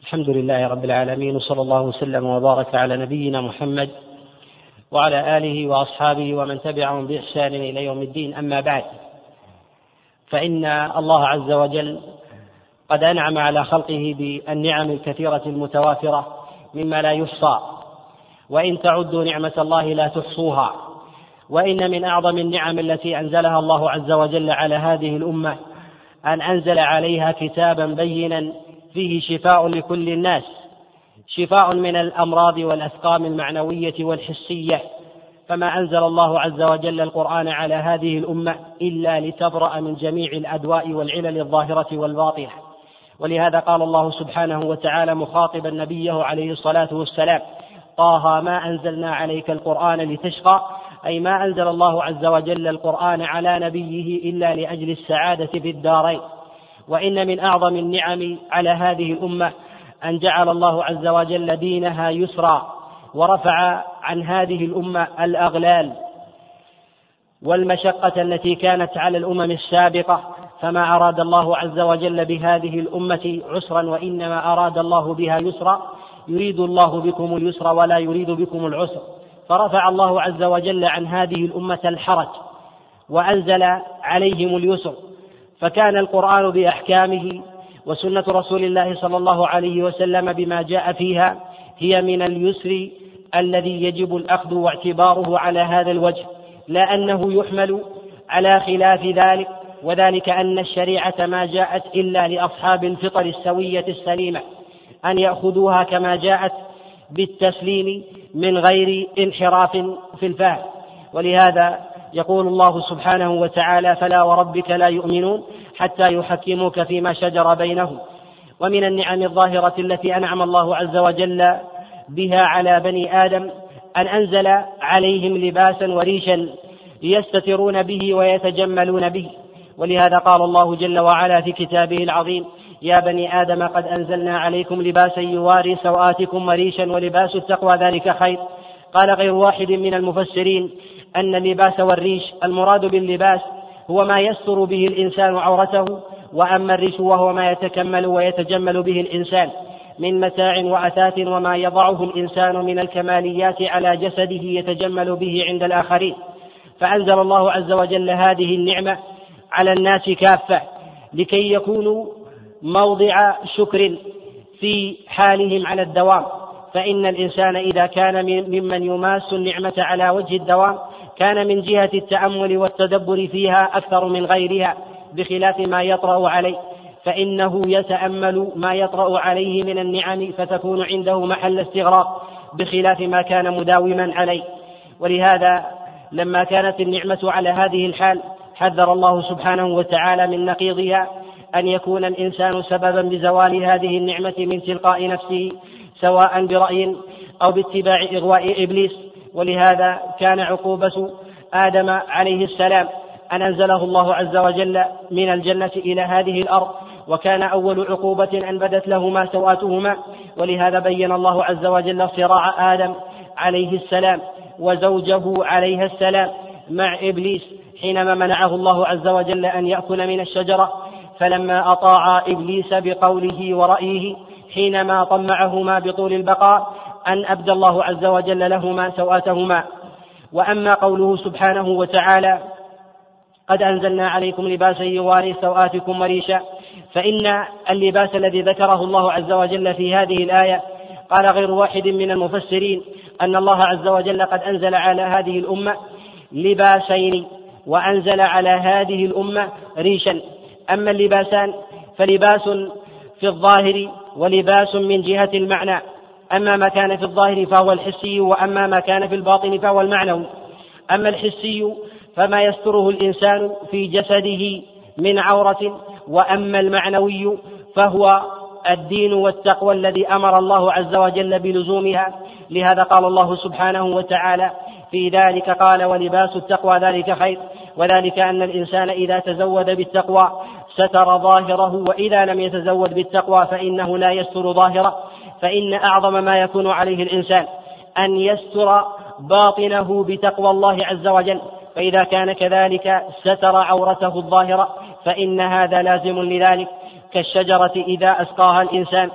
الحمد لله رب العالمين، وصلى الله وسلم وبارك على نبينا محمد وعلى آله وأصحابه ومن تبعهم بإحسان إلى يوم الدين. أما بعد، فإن الله عز وجل قد أنعم على خلقه بالنعم الكثيرة المتوافرة مما لا يحصى، وإن تعدوا نعمة الله لا تحصوها. وإن من أعظم النعم التي أنزلها الله عز وجل على هذه الأمة أن أنزل عليها كتابا بينا فيه شفاء لكل الناس، شفاء من الأمراض والأسقام المعنوية والحسية. فما أنزل الله عز وجل القرآن على هذه الأمة إلا لتبرأ من جميع الأدواء والعلل الظاهرة والباطنة. ولهذا قال الله سبحانه وتعالى مخاطبا نبيه عليه الصلاة والسلام: طه ما أنزلنا عليك القرآن لتشقى، أي ما أنزل الله عز وجل القرآن على نبيه إلا لأجل السعادة في الدارين. وإن من أعظم النعم على هذه الأمة أن جعل الله عز وجل دينها يسرا، ورفع عن هذه الأمة الأغلال والمشقة التي كانت على الأمم السابقة. فما أراد الله عز وجل بهذه الأمة عسرا، وإنما أراد الله بها يسرا، يريد الله بكم اليسر ولا يريد بكم العسر. فرفع الله عز وجل عن هذه الأمة الحرج وأنزل عليهم اليسر، فكان القرآن بأحكامه وسنة رسول الله صلى الله عليه وسلم بما جاء فيها هي من اليسر الذي يجب الأخذ واعتباره على هذا الوجه، لا أنه يحمل على خلاف ذلك، وذلك أن الشريعة ما جاءت إلا لأصحاب الفطر السوية السليمة أن يأخذوها كما جاءت بالتسليم من غير انحراف في الفهم. ولهذا يقول الله سبحانه وتعالى: فلا وربك لا يؤمنون حتى يحكموك فيما شجر بينهم. ومن النعم الظاهرة التي أنعم الله عز وجل بها على بني آدم أن أنزل عليهم لباسا وريشا يستترون به ويتجملون به. ولهذا قال الله جل وعلا في كتابه العظيم: يا بني آدم قد أنزلنا عليكم لباسا يواري سوآتكم وريشا ولباس التقوى ذلك خير. قال غير واحد من المفسرين أن اللباس والريش المراد باللباس هو ما يستر به الإنسان عورته، وأما الريش وهو ما يتكمل ويتجمل به الإنسان من متاع وأثاث وما يضعه الإنسان من الكماليات على جسده يتجمل به عند الآخرين. فأنزل الله عز وجل هذه النعمة على الناس كافة لكي يكونوا موضع شكر في حالهم على الدوام. فإن الإنسان إذا كان ممن يماس النعمة على وجه الدوام كان من جهة التأمل والتدبر فيها أكثر من غيرها، بخلاف ما يطرأ عليه، فإنه يتأمل ما يطرأ عليه من النعم فتكون عنده محل استغراق بخلاف ما كان مداوما عليه. ولهذا لما كانت النعمة على هذه الحال حذر الله سبحانه وتعالى من نقيضها، أن يكون الإنسان سببا بزوال هذه النعمة من تلقاء نفسه، سواء برأي أو باتباع إغواء إبليس. ولهذا كان عقوبة آدم عليه السلام أن أنزله الله عز وجل من الجنة إلى هذه الأرض، وكان أول عقوبة أن بدت لهما سوآتهما. ولهذا بين الله عز وجل صراع آدم عليه السلام وزوجه عليه السلام مع إبليس حينما منعه الله عز وجل أن يأكل من الشجرة، فلما أطاع إبليس بقوله ورأيه حينما طمعهما بطول البقاء أن أبدى الله عز وجل لهما سوآتهما. وأما قوله سبحانه وتعالى: قد أنزلنا عليكم لباسا يواري سوآتكم وريشا، فإن اللباس الذي ذكره الله عز وجل في هذه الآية قال غير واحد من المفسرين أن الله عز وجل قد أنزل على هذه الأمة لباسين، وأنزل على هذه الأمة ريشا. أما اللباسان فلباس في الظاهر ولباس من جهة المعنى، أما ما كان في الظاهر فهو الحسي، وأما ما كان في الباطن فهو المعنوي. أما الحسي فما يستره الإنسان في جسده من عورة، وأما المعنوي فهو الدين والتقوى الذي أمر الله عز وجل بلزومها. لهذا قال الله سبحانه وتعالى في ذلك: قال ولباس التقوى ذلك خير. وذلك أن الإنسان إذا تزود بالتقوى ستر ظاهره، وإذا لم يتزود بالتقوى فإنه لا يستر ظاهره. فإن أعظم ما يكون عليه الإنسان أن يستر باطنه بتقوى الله عز وجل، فإذا كان كذلك ستر عورته الظاهرة، فإن هذا لازم لذلك، كالشجرة إذا أسقاها الإنسان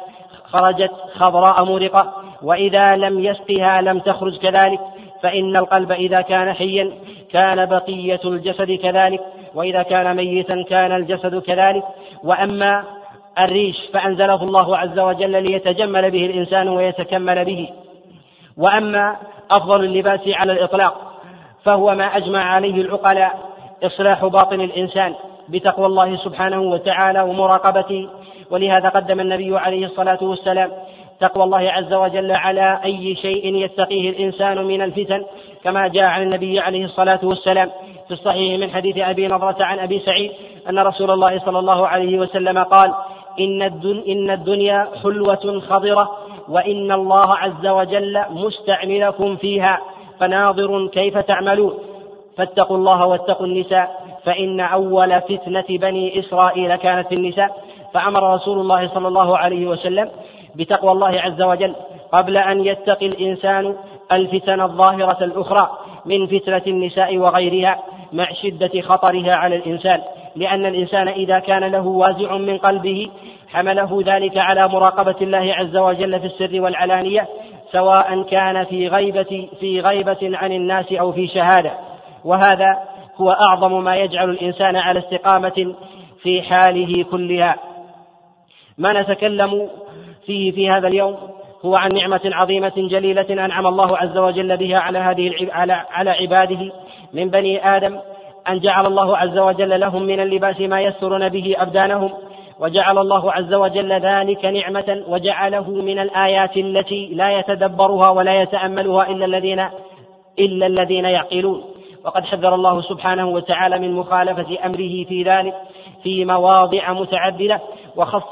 خرجت خضراء مرقة، وإذا لم يسقها لم تخرج كذلك، فإن القلب إذا كان حيا كان بقية الجسد كذلك، وإذا كان ميتا كان الجسد كذلك. وأما الريش فأنزله الله عز وجل ليتجمل به الإنسان ويتكمل به. وأما أفضل اللباس على الإطلاق فهو ما أجمع عليه العقلاء: إصلاح باطن الإنسان بتقوى الله سبحانه وتعالى ومراقبته. ولهذا قدم النبي عليه الصلاة والسلام تقوى الله عز وجل على أي شيء يتقيه الإنسان من الفتن، كما جاء عن النبي عليه الصلاة والسلام في الصحيح من حديث أبي نضرة عن أبي سعيد أن رسول الله صلى الله عليه وسلم قال: إن الدنيا حلوة خضرة، وإن الله عز وجل مستعملكم فيها فناظر كيف تعملون، فاتقوا الله واتقوا النساء، فإن أول فتنة بني إسرائيل كانت في النساء. فأمر رسول الله صلى الله عليه وسلم بتقوى الله عز وجل قبل أن يتقي الإنسان الفتن الظاهرة الأخرى من فتنة النساء وغيرها، مع شدة خطرها على الإنسان، لأن الإنسان إذا كان له وازع من قلبه حمله ذلك على مراقبة الله عز وجل في السر والعلانية، سواء كان في غيبة عن الناس أو في شهادة. وهذا هو أعظم ما يجعل الإنسان على استقامة في حاله كلها. ما نتكلم فيه في هذا اليوم هو عن نعمة عظيمة جليلة أنعم الله عز وجل بها على عباده من بني آدم، أن جعل الله عز وجل لهم من اللباس ما يسترون به أبدانهم، وجعل الله عز وجل ذلك نعمة، وجعله من الآيات التي لا يتدبرها ولا يتأملها إلا الذين يعقلون. وقد حذر الله سبحانه وتعالى من مخالفة أمره في ذلك في مواضع متعددة، وخص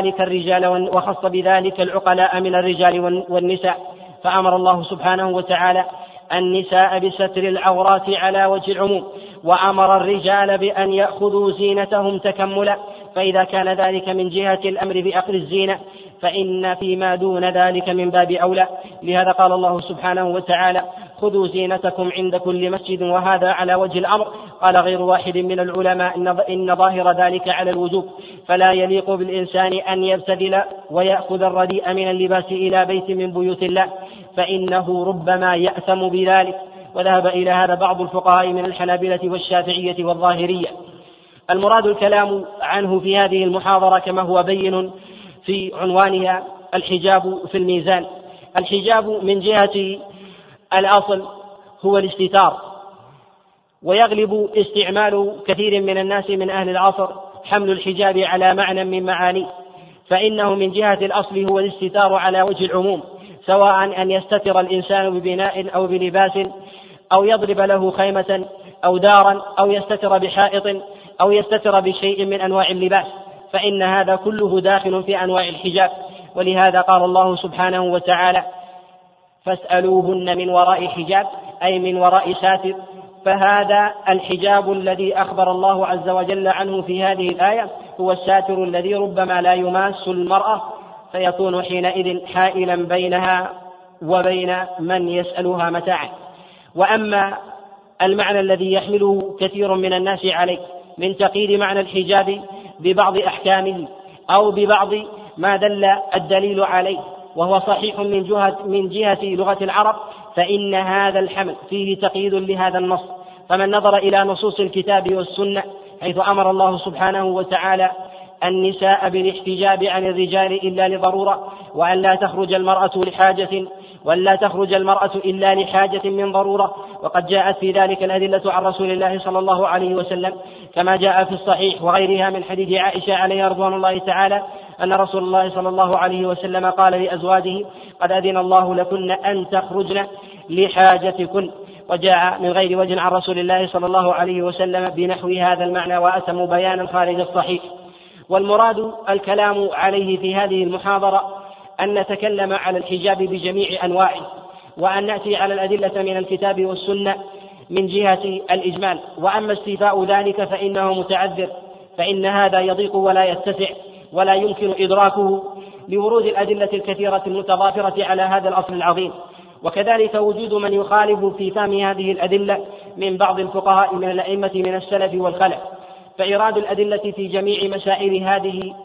بذلك العقلاء من الرجال والنساء. فأمر الله سبحانه وتعالى النساء بستر العورات على وجه العموم، وأمر الرجال بأن يأخذوا زينتهم تكملا، فإذا كان ذلك من جهة الأمر بأخذ الزينة فإن فيما دون ذلك من باب أولى. لهذا قال الله سبحانه وتعالى: خذوا زينتكم عند كل مسجد، وهذا على وجه الأمر. قال غير واحد من العلماء إن ظاهر ذلك على الوجوب، فلا يليق بالإنسان أن يبتذل ويأخذ الرديء من اللباس إلى بيت من بيوت الله، فإنه ربما يأثم بذلك. وذهب إلى هذا بعض الفقهاء من الحنابلة والشافعية والظاهرية. المراد الكلام عنه في هذه المحاضرة كما هو بين في عنوانها: الحجاب في الميزان. الحجاب من جهة الأصل هو الاستتار، ويغلب استعمال كثير من الناس من أهل العصر حمل الحجاب على معنى من معانيه، فإنه من جهة الأصل هو الاستتار على وجه العموم، سواء أن يستتر الإنسان ببناء أو بلباس، أو يضرب له خيمة أو دارا، أو يستتر بحائط، أو يستتر بشيء من أنواع اللباس، فإن هذا كله داخل في أنواع الحجاب. ولهذا قال الله سبحانه وتعالى: فاسألوهن من وراء حجاب، أي من وراء ساتر. فهذا الحجاب الذي أخبر الله عز وجل عنه في هذه الآية هو الساتر الذي ربما لا يماس المرأة، فيكون حينئذ حائلا بينها وبين من يسألها متاعا. وأما المعنى الذي يحمله كثير من الناس عليه من تقييد معنى الحجاب ببعض أحكامه أو ببعض ما دل الدليل عليه، وهو صحيح من جهة لغة العرب، فإن هذا الحمل فيه تقييد لهذا النص. فمن نظر إلى نصوص الكتاب والسنة حيث أمر الله سبحانه وتعالى النساء بالاحتجاب عن الرجال إلا لضرورة، وأن لا تخرج المرأة إلا لحاجة من ضرورة، وقد جاءت في ذلك الأدلة عن رسول الله صلى الله عليه وسلم، كما جاء في الصحيح وغيرها من حديث عائشة عليها رضوان الله تعالى أن رسول الله صلى الله عليه وسلم قال لأزواجه: قد أذن الله لكن أن تخرجن لحاجتكن. وجاء من غير وجه عن رسول الله صلى الله عليه وسلم بنحو هذا المعنى وأتم بيانا خارج الصحيح. والمراد الكلام عليه في هذه المحاضرة أن نتكلم على الحجاب بجميع أنواعه، وأن نأتي على الأدلة من الكتاب والسنة من جهة الإجمال. وأما استيفاء ذلك فإنه متعذر، فإن هذا يضيق ولا يتسع ولا يمكن إدراكه لورود الأدلة الكثيرة المتضافرة على هذا الأصل العظيم، وكذلك وجود من يخالف في فهم هذه الأدلة من بعض الفقهاء من الأئمة من السلف والخلف. فإيراد الأدلة في جميع مسائل هذه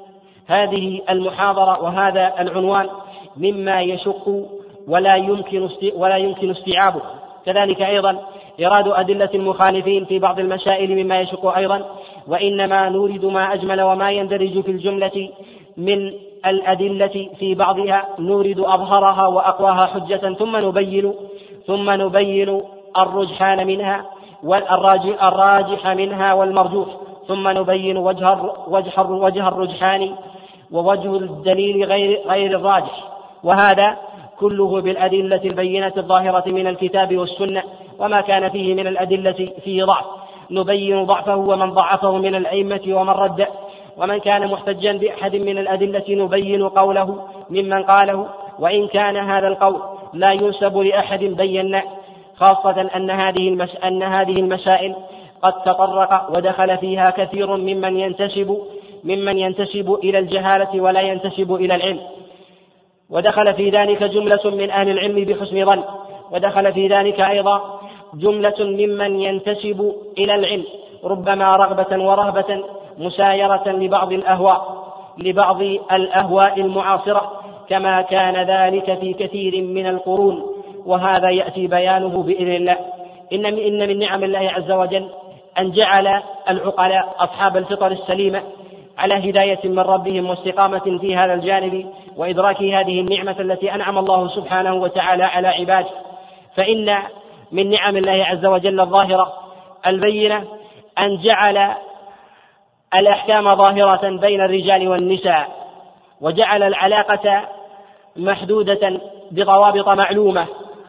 هذه المحاضرة وهذا العنوان مما يشق ولا يمكن استيعابه. كذلك أيضا إيراد أدلة المخالفين في بعض المسائل مما يشق أيضا، وإنما نورد ما أجمل وما يندرج في الجملة من الأدلة في بعضها، نورد أظهرها وأقواها حجة ثم نبين الرجحان منها الراجح منها والمرجوح، ثم نبين وجه الرجحان ووجه الدليل غير الراجح، وهذا كله بالأدلة البينة الظاهرة من الكتاب والسنة. وما كان فيه من الأدلة فيه ضعف نبين ضعفه ومن ضعفه من الأئمة ومن رد، ومن كان محتجا بأحد من الأدلة نبين قوله ممن قاله، وإن كان هذا القول لا ينسب لأحد بينا، خاصة أن هذه المسائل قد تطرق ودخل فيها كثير ممن ينتسب إلى الجهالة ولا ينتسب إلى العلم، ودخل في ذلك جملة من أهل العلم بحسن ظن، ودخل في ذلك أيضا جملة ممن ينتسب إلى العلم ربما رغبة ورهبة مسايرة لبعض الأهواء المعاصرة، كما كان ذلك في كثير من القرون، وهذا يأتي بيانه بإذن الله. إن من نعم الله عز وجل أن جعل العقلاء أصحاب الفطر السليمة على هداية من ربهم واستقامة في هذا الجانب وإدراك هذه النعمة التي أنعم الله سبحانه وتعالى على عباده. فإن من نعم الله عز وجل الظاهرة البينة أن جعل الأحكام ظاهرة بين الرجال والنساء، وجعل العلاقة محدودة بضوابط معلومة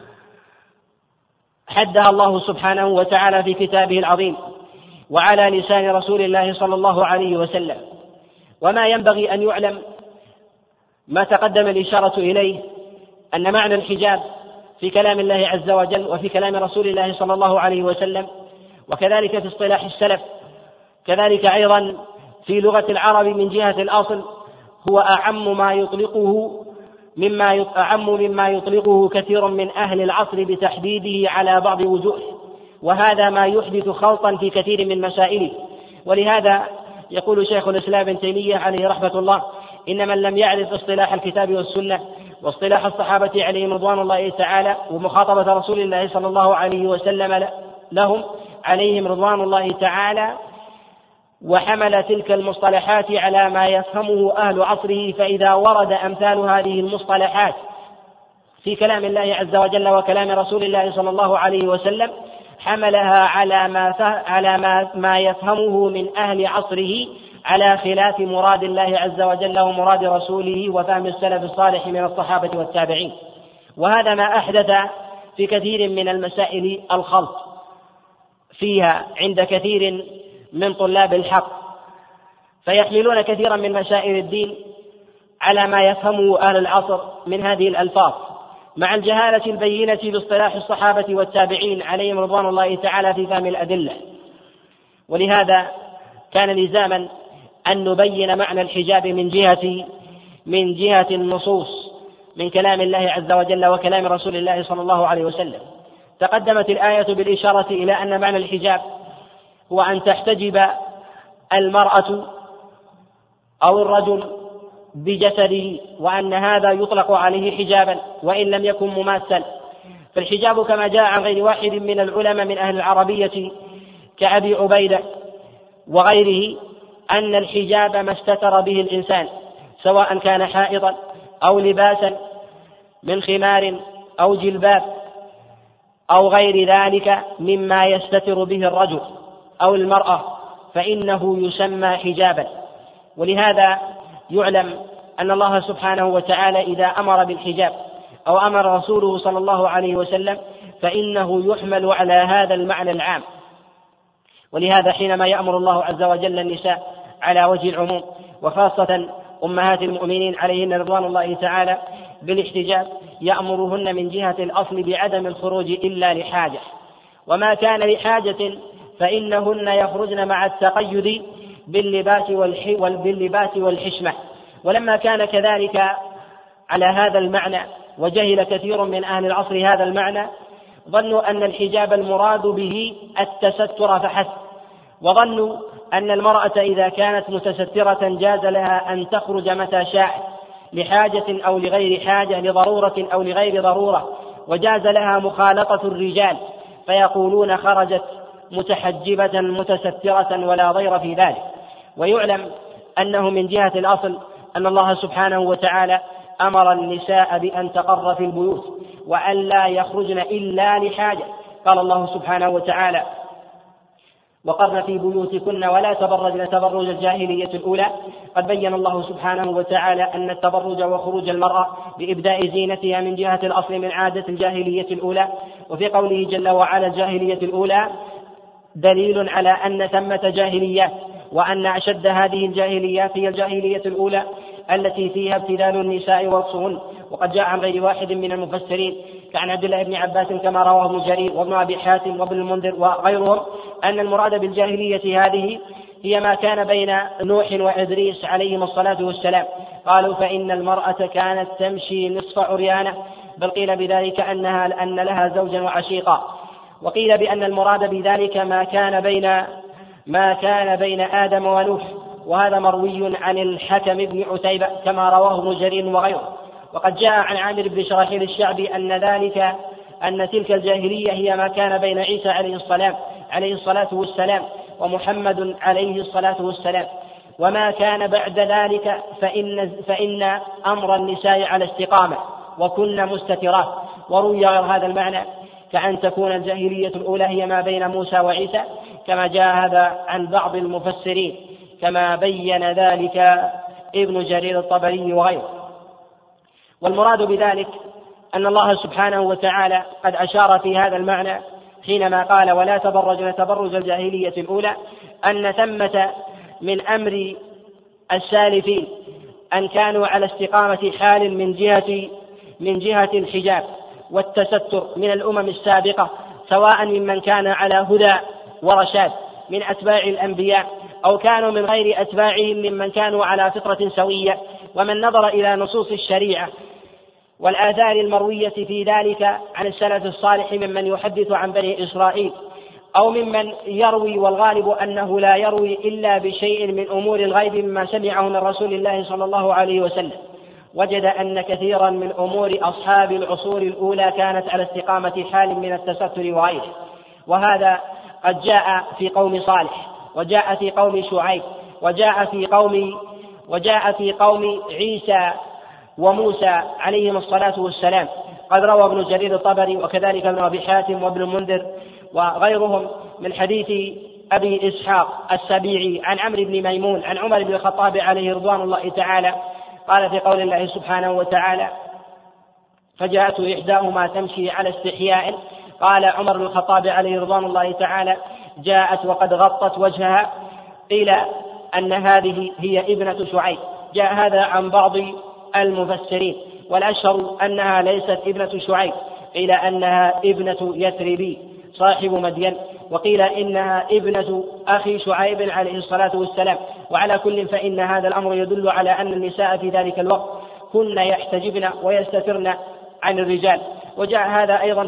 حدها الله سبحانه وتعالى في كتابه العظيم وعلى لسان رسول الله صلى الله عليه وسلم. وما ينبغي أن يعلم ما تقدم الإشارة إليه، أن معنى الحجاب في كلام الله عز وجل وفي كلام رسول الله صلى الله عليه وسلم، وكذلك في اصطلاح السلف، كذلك أيضا في لغة العرب من جهة الأصل، هو أعم مما يطلقه كثير من أهل العصر بتحديده على بعض وجوه، وهذا ما يحدث خلطا في كثير من مسائله. ولهذا يقول شيخ الإسلام ابن تيمية عليه رحمة الله: إن من لم يعرف اصطلاح الكتاب والسنة واصطلاح الصحابة عليهم رضوان الله تعالى ومخاطبة رسول الله صلى الله عليه وسلم لهم عليهم رضوان الله تعالى، وحمل تلك المصطلحات على ما يفهمه أهل عصره، فإذا ورد أمثال هذه المصطلحات في كلام الله عز وجل وكلام رسول الله صلى الله عليه وسلم حملها على ما يفهمه من أهل عصره، على خلاف مراد الله عز وجل ومراد رسوله وفهم السلف الصالح من الصحابة والتابعين. وهذا ما أحدث في كثير من المسائل الخلط فيها عند كثير من طلاب الحق، فيحملون كثيرا من مسائل الدين على ما يفهمه أهل العصر من هذه الألفاظ، مع الجهالة البينة باصطلاح الصحابة والتابعين عليهم رضوان الله تعالى في فهم الأدلة. ولهذا كان لزاما أن نبين معنى الحجاب من جهة النصوص من كلام الله عز وجل وكلام رسول الله صلى الله عليه وسلم. تقدمت الآية بالإشارة إلى أن معنى الحجاب هو أن تحتجب المرأة أو الرجل بجسده، وأن هذا يطلق عليه حجابا وإن لم يكن مماثلا. فالحجاب كما جاء عن غير واحد من العلماء من أهل العربية كأبي عبيدة وغيره أن الحجاب ما استتر به الإنسان، سواء كان حائضا أو لباسا من خمار أو جلباب أو غير ذلك مما يستتر به الرجل أو المرأة، فإنه يسمى حجابا. ولهذا يعلم أن الله سبحانه وتعالى إذا أمر بالحجاب أو أمر رسوله صلى الله عليه وسلم فإنه يحمل على هذا المعنى العام. ولهذا حينما يأمر الله عز وجل النساء على وجه العموم، وخاصة أمهات المؤمنين عليهن رضوان الله تعالى بالاحتجاب، يأمرهن من جهة الأصل بعدم الخروج إلا لحاجة، وما كان لحاجة فإنهن يخرجن مع التقيد باللباس والحشمة. ولما كان كذلك على هذا المعنى وجهل كثير من أهل العصر هذا المعنى، ظنوا أن الحجاب المراد به التستر فحسب، وظنوا أن المرأة إذا كانت متسترة جاز لها أن تخرج متى شاءت لحاجة أو لغير حاجة، لضرورة أو لغير ضرورة، وجاز لها مخالطة الرجال، فيقولون خرجت متحجبة متسترة ولا ضير في ذلك. ويعلم أنه من جهة الأصل أن الله سبحانه وتعالى أمر النساء بأن تقر في البيوت وأن لا يخرجن إلا لحاجة. قال الله سبحانه وتعالى: وقرن في بيوتكن ولا تبرجن تبرج الجاهلية الأولى. قد بين الله سبحانه وتعالى أن التبرج وخروج المرأة بإبداء زينتها من جهة الأصل من عادة الجاهلية الأولى. وفي قوله جل وعلا الجاهلية الأولى دليل على أن ثمة جاهليات، وأن أشد هذه الجاهليات هي الجاهلية الأولى التي فيها ابتذال النساء ووصفهن. وقد جاء عن غير واحد من المفسرين كعن عبد الله بن عباس كما رواه ابن جرير وابن أبي حاتم وابن المنذر وغيرهم أن المراد بالجاهلية هذه هي ما كان بين نوح وإدريس عليهم الصلاة والسلام. قالوا: فإن المرأة كانت تمشي نصف عريانة، بل قيل بذلك أن لها زوجا وعشيقا. وقيل بأن المراد بذلك ما كان بين آدم ونوح، وهذا مروي عن الحكم بن عتيبة كما رواه ابن جرير وغيره. وقد جاء عن عامر بن شراحيل الشعبي أن تلك الجاهلية هي ما كان بين عيسى عليه الصلاة والسلام ومحمد عليه الصلاة والسلام، وما كان بعد ذلك فإن أمر النساء على استقامة وكن مستترات. وروي غير هذا المعنى كأن تكون الجاهلية الأولى هي ما بين موسى وعيسى، كما جاء هذا عن بعض المفسرين كما بين ذلك ابن جرير الطبري وغيره. والمراد بذلك أن الله سبحانه وتعالى قد أشار في هذا المعنى حينما قال: ولا تبرجن تبرج الجاهلية الأولى، أن ثمة من أمر السالفين أن كانوا على استقامة حال من جهة الحجاب والتستر من الأمم السابقة، سواء ممن كان على هدى ورشاد من أتباع الأنبياء، أو كانوا من غير أتباعهم ممن كانوا على فطرة سوية. ومن نظر إلى نصوص الشريعة والآثار المروية في ذلك عن السلف الصالح ممن يحدث عن بني إسرائيل، أو ممن يروي، والغالب أنه لا يروي إلا بشيء من أمور الغيب مما سمعه من رسول الله صلى الله عليه وسلم، وجد أن كثيرا من أمور أصحاب العصور الأولى كانت على استقامة حال من التستر وغيره. وهذا قد جاء في قوم صالح، وجاء في قوم شعيب، وجاء في قوم عيسى وموسى عليهم الصلاة والسلام. قد روى ابن جرير الطبري وكذلك ابن أبي حاتم وابن المنذر وغيرهم من حديث أبي إسحاق السبيعي عن عمرو بن ميمون عن عمر بن الخطاب عليه رضوان الله تعالى قال في قول الله سبحانه وتعالى: فجاءته إحداهما تمشي على استحياء. قال عمر بن الخطاب عليه رضوان الله تعالى: جاءت وقد غطت وجهها. قيل أن هذه هي ابنة شعيب. جاء هذا عن بعض المفسرين، والأشهر أنها ليست ابنة شعيب، قيل أنها ابنة يثربي صاحب مدين، وقيل إنها ابنة أخي شعيب عليه الصلاة والسلام. وعلى كل فإن هذا الأمر يدل على أن النساء في ذلك الوقت كن يحتجبن ويستترن عن الرجال. وجاء هذا أيضا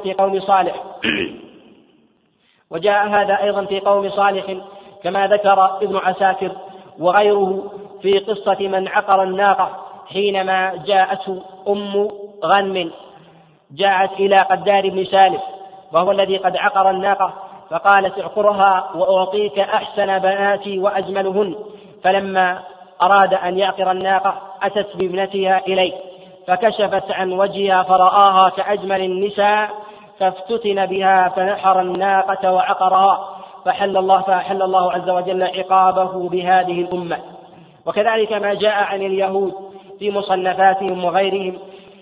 في قوم صالح كما ذكر ابن عساكر وغيره في قصة من عقر الناقة حينما جاءته أم غنم، جاءت إلى قدار بن سالف وهو الذي قد عقر الناقة، فقالت: اعقرها وأعطيك أحسن بناتي وأجملهن. فلما أراد أن يعقر الناقة أتت بابنتها إليه، فكشفت عن وجهها فرآها كأجمل النساء، فافتتن بها فنحر الناقة وعقرها، فأحل الله عز وجل عقابه بهذه الأمة. وكذلك ما جاء عن اليهود في مصنفاتهم وغيرهم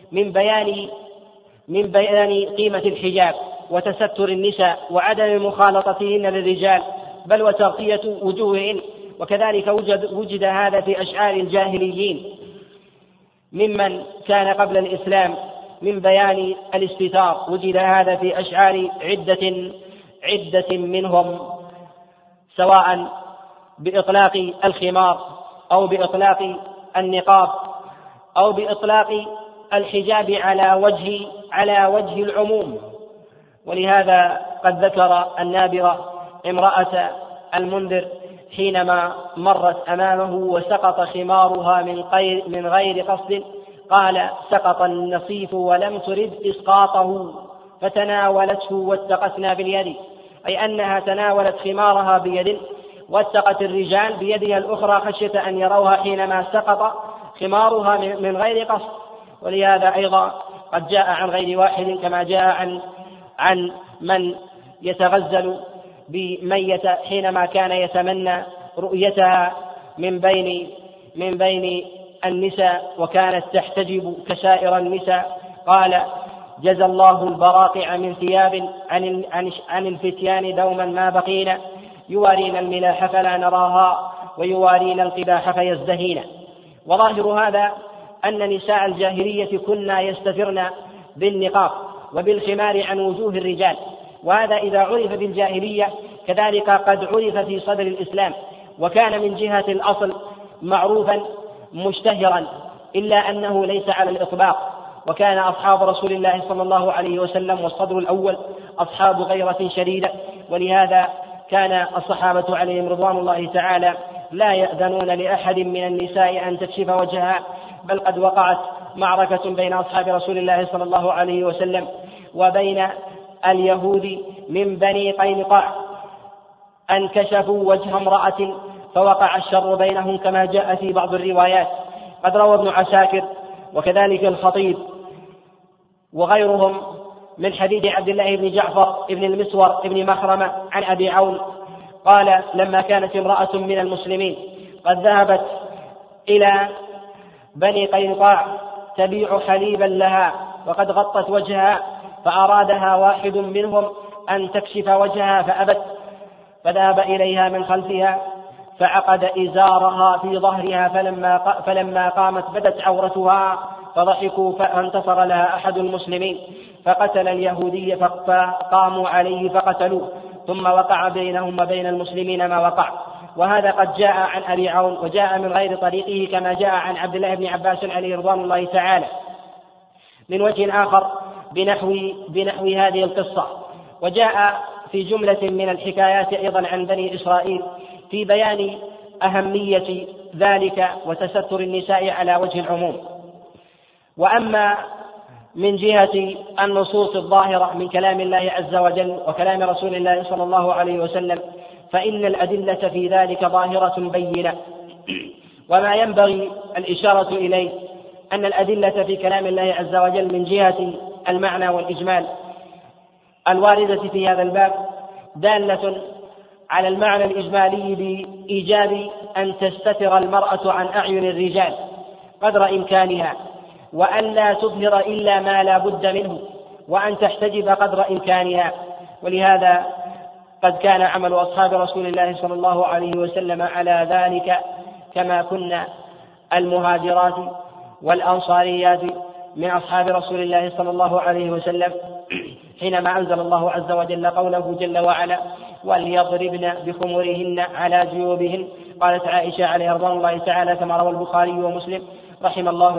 من بيان قيمة الحجاب وتستر النساء وعدم مخالطتهن للرجال، بل وتغطية وجوههن. وكذلك وجد هذا في أشعار الجاهليين ممن كان قبل الإسلام من بيان الاستتار، وجد هذا في أشعار عدة منهم، سواء بإطلاق الخمار أو بإطلاق النقاب أو بإطلاق الحجاب على وجه العموم. ولهذا قد ذكر النابغة امرأة المنذر حينما مرت أمامه وسقط خمارها من غير قصد قال: سقط النصيف ولم ترد إسقاطه فتناولته واتقتنا باليد، أي أنها تناولت خمارها بيد واتقت الرجال بيدها الأخرى خشية أن يروها حينما سقط خمارها من غير قصد. ولهذا أيضا قد جاء عن غير واحد كما جاء عن من يتغزل بميتة حينما كان يتمنى رؤيتها من بين النساء وكانت تحتجب كسائر النساء، قال: جزى الله البراقع من ثياب عن الفتيان دوما ما بقينا، يوارينا الملاح فلا نراها ويوارينا القباح فيزدهينا. وظاهر هذا أن نساء الجاهلية كنا يستترن بالنقاب وبالخمار عن وجوه الرجال، وهذا إذا عرف بالجاهلية كذلك قد عرف في صدر الإسلام، وكان من جهة الأصل معروفا مشتهرا، إلا أنه ليس على الإطلاق. وكان أصحاب رسول الله صلى الله عليه وسلم والصدر الأول أصحاب غيرة شديدة، ولهذا كان الصحابة عليهم رضوان الله تعالى لا يأذنون لأحد من النساء أن تكشف وجهها، بل قد وقعت معركة بين أصحاب رسول الله صلى الله عليه وسلم وبين اليهود من بني قينقاع أن كشفوا وجه امرأة فوقع الشر بينهم كما جاء في بعض الروايات. قد روى ابن عساكر وكذلك الخطيب وغيرهم من حديث عبد الله بن جعفر بن المسور بن مخرمة عن أبي عون قال: لما كانت امرأة من المسلمين قد ذهبت إلى بني قينقاع تبيع حليبا لها وقد غطت وجهها، فأرادها واحد منهم أن تكشف وجهها فأبت، فذهب إليها من خلفها فعقد إزارها في ظهرها، فلما قامت بدت عورتها فضحكوا، فانتصر لها أحد المسلمين فقتل اليهودي، فقاموا عليه فقتلوه، ثم وقع بينهم وبين المسلمين ما وقع. وهذا قد جاء عن أبي عون وجاء من غير طريقه كما جاء عن عبد الله بن عباس عليه رضوان الله تعالى من وجه آخر بنحو هذه القصة. وجاء في جملة من الحكايات أيضا عن بني إسرائيل في بيان أهمية ذلك وتستر النساء على وجه العموم. وأما من جهة النصوص الظاهرة من كلام الله عز وجل وكلام رسول الله صلى الله عليه وسلم فإن الأدلة في ذلك ظاهرة بينة. وما ينبغي الإشارة إليه أن الأدلة في كلام الله عز وجل من جهة المعنى والإجمال الواردة في هذا الباب دالة على المعنى الإجمالي بإيجاب أن تستتر المرأة عن أعين الرجال قدر إمكانها، وأن لا تظهر إلا ما لا بد منه، وأن تحتجب قدر إمكانها. ولهذا قد كان عمل أصحاب رسول الله صلى الله عليه وسلم على ذلك، كما كنا المهاجرات والأنصاريات من أصحاب رسول الله صلى الله عليه وسلم حينما أنزل الله عز وجل قوله جل وعلا: وليضربن بخمرهن على جيوبهن. قالت عائشة عليه رضوان الله تعالى كما روى البخاري ومسلم: رحم الله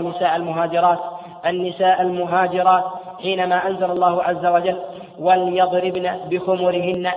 النساء المهاجرات حينما أنزل الله عز وجل وليضربن بخمرهن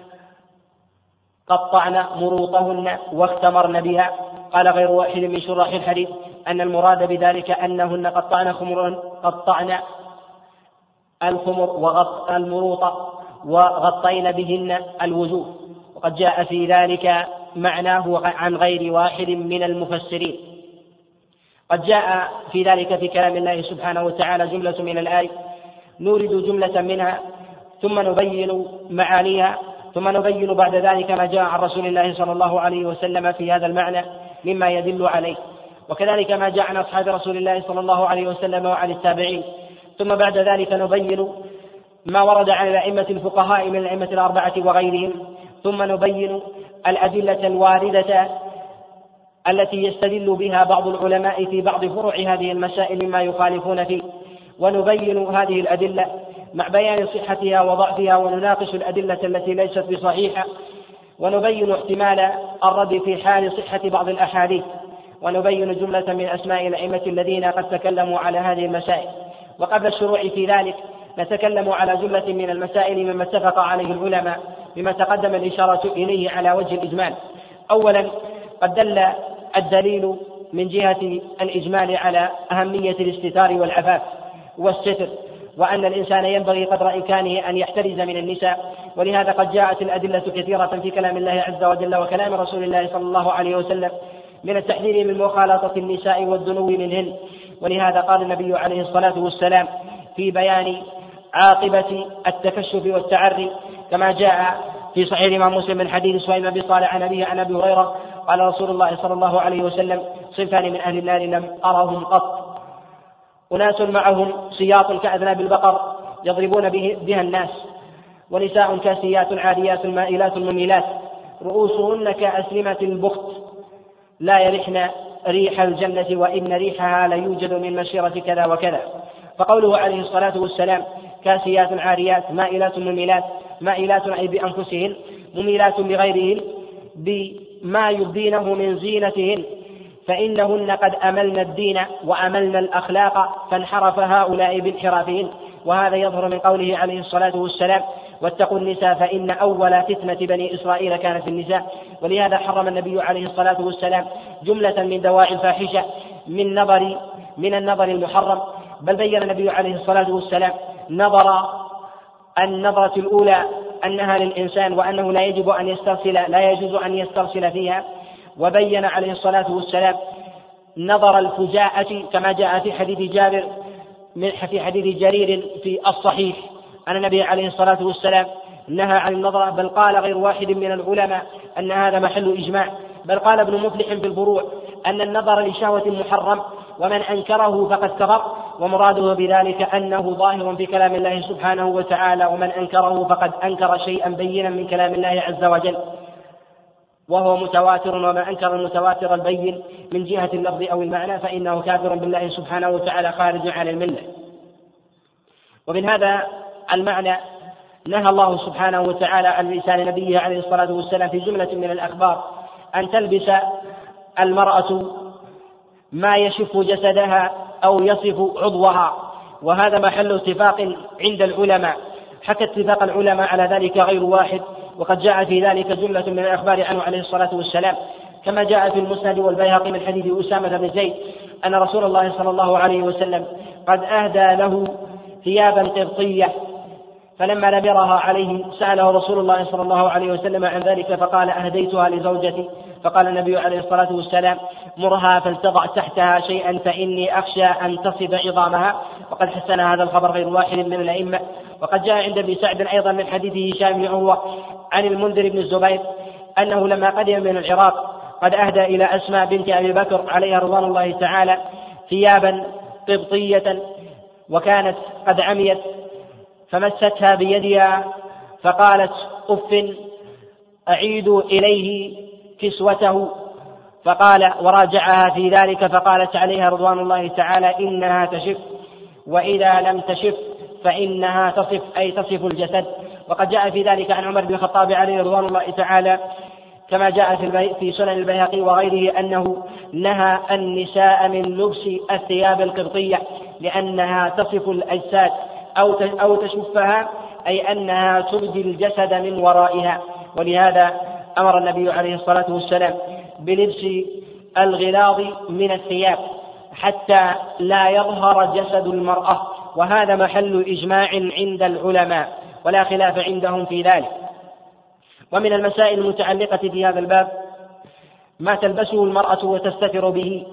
قطعن مروطهن واختمرن بها. قال غير واحد من شراح الحديث أن المراد بذلك أنهن قطعن الخمر المروطة وغطين بهن الوجوه. وقد جاء في ذلك معناه عن غير واحد من المفسرين. قد جاء في ذلك في كلام الله سبحانه وتعالى جملة من الآية نورد جملة منها ثم نبين معانيها، ثم نبين بعد ذلك ما جاء عن رسول الله صلى الله عليه وسلم في هذا المعنى مما يدل عليه، وكذلك ما جاء عن أصحاب رسول الله صلى الله عليه وسلم وعن التابعين. ثم بعد ذلك نبين ما ورد عن الأئمة الفقهاء من الأئمة الأربعة وغيرهم، ثم نبين الأدلة الواردة التي يستدل بها بعض العلماء في بعض فروع هذه المسائل مما يخالفون فيه، ونبين هذه الأدلة مع بيان صحتها وضعفها، ونناقش الأدلة التي ليست بصحيحة، ونبين احتمال الرد في حال صحة بعض الأحاديث، ونبين جملة من أسماء الأئمة الذين قد تكلموا على هذه المسائل. وقبل الشروع في ذلك نتكلم على جملة من المسائل مما اتفق عليه العلماء بما تقدم الإشارة إليه على وجه الإجمال. أولا، قد دل الدليل من جهة الإجمال على أهمية الاستتار والعفاف والستر، وأن الإنسان ينبغي قدر إمكانه أن يحترز من النساء، ولهذا قد جاءت الأدلة كثيرة في كلام الله عز وجل وكلام رسول الله صلى الله عليه وسلم من التحذير من مخالطة النساء والدنو منهن. ولهذا قال النبي عليه الصلاة والسلام في بيان عاقبة التكشف والتعري كما جاء في صحيح الإمام مسلم من حديث سهيل بن صالح عن أبي هريرة قال رسول الله صلى الله عليه وسلم: صنفان من أهل النار لم أرهم قط، أناس معهم سياط كأذناب البقر يضربون بها الناس، ونساء كاسيات عاريات مائلات مميلات رؤوسهن كأسلمة البخت لا يرحن ريح الجنة وإن ريحها ليوجد من مسيرة كذا وكذا. فقوله عليه الصلاة والسلام كاسيات عاريات مائلات مميلات، مائلات أي بأنفسهن، مميلات لغيرهن بما يبدينه من زينتهن، فإنهن قد أملن الدين وأملن الأخلاق فانحرف هؤلاء بانحرافهن. وهذا يظهر من قوله عليه الصلاة والسلام: واتقوا النساء فإن أول فتنة بني إسرائيل كانت في النساء. ولهذا حرم النبي عليه الصلاة والسلام جملة من دواعي الفاحشة من النظر المحرم، بل بين النبي عليه الصلاة والسلام النظرة الأولى أنها للإنسان وأنه لا يجوز أن يسترسل فيها. وبين عليه الصلاة والسلام نظر الفجاءة كما جاء في حديث جرير في الصحيح أن النبي عليه الصلاة والسلام نهى عن النظرة، بل قال غير واحد من العلماء أن هذا محل إجماع، بل قال ابن مفلح في البروع أن النظر لشهوة محرم ومن أنكره فقد كفر، ومراده بذلك أنه ظاهر في كلام الله سبحانه وتعالى، ومن أنكره فقد أنكر شيئا بينا من كلام الله عز وجل وهو متواتر، ومن أنكر المتواتر البين من جهة اللفظ أو المعنى فإنه كافر بالله سبحانه وتعالى خارج عن الملة. ومن هذا المعنى نهى الله سبحانه وتعالى عن لسان نبيه عليه الصلاة والسلام في جملة من الأخبار أن تلبس المرأة ما يشف جسدها أو يصف عضوها، وهذا محل اتفاق عند العلماء، حتى اتفاق العلماء على ذلك غير واحد، وقد جاء في ذلك جملة من الأخبار عنه عليه الصلاة والسلام كما جاء في المسند والبيهقي من حديث أسامة بن زيد أن رسول الله صلى الله عليه وسلم قد أهدى له ثيابا قبطية، فلما لم يرها عليه سأله رسول الله صلى الله عليه وسلم عن ذلك فقال: أهديتها لزوجتي. فقال النبي عليه الصلاة والسلام: مرها فلتضع تحتها شيئا فإني أخشى أن تصب عظامها. وقد حسن هذا الخبر غير واحد من الأئمة. وقد جاء عند ابن سعد أيضا من حديث هشام بن عروة عن المنذر بن الزبير أنه لما قدم من العراق قد أهدى إلى أسماء بنت أبي بكر عليها رضوان الله تعالى ثيابا قبطية، وكانت قد عميت، فمستها بيدها فقالت: أف، أعيدوا إليه كسوته. فقال وراجعها في ذلك فقالت عليها رضوان الله تعالى: إنها تشف، وإذا لم تشف فإنها تصف، أي تصف الجسد. وقد جاء في ذلك عن عمر بن الخطاب عليه رضوان الله تعالى كما جاء في سنن البيهقي وغيره أنه نهى النساء من لبس الثياب القبطية لأنها تصف الأجساد أو تشفها، أي أنها تبدي الجسد من ورائها. ولهذا أمر النبي عليه الصلاة والسلام بلبس الغلاظ من الثياب حتى لا يظهر جسد المرأة، وهذا محل إجماع عند العلماء ولا خلاف عندهم في ذلك. ومن المسائل المتعلقة في هذا الباب ما تلبسه المرأة وتستتر به،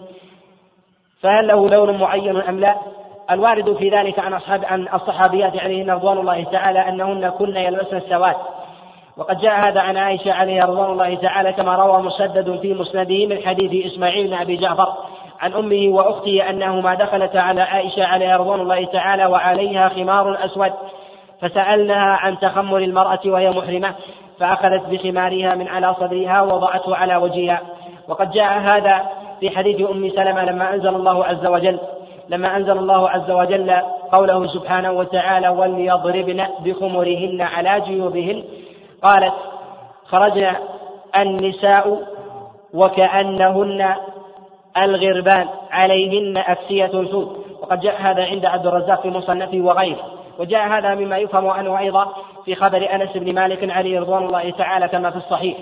فهل له لون معين أم لا؟ الوارد في ذلك عن الصحابيات عليهن رضوان الله تعالى أنهن كن يلبسن السواد، وقد جاء هذا عن عائشة عليها رضوان الله تعالى كما روى مسدد في مسنده من حديث إسماعيل بن أبي جعفر عن أمه وأخته أنهما دخلتا على عائشة عليها رضوان الله تعالى وعليها خمار أسود، فسألناها عن تخمر المرأة وهي محرمة، فأخذت بخمارها من على صدرها ووضعته على وجهها. وقد جاء هذا في حديث أم سلمة لما أنزل الله عز وجل قوله سبحانه وتعالى: وليضربن بخمرهن على جيوبهن، قالت: خرجنا النساء وكأنهن الغربان عليهن أكسية سود. وقد جاء هذا عند عبد الرزاق في مصنفه وغيره. وجاء هذا مما يفهم عنه أيضا في خبر أنس بن مالك عليه رضوان الله تعالى كما في الصحيح: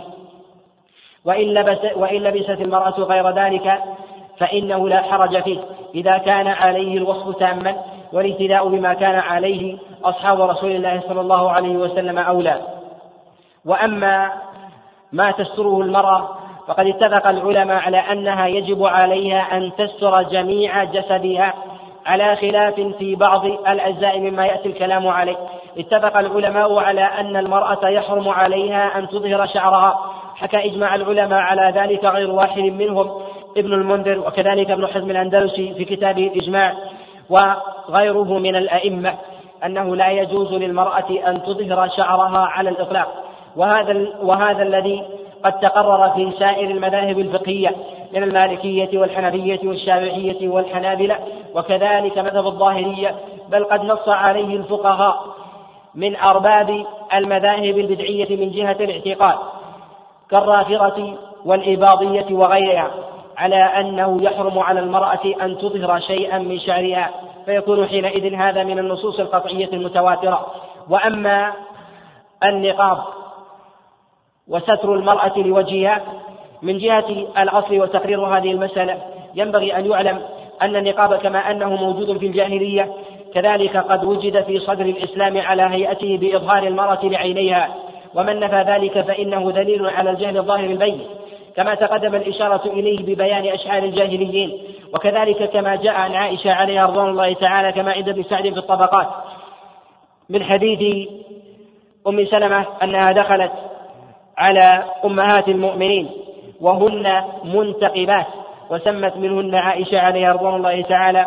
وإن لبست المرأة غير ذلك فإنه لا حرج فيه إذا كان عليه الوصف تاما، والاهتداء بما كان عليه أصحاب رسول الله صلى الله عليه وسلم أولى. وأما ما تستره المرأة فقد اتفق العلماء على أنها يجب عليها أن تستر جميع جسدها، على خلاف في بعض الأجزاء مما يأتي الكلام عليه. اتفق العلماء على أن المرأة يحرم عليها أن تظهر شعرها، حكى إجماع العلماء على ذلك غير واحد منهم ابن المنذر، وكذلك ابن حزم الأندلسي في كتابه الإجماع، وغيره من الأئمة، أنه لا يجوز للمرأة أن تظهر شعرها على الإطلاق. وهذا الذي قد تقرر في سائر المذاهب الفقهية من المالكية والحنفية والشافعية والحنابلة، وكذلك مذهب الظاهرية، بل قد نص عليه الفقهاء من أرباب المذاهب البدعية من جهة الاعتقاد كالرافضة والإباضية وغيرها، على أنه يحرم على المرأة أن تظهر شيئا من شعرها، فيكون حينئذ هذا من النصوص القطعية المتواترة. وأما النقاب وستر المرأة لوجهها من جهة الأصل وتقرير هذه المسألة، ينبغي أن يعلم أن النقاب كما أنه موجود في الجاهلية كذلك قد وجد في صدر الإسلام على هيئته بإظهار المرأة لعينيها، ومن نفى ذلك فإنه دليل على الجهل الظاهر البين، كما تقدم الإشارة إليه ببيان أشعار الجاهليين. وكذلك كما جاء عن عائشة عليها رضوان الله تعالى كما عند ابن سعد في الطبقات من حديث أم سلمة أنها دخلت على أمهات المؤمنين وهن منتقبات، وسمت منهن عائشة عليها رضوان الله تعالى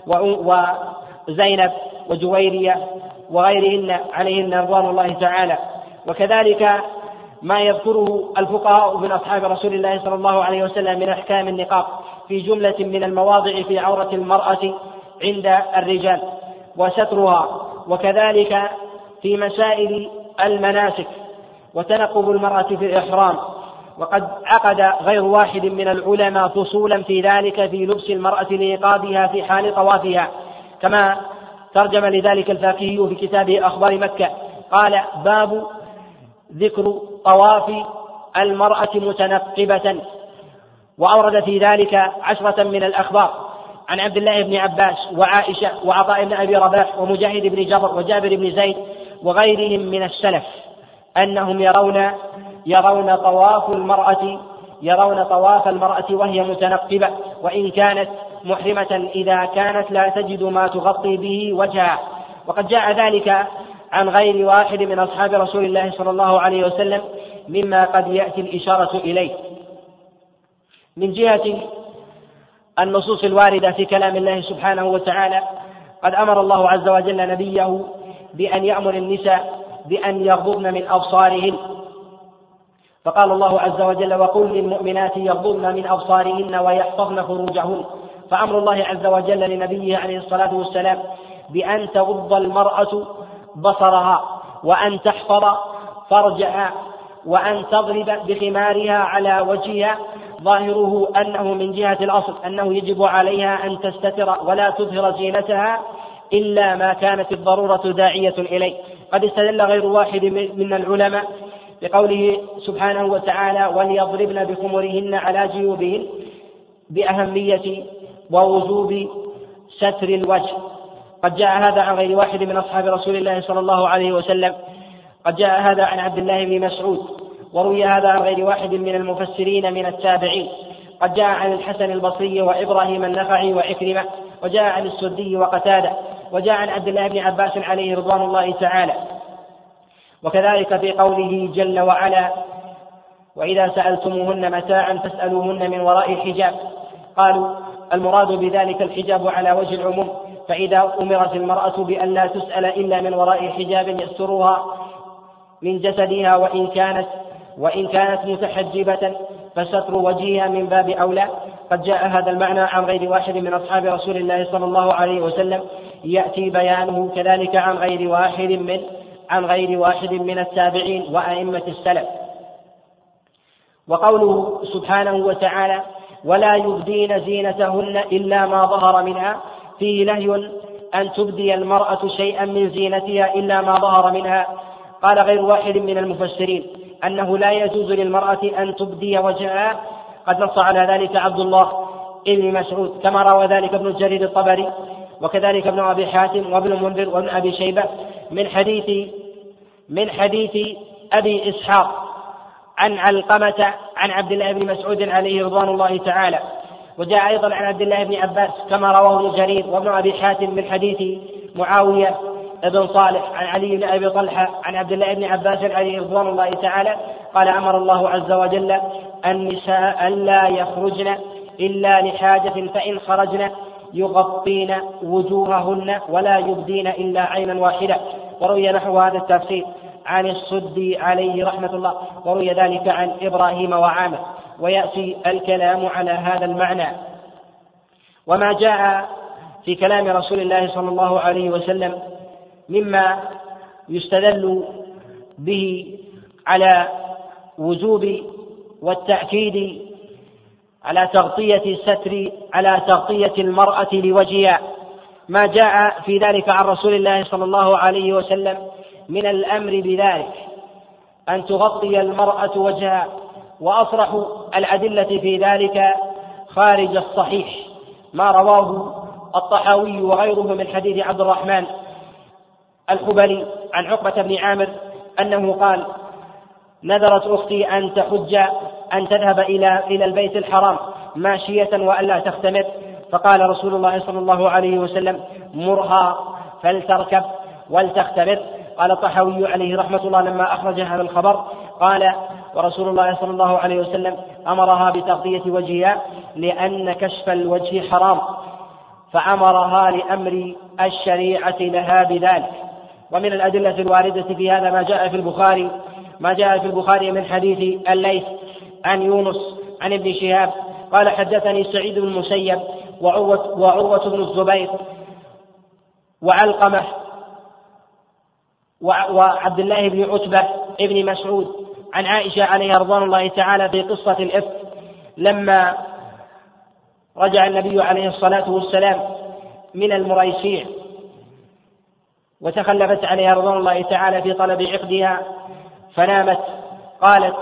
وزينب وجويرية وغيرهن عليهن رضوان الله تعالى. وكذلك ما يذكره الفقهاء من أصحاب رسول الله صلى الله عليه وسلم من أحكام النقاب في جملة من المواضع في عورة المرأة عند الرجال وسترها، وكذلك في مسائل المناسك وتنقب المرأة في الإحرام. وقد عقد غير واحد من العلماء فصولا في ذلك في لبس المرأة لنقابها في حال طوافها، كما ترجم لذلك الفاكهي في كتابه أخبار مكة، قال: باب ذكر طواف المرأة متنقبة. وأورد في ذلك 10 من الأخبار عن عبد الله بن عباس وعائشة وعطاء بن أبي رباح ومجاهد بن جبر وجابر بن زيد وغيرهم من السلف أنهم يرون طواف المرأة وهي متنقبة، وإن كانت محرمة إذا كانت لا تجد ما تغطي به وجهها. وقد جاء ذلك عن غير واحد من أصحاب رسول الله صلى الله عليه وسلم مما قد يأتي الإشارة إليه. من جهة النصوص الواردة في كلام الله سبحانه وتعالى، قد أمر الله عز وجل نبيه بأن يأمر النساء بأن يغضضن من أبصارهن، فقال الله عز وجل: وقل للمؤمنات يغضضن من أبصارهن ويحفظن فروجهن. فأمر الله عز وجل لنبيه عليه الصلاة والسلام بأن تغض المرأة بصرها وأن تحفظ فرجها وأن تضرب بخمارها على وجهها، ظاهره أنه من جهة الأصل أنه يجب عليها أن تستتر ولا تظهر زينتها إلا ما كانت الضرورة داعية إليه. قد استدل غير واحد من العلماء بقوله سبحانه وتعالى: وليضربن بخمرهن على جيوبهن، بأهمية ووجوب ستر الوجه. قد جاء هذا عن غير واحد من أصحاب رسول الله صلى الله عليه وسلم. قد جاء هذا عن عبد الله بن مسعود، وروي هذا عن غير واحد من المفسرين من التابعين. قد جاء عن الحسن البصري وإبراهيم النخعي وعكرمة، وجاء عن السدي وقتادة، وجاء عن عبد الله بن عباس عليه رضوان الله تعالى. وكذلك في قوله جل وعلا: وإذا سألتموهن متاعا فاسألوهن من وراء الحجاب. قالوا المراد بذلك الحجاب على وجه العموم، فإذا أمرت المرأة بأن لا تسأل إلا من وراء حجاب يسترها من جسدها وإن كانت متحجبة فستر وجهها من باب أولى. قد جاء هذا المعنى عن غير واحد من أصحاب رسول الله صلى الله عليه وسلم، يأتي بيانه كذلك عن غير واحد من التابعين وأئمة السلف. وقوله سبحانه وتعالى: ولا يبدين زينتهن إلا ما ظهر منها، فيه نهي أن تبدي المرأة شيئا من زينتها إلا ما ظهر منها، قال غير واحد من المفسرين أنه لا يجوز للمرأة أن تبدي وجهها، قد نص على ذلك عبد الله ابن مسعود كما روى ذلك ابن جرير الطبري وكذلك ابن أبي حاتم وابن المنذر وابن أبي شيبة من حديث أبي إسحاق عن علقمة عن عبد الله بن مسعود عليه رضوان الله تعالى. وجاء أيضا عن عبد الله بن عباس كما رواه ابن جرير وابن أبي حاتم من حديث معاوية بن صالح عن علي بن أبي طلحة عن عبد الله بن عباس عليه رضوان الله تعالى قال أمر الله عز وجل النساء ألا يخرجن إلا لحاجة، فإن خرجن يغطين وجوههن ولا يبدين إلا عينا واحدة. وروي نحو هذا التفسير عن السدي عليه رحمة الله، وروي ذلك عن إبراهيم وعامر، ويأتي الكلام على هذا المعنى. وما جاء في كلام رسول الله صلى الله عليه وسلم مما يستدل به على وجوب والتأكيد على تغطية المرأة لوجهها، ما جاء في ذلك عن رسول الله صلى الله عليه وسلم من الأمر بذلك أن تغطي المرأة وجهها. وأصرح الأدلة في ذلك خارج الصحيح ما رواه الطحاوي وغيره من حديث عبد الرحمن الحبلي عن عقبة بن عامر أنه قال: نذرت أختي أن تحج أن تذهب إلى البيت الحرام ماشية وألا تختمر، فقال رسول الله صلى الله عليه وسلم: مرها فلتركب ولتختمر. قال الطحاوي عليه رحمة الله لما أخرج هذا الخبر قال: ورسول الله صلى الله عليه وسلم أمرها بتغطية وجهها لأن كشف الوجه حرام، فأمرها لأمر الشريعة لها بذلك. ومن الأدلة الواردة في هذا ما جاء في البخاري من حديث الليث عن يونس عن ابن شهاب قال: حدثني سعيد بن المسيب وعروة بن الزبير وعلقمة وعبد الله بن عتبة ابن مسعود عن عائشة عليها رضوان الله تعالى في قصة الإفك لما رجع النبي عليه الصلاة والسلام من المريسيع وتخلفت عليها رضوان الله تعالى في طلب عقدها فنامت. قالت: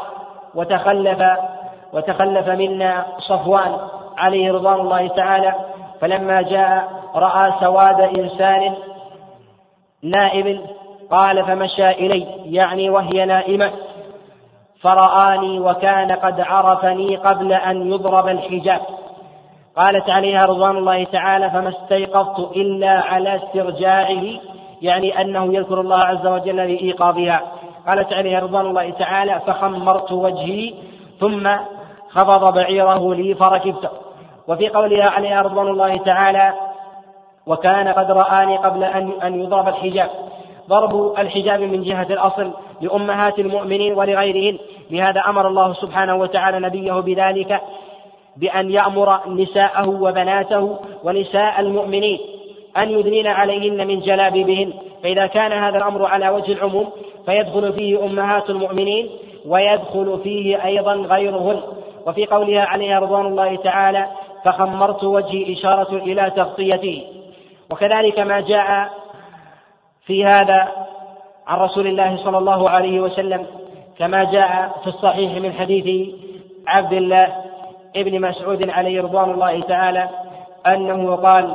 وتخلف منا صفوان عليه رضوان الله تعالى، فلما جاء رأى سواد إنسان نائم، قال: فمشى إلي يعني وهي نائمة، فرآني وكان قد عرفني قبل أن يضرب الحجاب. قالت عليها رضوان الله تعالى: فما استيقظت إلا على استرجاعه، يعني أنه يذكر الله عز وجل بإيقاظها. قالت عليها رضوان الله تعالى: فخمرت وجهي ثم خفض بعيره لي فركبت. وفي قولها عليها رضوان الله تعالى: وكان قد رآني قبل أن يضرب الحجاب، ضرب الحجاب من جهة الأصل لأمهات المؤمنين ولغيرهن، لهذا أمر الله سبحانه وتعالى نبيه بذلك بأن يأمر نساءه وبناته ونساء المؤمنين أن يدنين عليهن من جلابيبهن. فإذا كان هذا الأمر على وجه العموم فيدخل فيه أمهات المؤمنين ويدخل فيه أيضا غيرهن. وفي قولها عليها رضوان الله تعالى: فخمرت وجهي إشارة إلى تغطيته. وكذلك ما جاء في هذا عن رسول الله صلى الله عليه وسلم كما جاء في الصحيح من حديث عبد الله ابن مسعود عليه رضوان الله تعالى أنه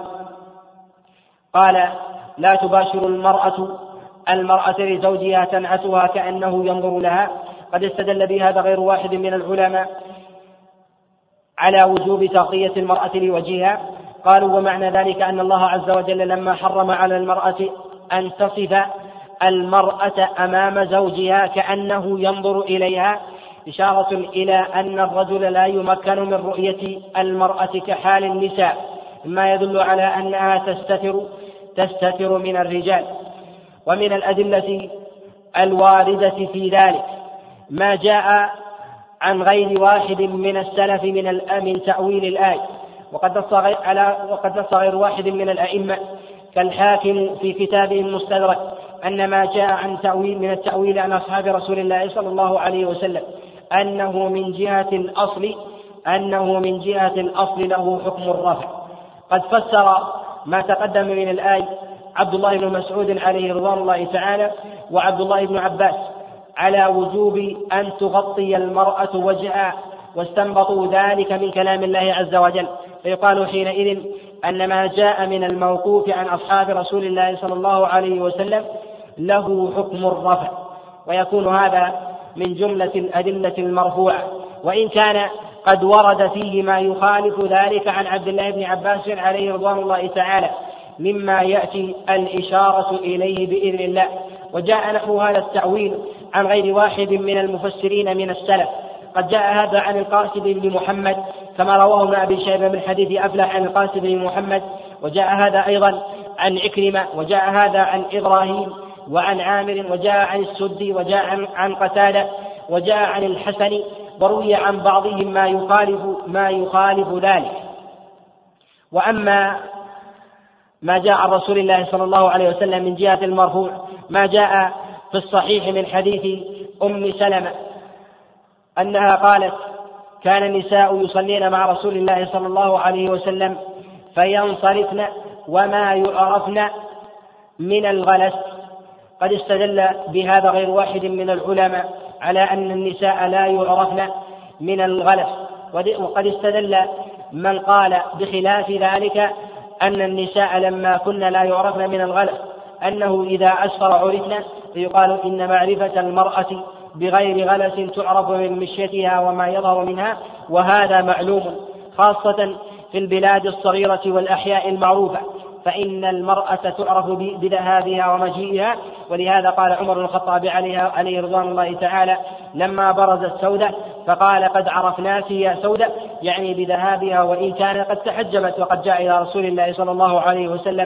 قال: لا تباشر المرأة لزوجها تنعتها كأنه ينظر لها. قد استدل بهذا غير واحد من العلماء على وجوب تغطية المرأة لوجهها. قالوا: ومعنى ذلك أن الله عز وجل لما حرم على المرأة أن تصف المرأة أمام زوجها كأنه ينظر إليها، إشارة إلى أن الرجل لا يمكن من رؤية المرأة كحال النساء، ما يدل على أنها تستتر من الرجال. ومن الأدلة الواردة في ذلك ما جاء عن غير واحد من السلف من تأويل الآية، وقد نص غير واحد من الأئمة كالحاكم في كتابه المستدرك أن ما جاء عن التأويل عن أصحاب رسول الله صلى الله عليه وسلم أنه من جهة الأصل له حكم الرفع. قد فسر ما تقدم من الآية عبد الله بن مسعود عليه رضوان الله تعالى وعبد الله بن عباس على وجوب أن تغطي المرأة وجهها، واستنبطوا ذلك من كلام الله عز وجل. فيقال حينئذ أن ما جاء من الموقوف عن أصحاب رسول الله صلى الله عليه وسلم له حكم الرفع، ويكون هذا من جملة الأدلة المرفوعة، وإن كان قد ورد فيه ما يخالف ذلك عن عبد الله بن عباس عليه رضوان الله تعالى مما يأتي الإشارة إليه بإذن الله. وجاء نحو هذا التأويل عن غير واحد من المفسرين من السلف. قد جاء هذا عن القاسم بن محمد كما رواه ابن أبي شيبة من حديث أفلح عن القاسم بن محمد، وجاء هذا أيضا عن عكرمة، وجاء هذا عن إبراهيم وعن عامر، وجاء عن السدي، وجاء عن قتادة، وجاء عن الحسن، وروي عن بعضهم ما يخالف ذلك. وأما ما جاء عن رسول الله صلى الله عليه وسلم من جهة المرفوع ما جاء في الصحيح من حديث أم سلمة أنها قالت: كان النساء يصلين مع رسول الله صلى الله عليه وسلم فينصرفن وما يعرفن من الغلس. قد استدل بهذا غير واحد من العلماء على أن النساء لا يعرفن من الغلس، وقد استدل من قال بخلاف ذلك أن النساء لما كن لا يعرفن من الغلس أنه إذا أسفر عرفن، فيقال إن معرفة المرأة بغير غلس تعرف من مشيتها وما يظهر منها، وهذا معلوم خاصة في البلاد الصغيرة والأحياء المعروفة، فإن المرأة تعرف بذهابها ومجيئها. ولهذا قال عمر بن الخطاب عليه رضوان الله تعالى لما برزت سودة فقال: قد عرفناك يا سودة، يعني بذهابها، وإن كان قد تحجبت. وقد جاء إلى رسول الله صلى الله عليه وسلم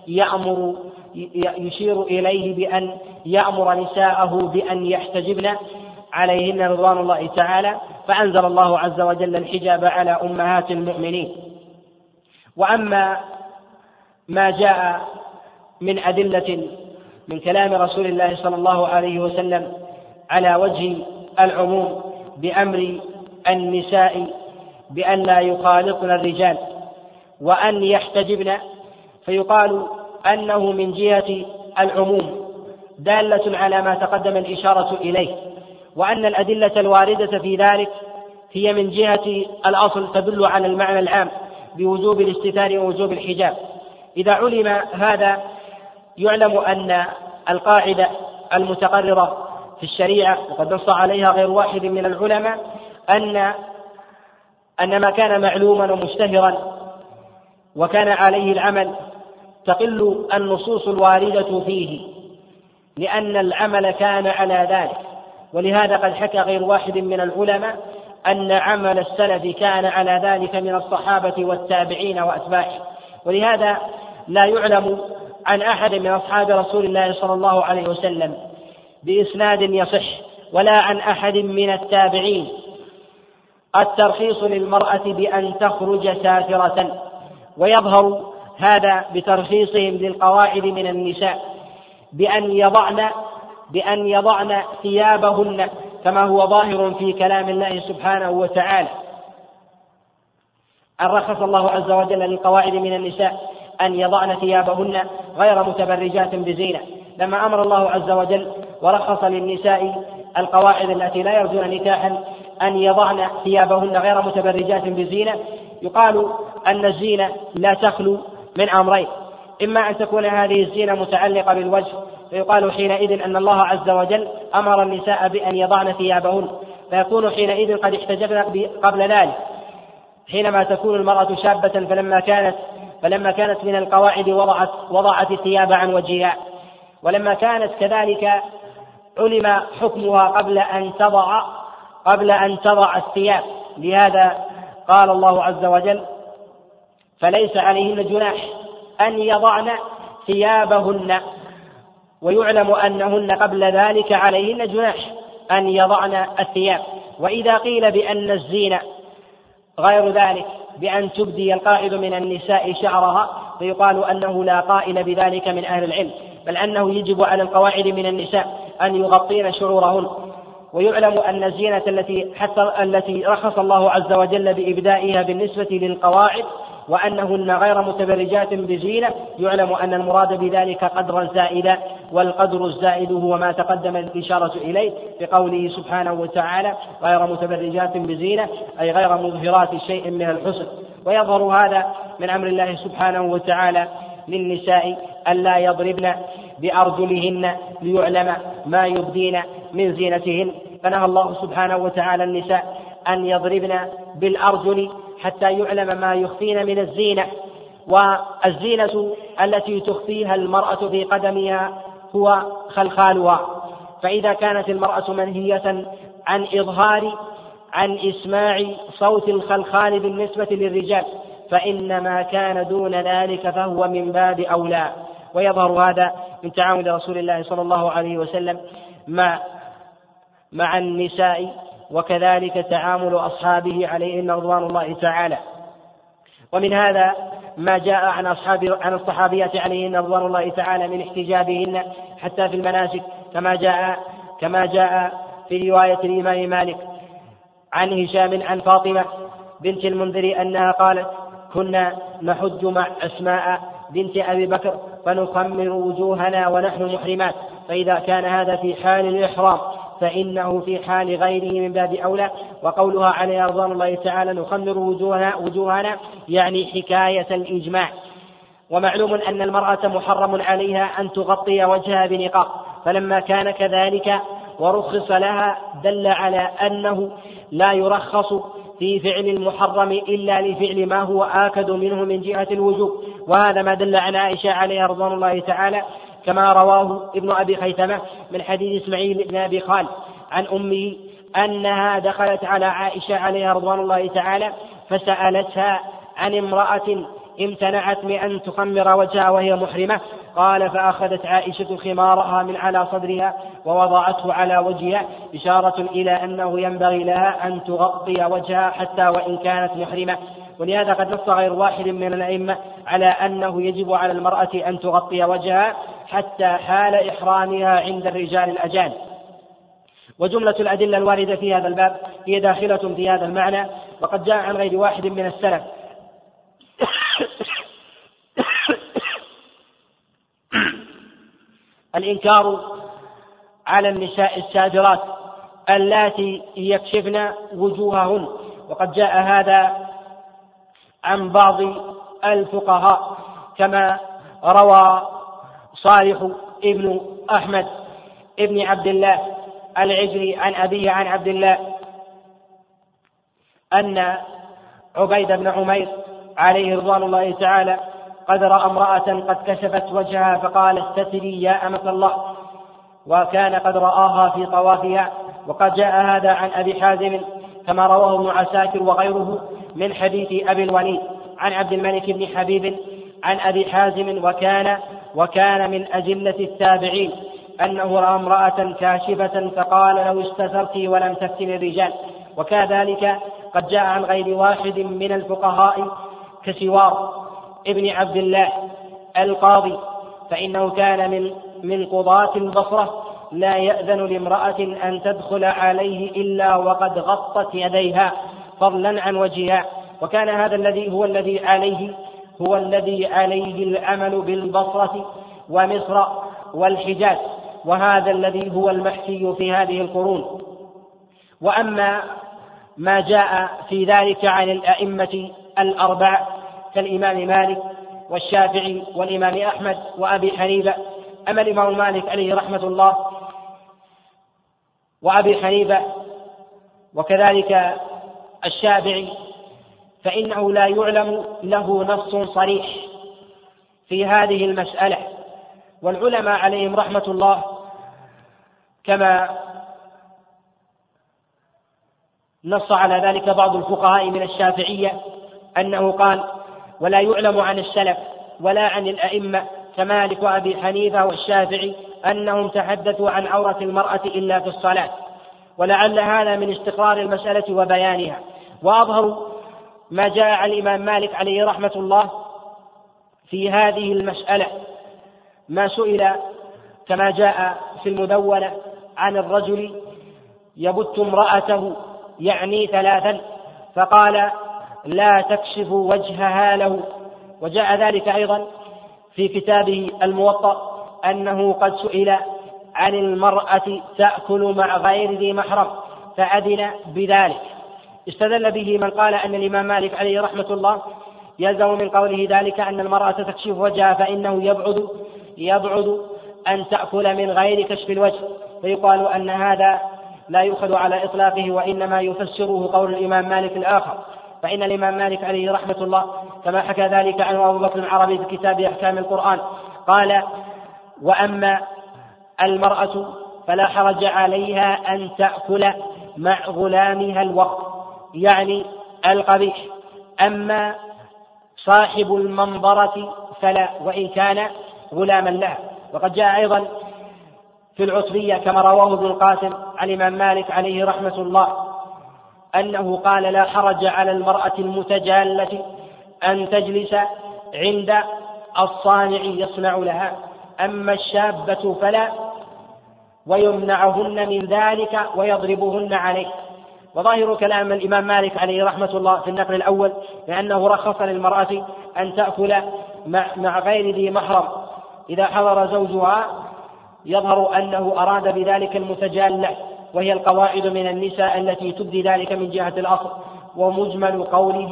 يشير إليه بأن يأمر نساءه بأن يحتجبن عليهن رضوان الله تعالى، فأنزل الله عز وجل الحجاب على أمهات المؤمنين. وأما ما جاء من أدلة من كلام رسول الله صلى الله عليه وسلم على وجه العموم بأمر النساء بأن لا يخالطن الرجال وأن يحتجبن، فيقال أنه من جهة العموم دالة على ما تقدم الإشارة إليه، وأن الأدلة الواردة في ذلك هي من جهة الأصل تدل على المعنى العام بوجوب الاستتار ووجوب الحجاب. إذا علم هذا يعلم أن القاعدة المتقررة في الشريعة وقد نص عليها غير واحد من العلماء أن ما كان معلوما ومشتهرا وكان عليه العمل تقل النصوص الواردة فيه، لأن العمل كان على ذلك. ولهذا قد حكى غير واحد من العلماء أن عمل السلف كان على ذلك من الصحابة والتابعين وأتباعهم. ولهذا لا يعلم عن أحد من أصحاب رسول الله صلى الله عليه وسلم بإسناد يصح ولا عن أحد من التابعين الترخيص للمرأة بأن تخرج سافرة، ويظهر هذا بترخيصهم للقواعد من النساء بأن يضعن ثيابهن كما هو ظاهر في كلام الله سبحانه وتعالى. أن رخص الله عز وجل للقواعد من النساء أن يضعن ثيابهن غير متبرجات بزينة، لما أمر الله عز وجل ورخص للنساء القواعد التي لا يرجون نكاحا أن يضعن ثيابهن غير متبرجات بزينة. يقال أن الزينة لا تخلو من أمرين: إما أن تكون هذه الزينة متعلقة بالوجه، فيقال حينئذ أن الله عز وجل أمر النساء بأن يضعن ثيابهن، فيكون حينئذ قد احتجبن قبل ذلك حينما تكون المرأة شابة، فلما كانت من القواعد وضعت الثياب عن وجهها، ولما كانت كذلك علم حكمها قبل أن تضع الثياب. لهذا قال الله عز وجل: فليس عليهن جناح أن يضعن ثيابهن، ويعلم أنهن قبل ذلك عليهن جناح أن يضعن الثياب. وإذا قيل بأن الزينة غير ذلك بأن تبدي القاعد من النساء شعرها، فيقال أنه لا قائل بذلك من أهل العلم، بل أنه يجب على القواعد من النساء أن يغطين شعورهن. ويعلم أن الزينة التي رخص الله عز وجل بإبدائها بالنسبة للقواعد وأنهن غير متبرجات بزينة، يعلم أن المراد بذلك قدرا زائدا، والقدر الزائد هو ما تقدم الإشارة إليه بقوله سبحانه وتعالى غير متبرجات بزينة، أي غير مظهرات شيء من الحسن. ويظهر هذا من أمر الله سبحانه وتعالى للنساء ألا يضربن بأرجلهن ليعلم ما يبدين من زينتهن، فنهى الله سبحانه وتعالى النساء أن يضربن بالأرجل حتى يعلم ما يخفين من الزينة. والزينة التي تخفيها المرأة في قدمها هو خلخالها، فإذا كانت المرأة منهية عن إسماع صوت الخلخال بالنسبة للرجال، فإن ما كان دون ذلك فهو من باب أولى. ويظهر هذا من تعامل رسول الله صلى الله عليه وسلم مع النساء، وكذلك تعامل أصحابه عليهن رضوان الله تعالى. ومن هذا ما جاء عن الصحابيات عليهن رضوان الله تعالى من احتجابهن حتى في المناسك، كما جاء في رواية الإمام مالك عن هشام عن فاطمة بنت المنذر أنها قالت: كنا نحج مع أسماء بنت أبي بكر فنخمر وجوهنا ونحن محرمات، فإذا كان هذا في حال الإحرام فإنه في حال غيره من باب أولى. وقولها عليه رضوان الله تعالى نخمر وجوهنا يعني حكاية الإجماع. ومعلوم أن المرأة محرم عليها أن تغطي وجهها بنقاب، فلما كان كذلك ورخص لها دل على أنه لا يرخص في فعل المحرم إلا لفعل ما هو آكد منه من جهة الوجوب، وهذا ما دل عن عائشة عليها رضوان الله تعالى، كما رواه ابن أبي خيثمة من حديث إسماعيل بن أبي خالد عن أمه أنها دخلت على عائشة عليها رضوان الله تعالى فسألتها عن امرأة امتنعت من أن تخمر وجهها وهي محرمة، قال: فأخذت عائشة خمارها من على صدرها ووضعته على وجهها، إشارة إلى أنه ينبغي لها أن تغطي وجهها حتى وإن كانت محرمة. ولهذا قد نص غير واحد من الأئمة على أنه يجب على المرأة أن تغطي وجهها حتى حال إحرامها عند الرجال الأجانب. وجملة الأدلة الواردة في هذا الباب هي داخلة في هذا المعنى، وقد جاء عن غير واحد من السلف الإنكار على النساء السادرات اللاتي يكشفن وجوههن، وقد جاء هذا عن بعض الفقهاء، كما روى صالح ابن أحمد ابن عبد الله العجلي عن أبيه عن عبد الله أن عبيد بن عمير عليه رضوان الله تعالى قد رأى امرأة قد كشفت وجهها فقال: استتري يا أمة الله، وكان قد رآها في طوافها. وقد جاء هذا عن أبي حازم كما رواه ابن عساكر وغيره من حديث أبي الوليد عن عبد الملك بن حبيب عن أبي حازم وكان من أجلة التابعين أنه رأى امرأة كاشفة فقال: لو استترت ولم تفتن الرجال. وكذلك قد جاء عن غير واحد من الفقهاء كسوار ابن عبد الله القاضي، فإنه كان من قضاة البصرة لا يأذن لامرأة أن تدخل عليه إلا وقد غطت يديها فضلا عن وجهها. وكان هذا الذي عليه العمل بالبصرة ومصر والحجاز، وهذا الذي هو المحكي في هذه القرون. وأما ما جاء في ذلك عن الأئمة الأربعة كالإمام مالك والشافعي والإمام أحمد وأبي حنيفة، أما الإمام مالك عليه رحمة الله وأبي حنيفة وكذلك الشافعي فإنه لا يعلم له نص صريح في هذه المسألة، والعلماء عليهم رحمة الله كما نص على ذلك بعض الفقهاء من الشافعية أنه قال: ولا يعلم عن السلف ولا عن الأئمة كمالك وأبي حنيفة والشافعي أنهم تحدثوا عن عورة المرأة إلا في الصلاة، ولعل هذا من استقرار المسألة وبيانها. وأظهر ما جاء عن الإمام مالك عليه رحمة الله في هذه المسألة ما سئل كما جاء في المدونة عن الرجل يبت امرأته يعني 3، فقال: لا تكشف وجهها له. وجاء ذلك أيضا في كتابه الموطأ أنه قد سئل عن المرأة تأكل مع غير ذي محرم فأذن بذلك. استدل به من قال أن الإمام مالك عليه رحمة الله يلزم من قوله ذلك أن المرأة تكشف وجهها فإنه يبعد أن تأكل من غير كشف الوجه، فيقال أن هذا لا يؤخذ على إطلاقه، وإنما يفسره قول الإمام مالك الآخر. فإن الإمام مالك عليه رحمة الله كما حكى ذلك عنه أبو بكر العربي في كتاب أحكام القرآن قال: وأما المرأة فلا حرج عليها أن تأكل مع غلامها الوقت، يعني القبيح، أما صاحب المنظرة فلا، وإن كان غلاما لها. وقد جاء أيضا في العتبية كما رواه ابن القاسم عن الإمام مالك عليه رحمة الله أنه قال: لا حرج على المرأة المتجالة أن تجلس عند الصانع يصنع لها، أما الشابة فلا، ويمنعهن من ذلك ويضربهن عليه. وظاهر كلام الإمام مالك عليه رحمة الله في النقل الأول لأنه رخص للمرأة أن تأكل مع غير ذي محرم إذا حضر زوجها، يظهر أنه أراد بذلك المتجالة، وهي القواعد من النساء التي تبدي ذلك من جهة الأصل، ومجمل قوله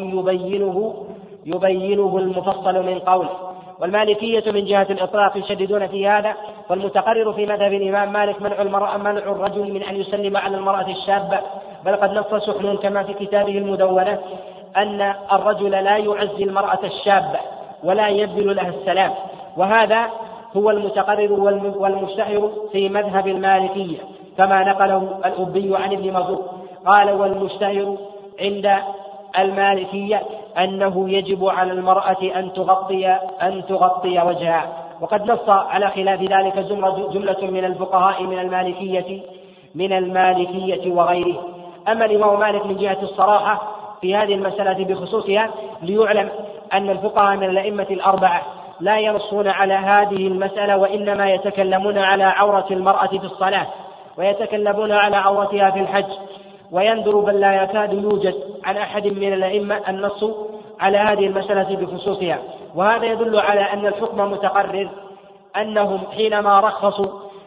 يبينه المفصل من قوله. والمالكية من جهة الإطلاق يشددون في هذا، والمتقرر في مذهب الإمام مالك منع الرجل من أن يسلم على المرأة الشابة، بل قد نص سحنون كما في كتابه المدونة أن الرجل لا يعزي المرأة الشابة ولا يبذل لها السلام، وهذا هو المتقرر والمشتهر في مذهب المالكية كما نقله الأبي عن ابن مرزوق قال: والمشتهر عند المالكية أنه يجب على المرأة أن تغطي وجهها. وقد نص على خلاف ذلك جملة من الفقهاء من المالكية وغيره. أما الإمام مالك من جهة الصراحة في هذه المسألة بخصوصها، ليعلم أن الفقهاء من الأئمة الأربعة لا ينصون على هذه المسألة، وإنما يتكلمون على عورة المرأة في الصلاة، ويتكلمون على عورتها في الحج، ويندر بل لا يكاد يوجد عن أحد من الأئمة النص على هذه المسألة بخصوصها. وهذا يدل على أن الحكم متقرر، أنهم حينما رخصوا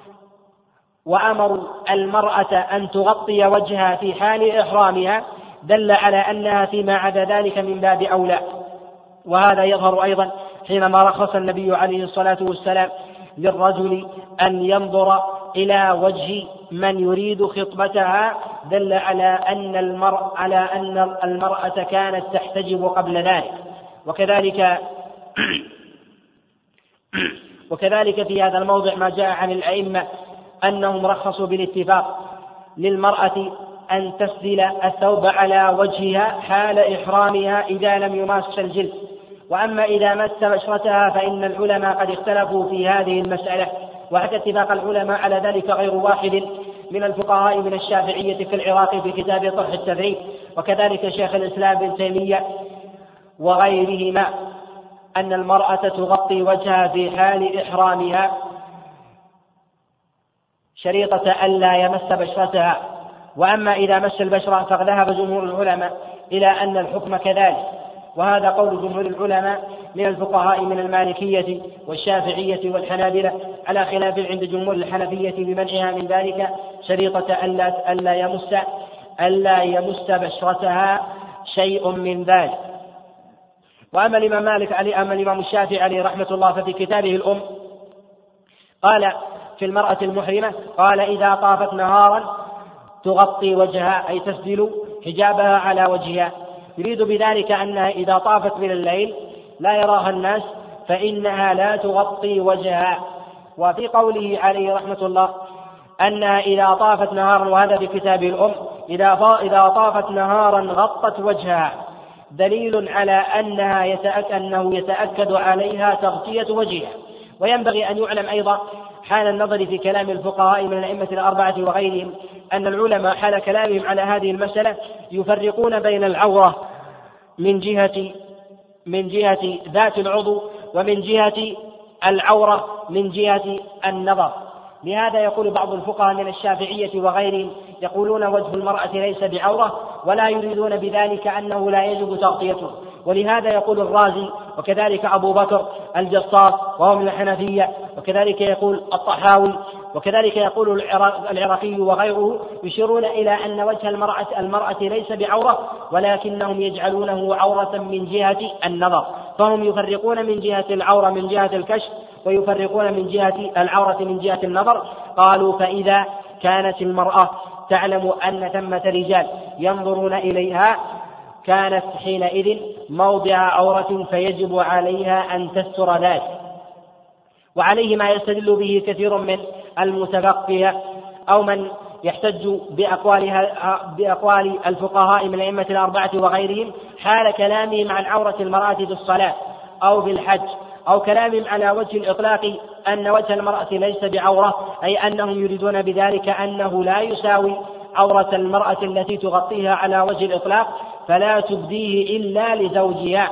وأمروا المرأة أن تغطي وجهها في حال إحرامها دل على أنها فيما عدا ذلك من باب أولى. وهذا يظهر أيضا حينما رخص النبي عليه الصلاة والسلام للرجل أن ينظر إلى وجه من يريد خطبتها، دل على أن المرأة كانت تحتجب قبل ذلك. وكذلك في هذا الموضع ما جاء عن الأئمة أنهم رخصوا بالاتفاق للمرأة أن تسدل الثوب على وجهها حال إحرامها إذا لم يماس الجلد. وأما إذا مس بشرتها فإن العلماء قد اختلفوا في هذه المسألة، وحتى اتفاق العلماء على ذلك غير واحد من الفقهاء من الشافعية في العراق في كتاب طرح التدريب، وكذلك شيخ الإسلام ابن تيمية وغيرهما، أن المرأة تغطي وجهها في حال إحرامها شريطة ألا يمس بشرتها. وأما إذا مس البشرة فذهب جمهور العلماء إلى أن الحكم كذلك، وهذا قول جمهور العلماء من الفقهاء من المالكية والشافعية والحنابلة، على خلاف عند جمهور الحنفية بمنعها من ذلك شريطة ألا يمس بشرتها شيء من ذلك. وأما الإمام الشافعي عليه رحمة الله ففي كتابه الأم قال في المرأة المحرمة قال: إذا طافت نهارا تغطي وجهها، أي تسدل حجابها على وجهها، يريد بذلك أنها إذا طافت من الليل لا يراها الناس فإنها لا تغطي وجهها. وفي قوله عليه رحمة الله أنها إذا طافت نهارا، وهذا في كتاب الأم، إذا طافت نهارا غطت وجهها، دليل على أنه يتأكد عليها تغطية وجهها. وينبغي أن يعلم أيضا حال النظر في كلام الفقهاء من الأئمة الأربعة وغيرهم أن العلماء حال كلامهم على هذه المسألة يفرقون بين العورة من جهة ذات العضو ومن جهة العورة من جهة النظر. لهذا يقول بعض الفقهاء من الشافعية وغيرهم يقولون وجه المرأة ليس بعورة، ولا يريدون بذلك أنه لا يجب تغطيته. ولهذا يقول الرازي وكذلك أبو بكر الجصاص وهو من الحنفية، وكذلك يقول الطحاوي، وكذلك يقول العراقي وغيره، يشيرون إلى أن وجه المرأة ليس بعورة، ولكنهم يجعلونه عورة من جهة النظر، فهم يفرقون من جهة العورة من جهة الكشف، ويفرقون من جهة العورة من جهة النظر. قالوا فإذا كانت المرأة تعلم أن ثمة رجال ينظرون إليها كانت حينئذ موضع عورة، فيجب عليها أن تستر ذلك. وعليه ما يستدل به كثير من المتفقهة أو من يحتج بأقوال الفقهاء من الأئمة الأربعة وغيرهم حال كلامهم عن عورة المرأة في الصلاة أو في الحج، أو كلامهم على وجه الإطلاق أن وجه المرأة ليس بعورة، أي أنهم يريدون بذلك أنه لا يساوي عورة المرأة التي تغطيها على وجه الإطلاق، فلا تبديه إلا لزوجها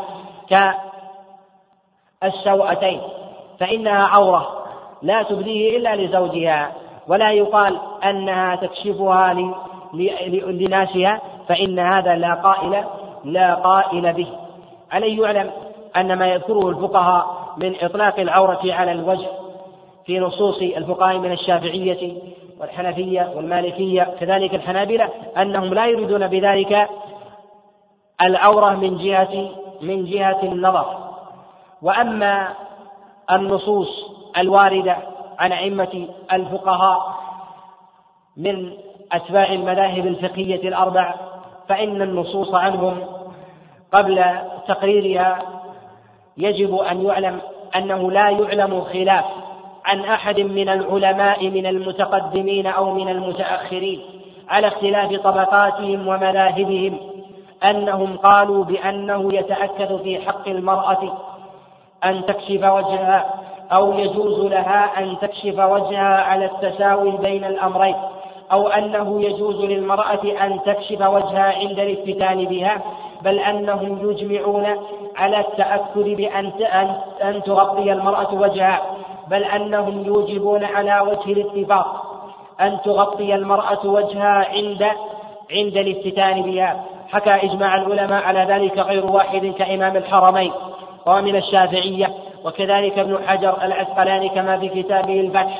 كالسوأتين، فإنها عورة لا تبديه إلا لزوجها، ولا يقال أنها تكشفها لناسها، فإن هذا لا قائل به. عليه يعلم أن ما يذكره الفقهاء من إطلاق العورة على الوجه في نصوص الفقهاء من الشافعية والحنفية والمالكية كذلك الحنابلة أنهم لا يريدون بذلك العورة من جهة النظر. وأما النصوص الواردة عن أئمة الفقهاء من أتباع المذاهب الفقهية الأربع، فإن النصوص عنهم قبل تقريرها يجب أن يعلم أنه لا يعلم خلاف عن أحد من العلماء من المتقدمين أو من المتأخرين على اختلاف طبقاتهم ومذاهبهم أنهم قالوا بأنه يتأكد في حق المرأة أن تكشف وجهها، أو يجوز لها أن تكشف وجهها على التساوي بين الأمرين، أو أنه يجوز للمرأة أن تكشف وجهها عند الافتتان بها، بل أنهم يجمعون على التأكد بأن تغطي المرأة وجهها، بل أنهم يوجبون على وجه الاتفاق أن تغطي المرأة وجهها عند الافتتان بها. حكى إجماع العلماء على ذلك غير واحد كإمام الحرمين ومن الشافعية، وكذلك ابن حجر العسقلاني كما في كتابه الفتح،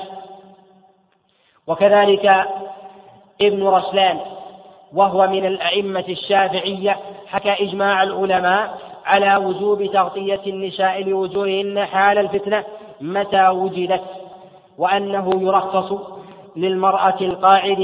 وكذلك ابن رسلان وهو من الأئمة الشافعية حكى إجماع العلماء على وجوب تغطية النساء لوجوههن حال الفتنة متى وجدت، وأنه يرخص للمرأة القاعد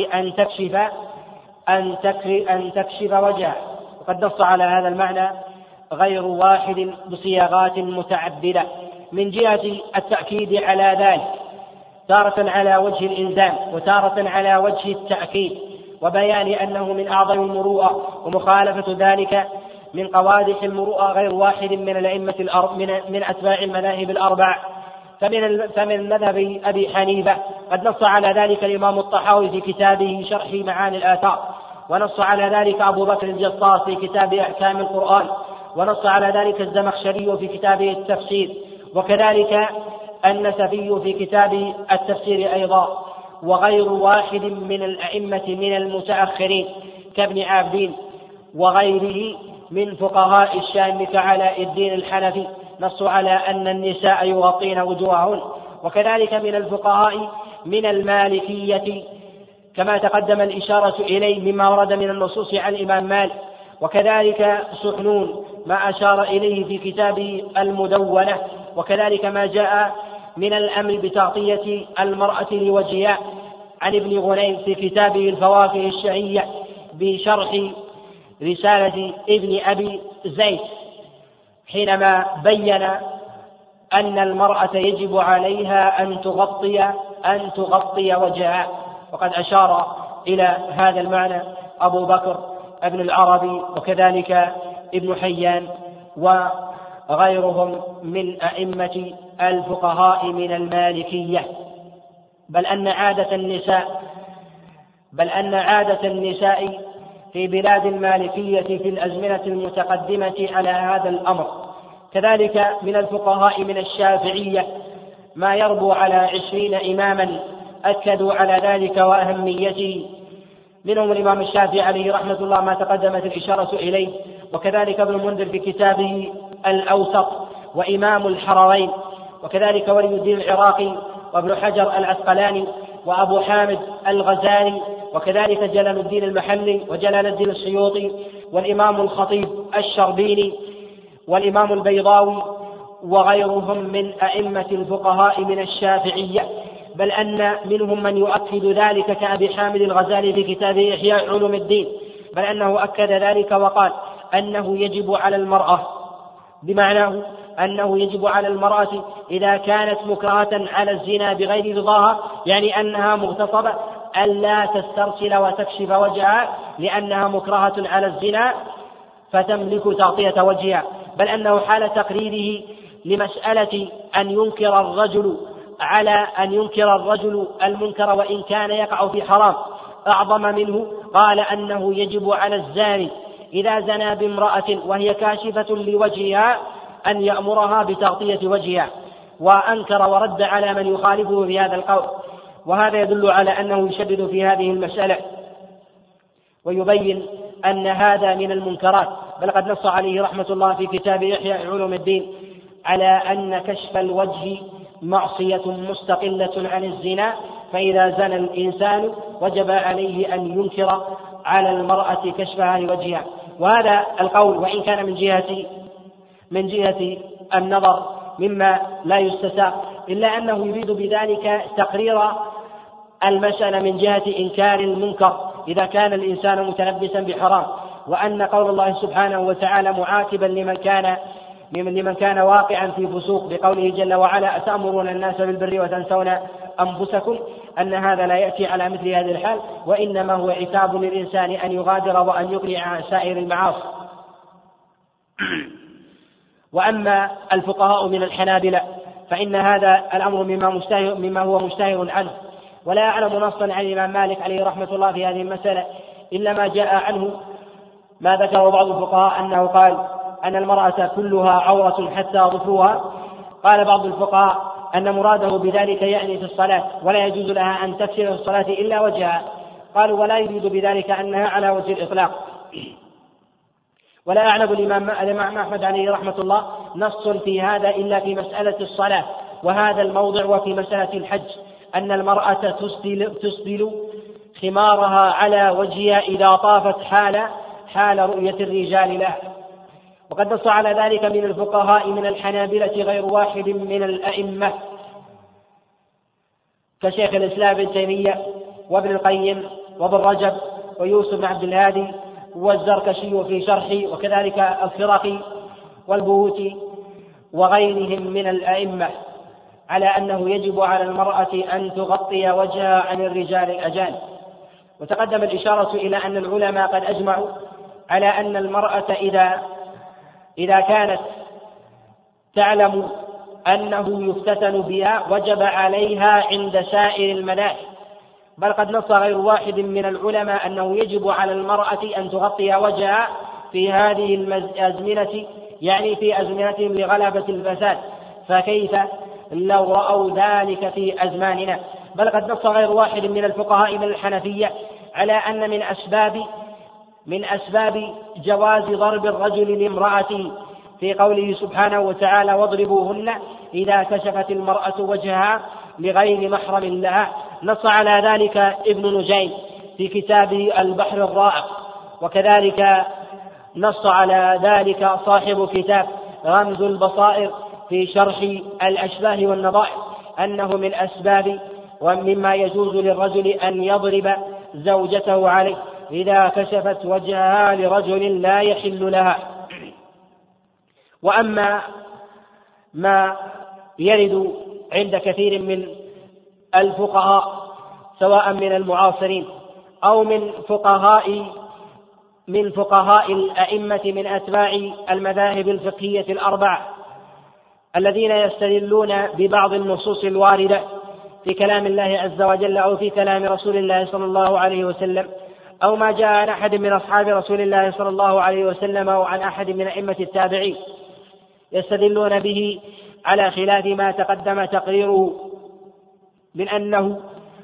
أن تكشف وجهها. وقد نص على هذا المعنى غير واحد بصياغات متعددة من جهة التأكيد على ذلك، تارة على وجه الإلزام وتارة على وجه التأكيد، وبيان أنه من أعظم المروءة، ومخالفة ذلك من قوادح المروءة غير واحد من الأئمة من أتباع المذاهب الأربع. فمن مذهب أبي حنيفة قد نص على ذلك الإمام الطحاوي في كتابه شرح معاني الآثار، ونص على ذلك أبو بكر الجصاص في كتاب أحكام القرآن، ونص على ذلك الزمخشري في كتابه التفسير، وكذلك النسفي في كتاب التفسير أيضا، وغير واحد من الأئمة من المتأخرين كابن عابدين وغيره من فقهاء الشام كعلاء الدين الحنفي نصوا على أن النساء يغطين وجوههن. وكذلك من الفقهاء من المالكية كما تقدم الإشارة إليه مما ورد من النصوص عن الإمام مالك، وكذلك سحنون ما أشار إليه في كتابه المدونة، وكذلك ما جاء من الأمر بتغطية المرأة لوجهها عن ابن غنيم في كتابه الفواكه الشهية بشرح رسالة ابن أبي زيد، حينما بين أن المرأة يجب عليها أن تغطي وجهها. وقد أشار إلى هذا المعنى أبو بكر ابن العربي وكذلك ابن حيان وغيرهم من أئمة الفقهاء من المالكية، بل أن عادة النساء في بلاد المالكية في الأزمنة المتقدمة على هذا الأمر. كذلك من الفقهاء من الشافعية ما يربو على 20 إماما أكدوا على ذلك وأهميته، منهم الإمام الشافعي عليه رحمة الله ما تقدمت الإشارة إليه، وكذلك ابن المنذر في كتابه الأوسط، وإمام الحرمين، وكذلك ولي الدين العراقي، وابن حجر العسقلاني، وأبو حامد الغزالي، وكذلك جلال الدين المحلي، وجلال الدين السيوطي، والإمام الخطيب الشربيني، والإمام البيضاوي، وغيرهم من أئمة الفقهاء من الشافعية، بل أن منهم من يؤكد ذلك كأبي حامد الغزالي في كتابه إحياء علوم الدين، بل أنه أكد ذلك وقال أنه يجب على المرأة، بمعناه أنه يجب على المرأة إذا كانت مكرهة على الزنا بغير رضاها، يعني أنها مغتصبة، ألا تسترسل وتكشف وجهها لأنها مكرهة على الزنا فتملك تغطية وجهها، بل أنه حال تقريره لمسألة أن ينكر الرجل المنكر وإن كان يقع في حرام أعظم منه، قال أنه يجب على الزاني إذا زنى بامرأة وهي كاشفة لوجهها أن يأمرها بتغطية وجهها، وأنكر ورد على من يخالفه في هذا القول. وهذا يدل على أنه يشدد في هذه المسألة ويبين أن هذا من المنكرات، بل قد نص عليه رحمة الله في كتاب إحياء علوم الدين على أن كشف الوجه معصية مستقلة عن الزنا، فإذا زنى الإنسان وجب عليه أن ينكر على المرأة كشفها لوجهها. وهذا القول وإن كان من جهة النظر مما لا يستساغ، إلا أنه يريد بذلك تقرير المسألة من جهة إنكار المنكر إذا كان الإنسان متلبسا بحرام، وأن قول الله سبحانه وتعالى معاتبا لمن كان واقعا في فسوق بقوله جل وعلا أتأمرون الناس بالبر وتنسون أنفسكم، أن هذا لا يأتي على مثل هذه الحال، وإنما هو عتاب للإنسان أن يغادر وأن يقلع عن سائر المعاصي. وأما الفقهاء من الحنابلة فإن هذا الأمر مما هو مشتهر عنه، ولا أعلم نصا عن الإمام مالك عليه رحمة الله في هذه المسألة إلا ما جاء عنه ما ذكر بعض الفقهاء أنه قال أن المرأة كلها عورة حتى ظفرها. قال بعض الفقهاء أن مراده بذلك يعني في الصلاة، ولا يجوز لها أن تكشف في الصلاة إلا وجهها. قالوا ولا يريد بذلك أنها على وجه الإطلاق. ولا أعلم الإمام أحمد عليه رحمة الله نص في هذا إلا في مسألة الصلاة وهذا الموضع، وفي مسألة الحج أن المرأة تسدل خمارها على وجهها إذا طافت حال رؤية الرجال لها. وقد نص على ذلك من الفقهاء من الحنابلة غير واحد من الأئمة كشيخ الإسلام ابن تيمية وابن القيم وابن رجب ويوسف بن عبد الهادي والزركشي في شرحه، وكذلك الخرقي والبهوتي وغيرهم من الأئمة، على أنه يجب على المرأة أن تغطي وجهها عن الرجال الأجانب. وتقدم الإشارة إلى أن العلماء قد أجمعوا على أن المرأة إذا كانت تعلم أنه يفتتن بها وجب عليها عند سائر المناهج، بل قد نص غير واحد من العلماء أنه يجب على المرأة أن تغطي وجهها في هذه الأزمنة، يعني في أزمنتهم لغلبة الفساد، فكيف لو رأوا ذلك في أزماننا. بل قد نص غير واحد من الفقهاء من الحنفية على أن من أسباب جواز ضرب الرجل لامرأته في قوله سبحانه وتعالى واضربوهن إذا كشفت المرأة وجهها لغير محرم لها. نص على ذلك ابن نجيم في كتابه البحر الرائق، وكذلك نص على ذلك صاحب كتاب رمز البصائر في شرح الأشباه والنظائر، أنه من أسباب ومما يجوز للرجل أن يضرب زوجته عليه إذا كشفت وجهها لرجل لا يحل لها. وأما ما يرد عند كثير من الفقهاء سواء من المعاصرين أو من فقهاء الأئمة من أتباع المذاهب الفقهية الأربعة الذين يستدلون ببعض النصوص الواردة في كلام الله عز وجل أو في كلام رسول الله صلى الله عليه وسلم أو ما جاء عن أحد من أصحاب رسول الله صلى الله عليه وسلم أو عن أحد من أئمة التابعين، يستدلون به على خلاف ما تقدم تقريره من أنه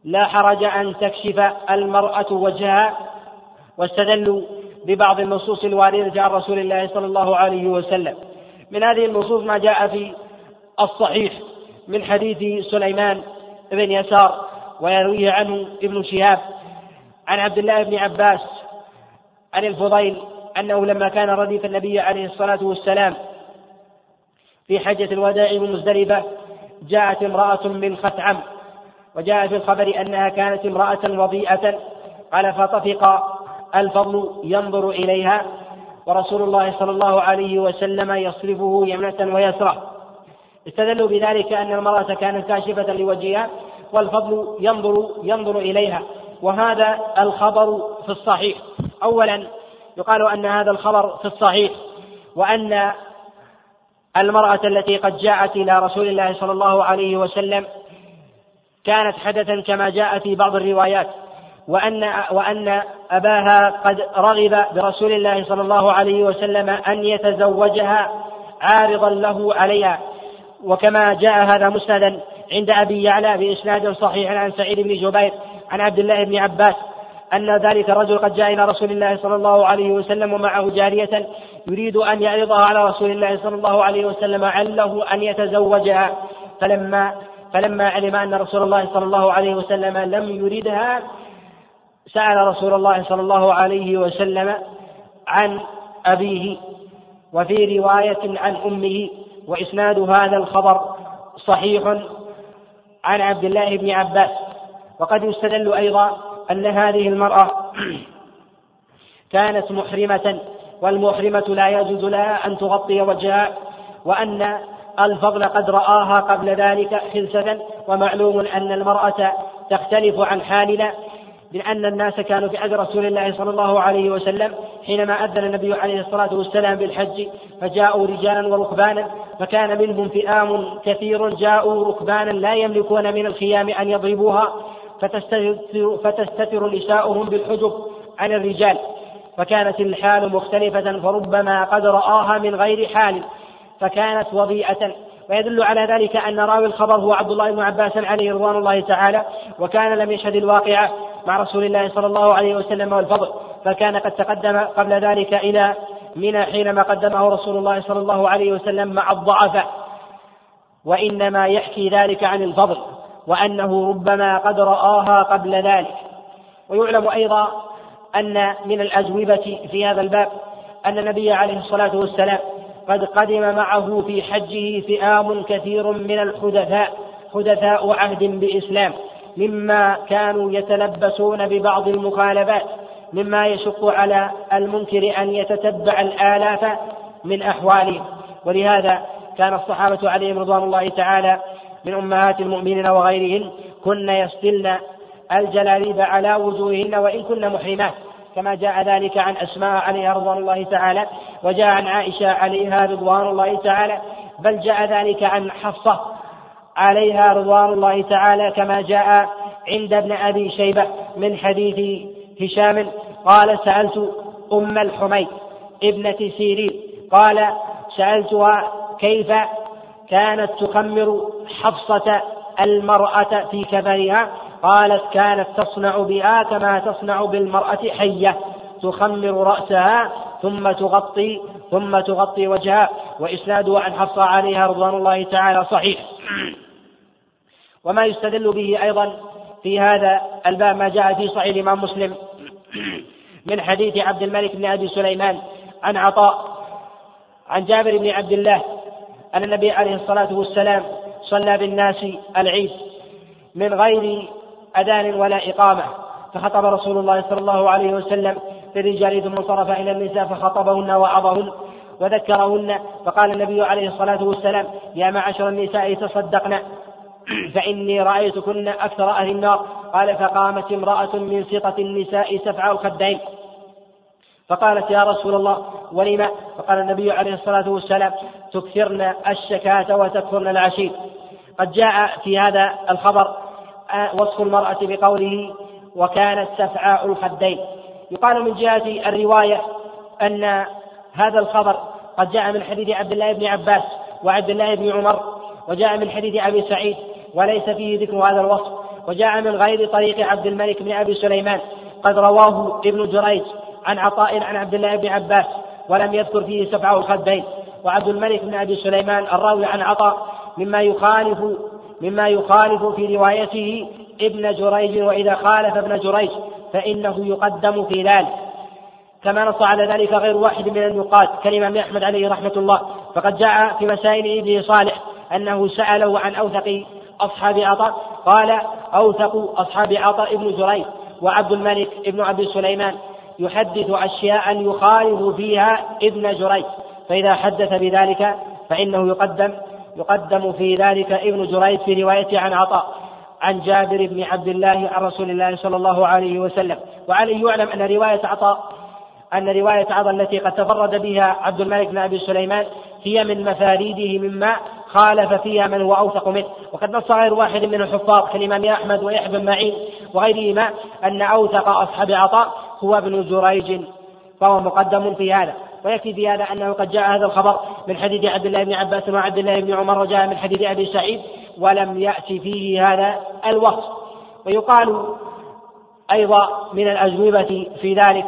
لا حرج أن تكشف المرأة وجهها، واستدلوا ببعض النصوص الواردة عن رسول الله صلى الله عليه وسلم. من هذه النصوص ما جاء في الصحيح من حديث سليمان بن يسار ويرويه عنه ابن شهاب عن عبد الله بن عباس عن الفضيل أنه لما كان رديف النبي عليه الصلاة والسلام في حجة الوداع بمزدلفة جاءت امرأة من خثعم، وجاء في الخبر أنها كانت امرأة وضيئة، قال فطفق الفضل ينظر إليها ورسول الله صلى الله عليه وسلم يصرفه يمنة ويسرة. استدلوا بذلك أن المرأة كانت كاشفة لوجهها والفضل ينظر إليها، وهذا الخبر في الصحيح. أولا يقال أن هذا الخبر في الصحيح، وأن المرأة التي قد جاءت إلى رسول الله صلى الله عليه وسلم كانت حدثا كما جاء في بعض الروايات، وأن أباها قد رغب برسول الله صلى الله عليه وسلم أن يتزوجها عارضا له عليها، وكما جاء هذا مسندا عند أبي يعلى بإسناد صحيح عن سعيد بن جبير عن عبد الله بن عباس أن ذلك الرجل قد جاء إلى رسول الله صلى الله عليه وسلم ومعه جارية يريد أن يعرضها على رسول الله صلى الله عليه وسلم عله أن يتزوجها، فلما علم أن رسول الله صلى الله عليه وسلم لم يردها سأل رسول الله صلى الله عليه وسلم عن أبيه، وفي رواية عن أمه. وإسناد هذا الخبر صحيح عن عبد الله بن عباس. وقد يستدل أيضا أن هذه المرأة كانت محرمة، والمحرمة لا يجوز لها أن تغطي وجهها، وأن الفضل قد رآها قبل ذلك خلسة. ومعلوم أن المرأة تختلف عن حالنا، لأن الناس كانوا في عهد رسول الله صلى الله عليه وسلم حينما أذن النبي عليه الصلاة والسلام بالحج فجاءوا رجالا وركبانا، فكان منهم فئام كثير جاءوا ركبانا لا يملكون من الخيام أن يضربوها، فتستتر نساؤهم بالحجب عن الرجال، فكانت الحال مختلفة، فربما قد رآها من غير حال فكانت وضيئة. ويدل على ذلك أن راوي الخبر هو عبد الله بن عباس عليه رضوان الله تعالى، وكان لم يشهد الواقعة مع رسول الله صلى الله عليه وسلم والفضل، فكان قد تقدم قبل ذلك إلى منى حينما قدمه رسول الله صلى الله عليه وسلم مع الضعفاء، وإنما يحكي ذلك عن الفضل وأنه ربما قد رآها قبل ذلك. ويعلم أيضا أن من الأجوبة في هذا الباب أن النبي عليه الصلاة والسلام قد قدم معه في حجه فئام كثير من الحدثاء، حدثاء عهد بإسلام، مما كانوا يتلبسون ببعض المخالفات، مما يشق على المنكر أن يتتبع الآلاف من أحوالهم. ولهذا كان الصحابة عليهم رضوان الله تعالى من أمهات المؤمنين وغيرهن كن يسدلن الجلاليب على وجوههن وإن كن محرمات، كما جاء ذلك عن أسماء عليها رضوان الله تعالى، وجاء عن عائشة عليها رضوان الله تعالى، بل جاء ذلك عن حفصة عليها رضوان الله تعالى، كما جاء عند ابن أبي شيبة من حديث هشام قال سألت أم الحميد ابنة سيرين قال سألتها كيف كانت تخمر حفصة المرأة في كبرها، قالت كانت تصنع بها كما تصنع بالمرأة حية، تخمر رأسها ثم تغطي وجهها. وإسناده عن حفصة عليها رضوان الله تعالى صحيح. وما يستدل به أيضا في هذا الباب ما جاء في صحيح الإمام مسلم من حديث عبد الملك بن أبي سليمان عن عطاء عن جابر بن عبد الله أن النبي عليه الصلاة والسلام صلى بالناس العيد من غير أذان ولا إقامة، فخطب رسول الله صلى الله عليه وسلم للرجال ثم انصرف إلى النساء فخطبهن وعظهن وذكرهن، فقال النبي عليه الصلاة والسلام يا معشر النساء تصدقن فإني رأيتكن أكثر أهل النار. قال فقامت امرأة من سطة النساء سفعاء الخدين فقالت يا رسول الله ولما؟ فقال النبي عليه الصلاة والسلام تكثرن الشكاة وتكثرن العشير. قد جاء في هذا الخبر وصف المرأة بقوله وكانت سفعاء الخدين. يقال من جهة الرواية أن هذا الخبر قد جاء من حديث عبد الله بن عباس وعبد الله بن عمر، وجاء من حديث أبي سعيد وليس فيه ذكر هذا الوصف، وجاء من غير طريق عبد الملك بن أبي سليمان قد رواه ابن جريج عن عطاء عن عبد الله بن عباس ولم يذكر فيه سبعة الخدين. وعبد الملك بن أبي سليمان الراوي عن عطاء مما يخالف في روايته ابن جريج، وإذا خالف ابن جريج فإنه يقدم في ذلك، كما نص على ذلك غير واحد من النقاد كالإمام أحمد عليه رحمة الله. فقد جاء في مسائل ابن صالح أنه سأله عن أوثق أصحاب عطاء قال أوثق أصحاب عطاء ابن جريج، وعبد الملك ابن أبي سليمان يحدث أشياء يخالف فيها ابن جريج، فإذا حدث بذلك فإنه يقدم في ذلك ابن جريج في روايته عن عطاء عن جابر بن عبد الله عن رسول الله صلى الله عليه وسلم. وعليه يعلم أن رواية عطاء التي قد تفرد بها عبد الملك بن أبي سليمان هي من مفاريده مما خالف فيها من هو أوثق منه. وقد نص غير واحد من الحفاظ كالإمام أحمد ويحيى بن معين وغيرهما أن أوثق أصحاب عطاء هو ابن جريج، فهو مقدم في هذا. ويكفي في هذا أنه قد جاء هذا الخبر من حديث عبد الله بن عباس وعبد الله بن عمر، وجاء من حديث أبي سعيد ولم يأتي فيه هذا الوصف. ويقال أيضا من الأجوبة في ذلك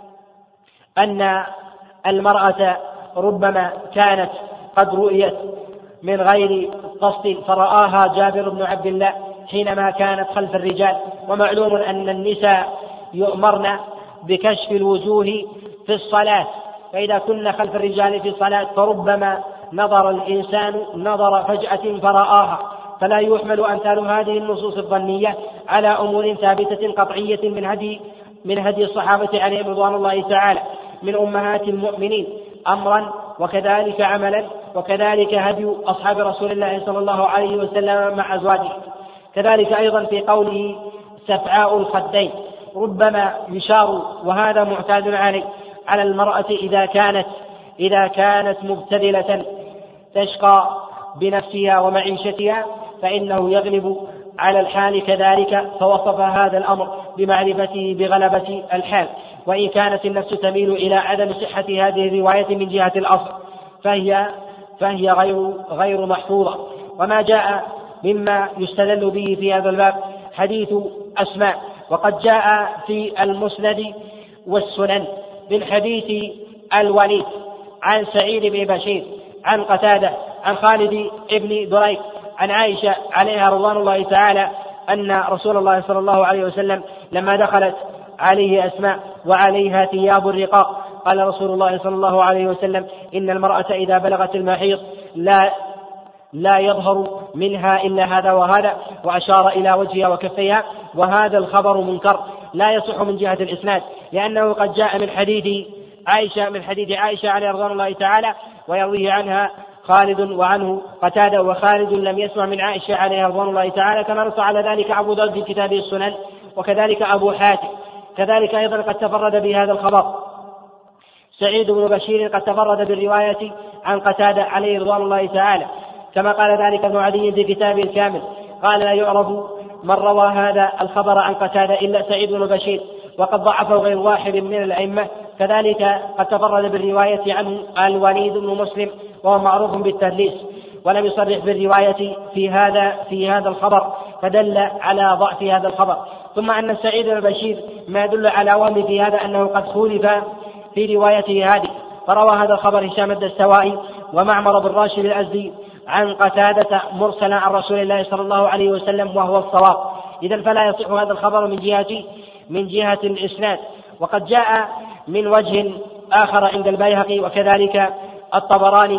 أن المرأة ربما كانت قد رؤيت من غير قصد فرآها جابر بن عبد الله حينما كانت خلف الرجال، ومعلوم أن النساء يؤمرن بكشف الوجوه في الصلاة، فإذا كنا خلف الرجال في الصلاة فربما نظر الإنسان نظر فجأة فرآها، فلا يحمل أمثال هذه النصوص الظنية على أمور ثابتة قطعية من هدي الصحابة عليهم رضوان الله تعالى من أمهات المؤمنين أمرا وكذلك عملا، وكذلك هدي أصحاب رسول الله صلى الله عليه وسلم مع أزواجه. كذلك أيضا في قوله سفعاء الخدين ربما يشار، وهذا معتاد على المرأة إذا كانت مبتذلة تشقى بنفسها ومعيشتها فإنه يغلب على الحال كذلك، فوصف هذا الأمر بمعرفته بغلبة الحال. وإن كانت النفس تميل إلى عدم صحة هذه الرواية من جهة الأصل فهي غير محفوظة. وما جاء مما يستدل به في هذا الباب حديث أسماء، وقد جاء في المسند والسنن من حديث الوليد عن سعيد بن بشير عن قتادة عن خالد بن دريك عن عائشة عليها رضوان الله تعالى أن رسول الله صلى الله عليه وسلم لما دخلت عليه أسماء وعليها ثياب الرقاق قال رسول الله صلى الله عليه وسلم إن المرأة إذا بلغت المحيض لا يظهر منها إلا هذا وهذا، وأشار إلى وجهها وكفيها. وهذا الخبر منكر لا يصح من جهة الإسناد، لأنه قد جاء من حديث عائشة عليه رضوان الله تعالى ويرويه عنها خالد وعنه قتادة، وخالد لم يسمع من عائشة عليه رضوان الله تعالى، كما نص على ذلك أبو داود في كتابه السنن وكذلك أبو حاتم. كذلك أيضا قد تفرد بهذا الخبر سعيد بن بشير قد تفرد بالرواية عن قتادة عليه رضوان الله تعالى، كما قال ذلك ابن عدي في كتابه الكامل قال لا يعرف من روى هذا الخبر عن قتادة إلا سعيد بن بشير، وقد ضعفه غير واحد من الأئمة. كذلك قد تفرد بالرواية عنه الوليد بن مسلم وهو معروف بالتدليس، ولم يصرح بالرواية في هذا الخبر، فدل على ضعف هذا الخبر. ثم أن سعيد بن بشير ما يدل على وهم في هذا أنه قد خولف في روايته هذه، فروى هذا الخبر هشام الدستوائي ومعمر بن راشد الأزدي عن قتادة مرسلا عن رسول الله صلى الله عليه وسلم وهو الصواب. إذن فلا يصح هذا الخبر من جهة الإسناد. وقد جاء من وجه آخر عند البيهقي وكذلك الطبراني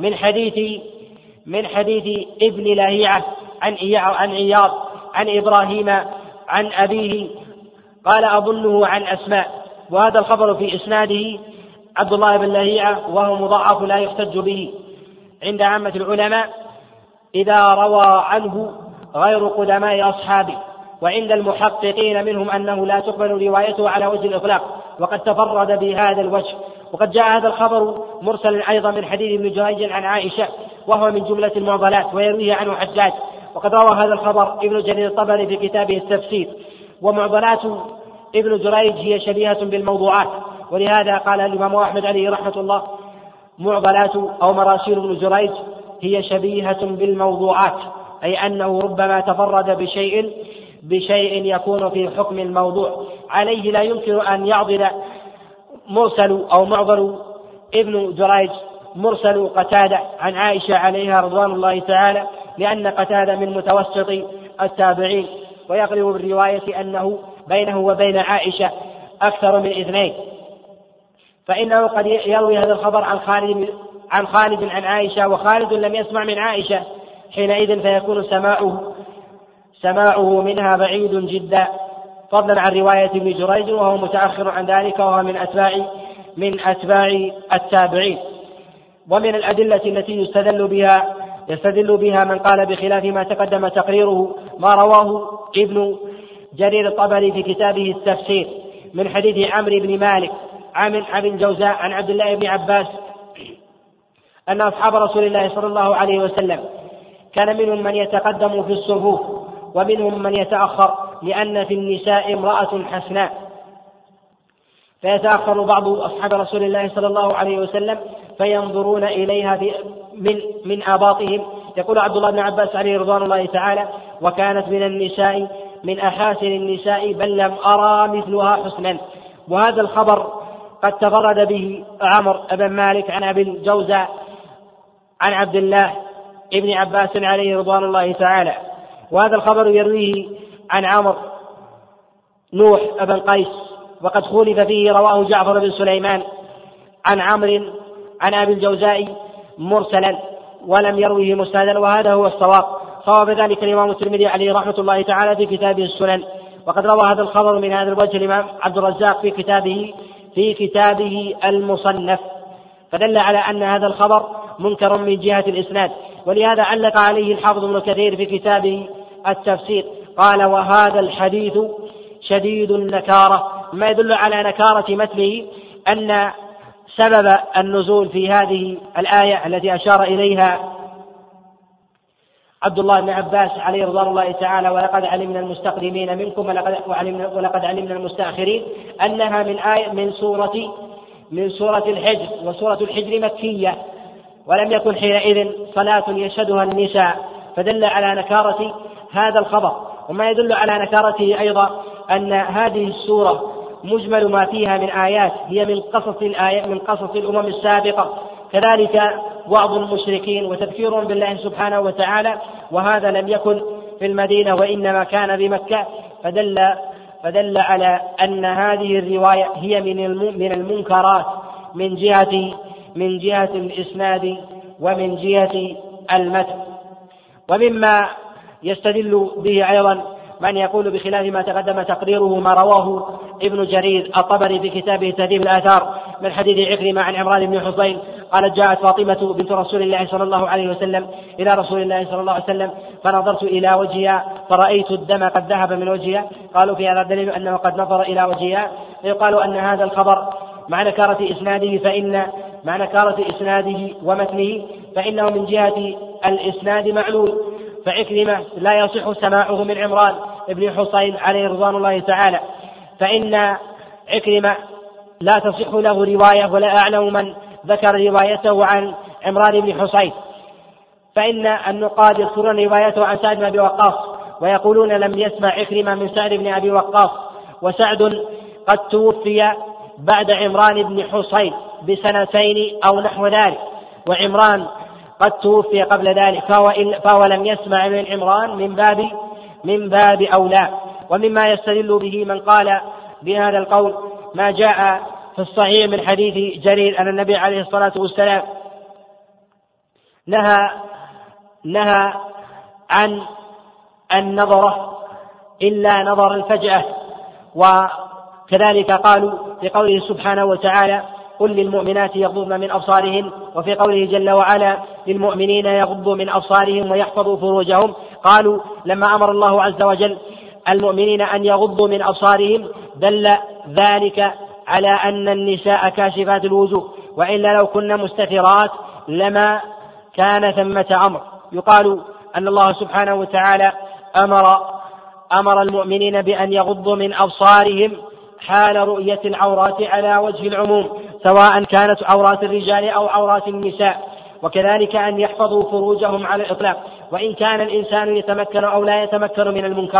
من حديث ابن لهيعة عن عياض عن إبراهيم عن أبيه قال أظنه عن أسماء، وهذا الخبر في إسناده عبد الله بن لهيعة وهو مضاعف لا يحتج به عند عامة العلماء إذا روى عنه غير قدماء أصحابه، وعند المحققين منهم أنه لا تقبل روايته على وجه الإطلاق، وقد تفرد بهذا الوجه. وقد جاء هذا الخبر مرسل أيضا من حديث ابن جريج عن عائشة وهو من جملة المعضلات ويرويه عنه حجاج، وقد روى هذا الخبر ابن جرير الطبري في كتابه التفسير. ومعضلات ابن جريج هي شبيهة بالموضوعات، ولهذا قال الإمام أحمد عليه رحمة الله معضلات أو مراسيل ابن جريج هي شبيهة بالموضوعات، أي أنه ربما تفرد بشيء يكون في حكم الموضوع. عليه لا يمكن أن يعضل مرسل أو معضل ابن جريج مرسل قتادة عن عائشة عليها رضوان الله تعالى، لأن قتادة من متوسط التابعين، ويغلب بالرواية أنه بينه وبين عائشة أكثر من 2، فإنه قد يروي هذا الخبر عن خالد عن عائشة، وخالد لم يسمع من عائشة حينئذ فيكون سماعه منها بعيد جدا، فضلا عن رواية ابن جريج وهو متأخر عن ذلك وهو من أتباع التابعين. ومن الأدلة التي يستدل بها من قال بخلاف ما تقدم تقريره ما رواه ابن جرير الطبري في كتابه التفسير من حديث عمرو بن مالك عن أبي الجوزاء عن عبد الله بن عباس أن أصحاب رسول الله صلى الله عليه وسلم كان منهم من يتقدم في الصفوف ومنهم من يتأخر، لأن في النساء امرأة حسناء، فيتأخر بعض أصحاب رسول الله صلى الله عليه وسلم فينظرون إليها من آباطهم. يقول عبد الله بن عباس عليه رضوان الله تعالى: وكانت من النساء من أحاسن النساء بل لم أرى مثلها حسنا. وهذا الخبر قد تفرد به عمرو بن مالك عن أبي الجوزاء عن عبد الله ابن عباس عليه رضوان الله تعالى، وهذا الخبر يرويه عن عمرو نوح بن قيس، وقد خولف فيه رواه جعفر بن سليمان عن عمرو عن أبي الجوزاء مرسلا ولم يرويه مسندا، وهذا هو الصواب. صواب ذلك الإمام الترمذي عليه رحمة الله تعالى في كتابه السنن، وقد روى هذا الخبر من هذا الوجه الإمام عبد الرزاق في كتابه المصنف، فدل على أن هذا الخبر منكر من جهة الإسناد. ولهذا علق عليه الحافظ ابن كثير في كتابه التفسير قال: وهذا الحديث شديد النكارة، ما يدل على نكارة متنه أن سبب النزول في هذه الآية التي أشار إليها عبد الله بن عباس عليه رضوان الله تعالى: ولقد علمنا المستقدمين منكم ولقد علمنا المستأخرين، أنها من سورة الحجر، وسورة الحجر مكية، ولم يكن حينئذ صلاة يشهدها النساء، فدل على نكارة هذا الخبر. وما يدل على نكارته أيضا أن هذه السورة مجمل ما فيها من آيات هي من قصص الأمم السابقة، كذلك وعظ المشركين وتذكير بالله سبحانه وتعالى، وهذا لم يكن في المدينة وإنما كان بمكة، فدل على أن هذه الرواية هي من المنكرات من جهة الإسناد ومن جهة المتن. ومما يستدل به أيضا من يقول بخلاف ما تقدم تقريره ما رواه ابن جرير الطبري في كتابه تهذيب الآثار من حديث عكرمة عن عمران بن حصين قالت: جاءت فاطمة بنت رسول الله صلى الله عليه وسلم إلى رسول الله صلى الله عليه وسلم فنظرت إلى وجهها فرأيت الدم قد ذهب من وجهها. قالوا: في هذا الدليل أنه قد نظر إلى وجهها. فيقال أن هذا الخبر مع نكارة إسناده ومتنه فإنه من جهة الإسناد معلول، فعكرمة لا يصح سماعه من عمران بن حصين عليه رضوان الله تعالى، فإن عكرمة لا تصح له رواية، ولا أعلم من ذكر روايته عن عمران بن حصين. فإن النقاد يذكرون روايته عن سعد بن أبي وقاص ويقولون لم يسمع عكرمة من سعد بن أبي وقاص، وسعد قد توفي بعد عمران بن حصين ب2 أو نحو ذلك، وعمران قد توفي قبل ذلك، فهو لم يسمع من عمران من باب أولى. ومما يستدل به من قال بهذا القول ما جاء في الصحيح من حديث جرير أن النبي عليه الصلاة والسلام نهى عن النظرة إلا نظر الفجأة. وكذلك قالوا في قوله سبحانه وتعالى: قل للمؤمنات يغضضن من أبصارهن، وفي قوله جل وعلا: للمؤمنين يغضوا من أبصارهم ويحفظوا فروجهم. قالوا لما أمر الله عز وجل المؤمنين أن يغضوا من أبصارهم دل ذلك على أن النساء كاشفات الوجوه، وإلا لو كن مستترات لما كان ثمة أمر. يقال أن الله سبحانه وتعالى أمر المؤمنين بأن يغضوا من أبصارهم حال رؤية العورات على وجه العموم، سواء كانت عورات الرجال أو عورات النساء، وكذلك أن يحفظوا فروجهم على الإطلاق، وإن كان الإنسان يتمكن أو لا يتمكن من المنكر.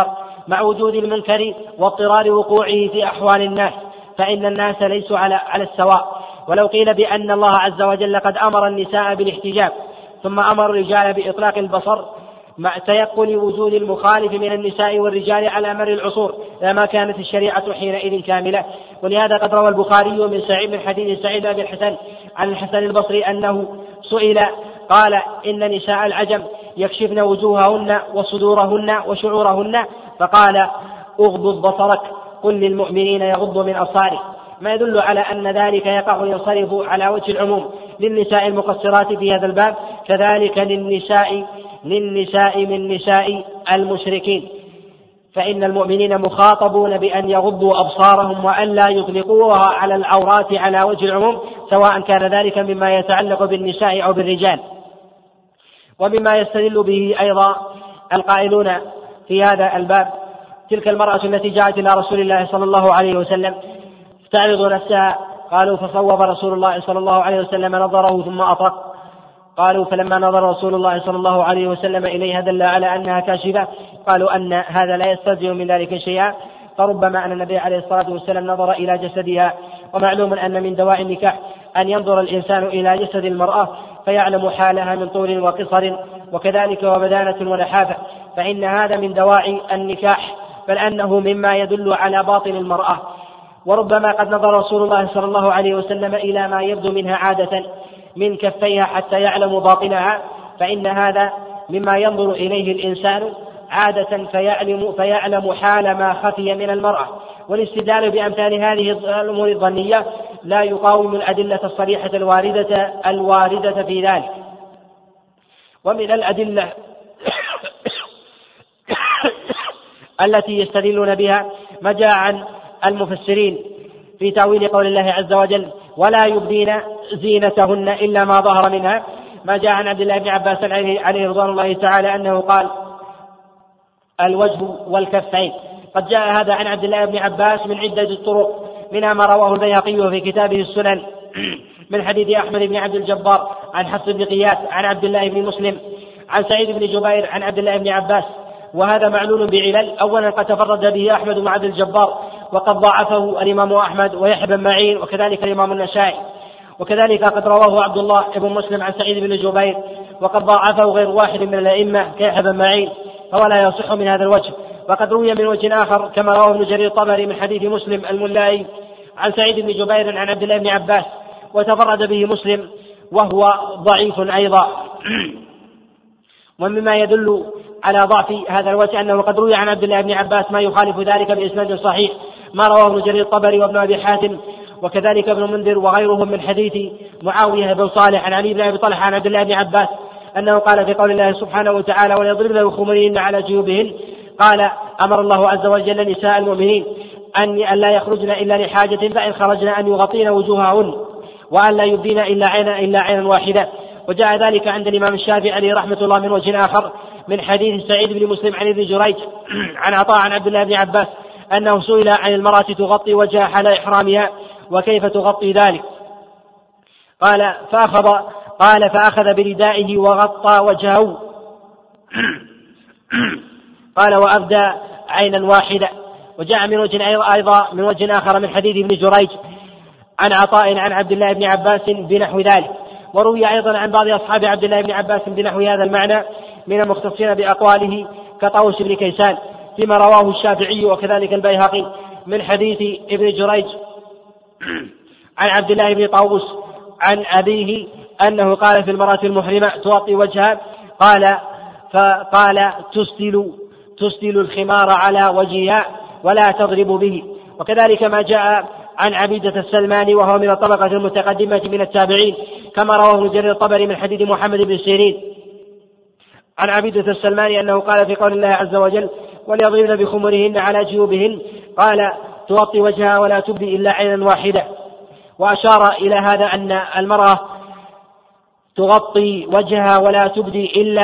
مع وجود المنكر واضطرار وقوعه في أحوال الناس، فإن الناس ليسوا على السواء. ولو قيل بأن الله عز وجل قد أمر النساء بالاحتجاب ثم أمر الرجال بإطلاق البصر مع تيقن وجود المخالف من النساء والرجال على مر العصور لما كانت الشريعة حينئذ كاملة. ولهذا قد روى البخاري من حديث سعيد بن الحسن عن الحسن البصري أنه سئل قال: إن نساء العجم يكشفن وجوههن وصدورهن وشعورهن، فقال: اغضض بصرك، قل للمؤمنين يغضوا من أبصارهم، ما يدل على أن ذلك يقع ينصرف على وجه العموم للنساء المقصرات في هذا الباب، كذلك للنساء من نساء المشركين، فإن المؤمنين مخاطبون بأن يغضوا أبصارهم وأن لا يطلقوها على العورات على وجه العموم، سواء كان ذلك مما يتعلق بالنساء أو بالرجال. ومما يستدل به أيضا القائلون في هذا الباب تلك المرأة التي جاءت إلى رسول الله صلى الله عليه وسلم تعرض نفسها، قالوا: فصوب رسول الله صلى الله عليه وسلم نظره ثم أطرق. قالوا: فلما نظر رسول الله صلى الله عليه وسلم إليها دل على أنها كاشفة. قالوا أن هذا لا يستلزم من ذلك شيئا، فربما أن النبي عليه الصلاة والسلام نظر إلى جسدها. ومعلوم أن من دواعي النكاح أن ينظر الإنسان إلى جسد المرأة فيعلم حالها من طول وقصر، وكذلك وبدانة ونحافة، فإن هذا من دواعي النكاح، بل أنه مما يدل على باطن المرأة. وربما قد نظر رسول الله صلى الله عليه وسلم إلى ما يبدو منها عادة من كفيها حتى يعلم باطنها، فإن هذا مما ينظر إليه الإنسان عادة فيعلم حال ما خفي من المرأة. والاستدلال بأمثال هذه الأمور الظنية لا يقاوم الأدلة الصريحة الواردة في ذلك. ومن الأدلة التي يستدلون بها ما جاء عن المفسرين في تأويل قول الله عز وجل: ولا يبدين زينتهن إلا ما ظهر منها، ما جاء عن عبد الله بن عباس عليه رضوان الله تعالى أنه قال: الوجه والكفين. قد جاء هذا عن عبد الله بن عباس من عدة طرق، منها ما رواه البيهقي في كتابه السنن من حديث أحمد بن عبد الجبار عن حفص بن قياس عن عبد الله بن مسلم عن سعيد بن جبير عن عبد الله بن عباس، وهذا معلول بعلل. أولا قد تفرد به أحمد بن عبد الجبار وقد ضعفه الإمام أحمد ويحيى بن معين وكذلك الإمام النسائي، وكذلك قد رواه عبد الله بن مسلم عن سعيد بن جبير وقد ضعفه غير واحد من الأئمة كيحيى بن معين، فهو لا يصح من هذا الوجه. وقد روي من وجه آخر كما رواه ابن جرير الطبري من حديث مسلم الملائي عن سعيد بن جبير عن عبد الله بن عباس، وتفرد به مسلم وهو ضعيف أيضا. ومما يدل على ضعف هذا الوجه أنه قد روي عن عبد الله بن عباس ما يخالف ذلك بإسناد صحيح، ما رواه ابن جرير الطبري وابن أبي حاتم وكذلك ابن منذر وغيرهم من حديث معاوية بن صالح عن علي بن أبي طلحة عن عبد الله بن عباس أنه قال في قول الله سبحانه وتعالى: وليضربن بخمرهن على جيوبهن، قال: أمر الله عز وجل نساء المؤمنين أن لا يخرجن إلا لحاجة، فإن خرجن أن يغطين وجوههن وأن لا يبدين إلا عينا واحدة. وجاء ذلك عند الإمام الشافعي عليه رحمة الله من وجه آخر من حديث سعيد بن مسلم عن ابن جريج عن عطاء عن عبد الله بن عباس أنه سئل عن المرأة تغطي وجهها حال إحرامها وكيف تغطي ذلك، قال: فأخذ بردائه وغطى وجهه، قال: وأبدى عينا واحدة. وجاء من وجه أيضا من وجه آخر من حديث ابن جريج عن عطاء عن عبد الله بن عباس بنحو ذلك. وروي أيضا عن بعض أصحاب عبد الله بن عباس بنحو هذا المعنى من المختصين بأقواله كطاووس بن كيسان فيما رواه الشافعي وكذلك البيهقي من حديث ابن جريج عن عبد الله بن طاووس عن أبيه أنه قال في المرأة المحرمة تغطي وجهها، فقال: تسدل الخمار على وجهها ولا تضرب به. وكذلك ما جاء عن عبيدة السلماني وهو من الطبقة المتقدمة من التابعين كما رواه ابن جرير الطبري من حديث محمد بن سيرين عن عبيدة السلماني أنه قال في قول الله عز وجل: وليضربن بخمرهن على جيوبهن، قال: تغطي وجهها ولا تبدي إلا عينا واحدة. وأشار إلى هذا أن المرأة تغطي وجهها ولا تبدي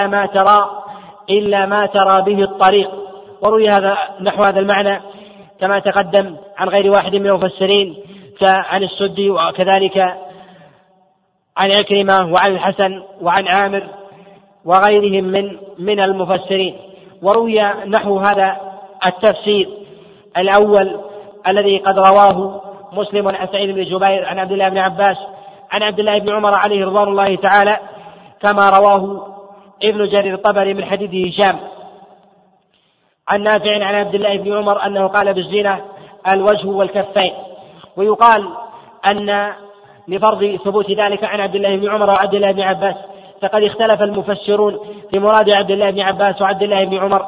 إلا ما ترى به الطريق. وروي هذا نحو هذا المعنى كما تقدم عن غير واحد من المفسرين كعن السدي وكذلك عن عكرمة وعن الحسن وعن عامر وغيرهم من المفسرين. وروي نحو هذا التفسير الأول الذي قد رواه مسلم عن سعيد بن جبير عن عبد الله بن عباس عن عبد الله بن عمر عليه رضوان الله تعالى، كما رواه ابن جرير الطبري من حديث هشام عن نافع عن عبد الله بن عمر أنه قال بالزنا الوجه والكفين. ويقال أن لفرض ثبوت ذلك عن عبد الله بن عمر وعبد الله بن عباس فقد اختلف المفسرون في مراد عبد الله بن عباس وعبد الله بن عمر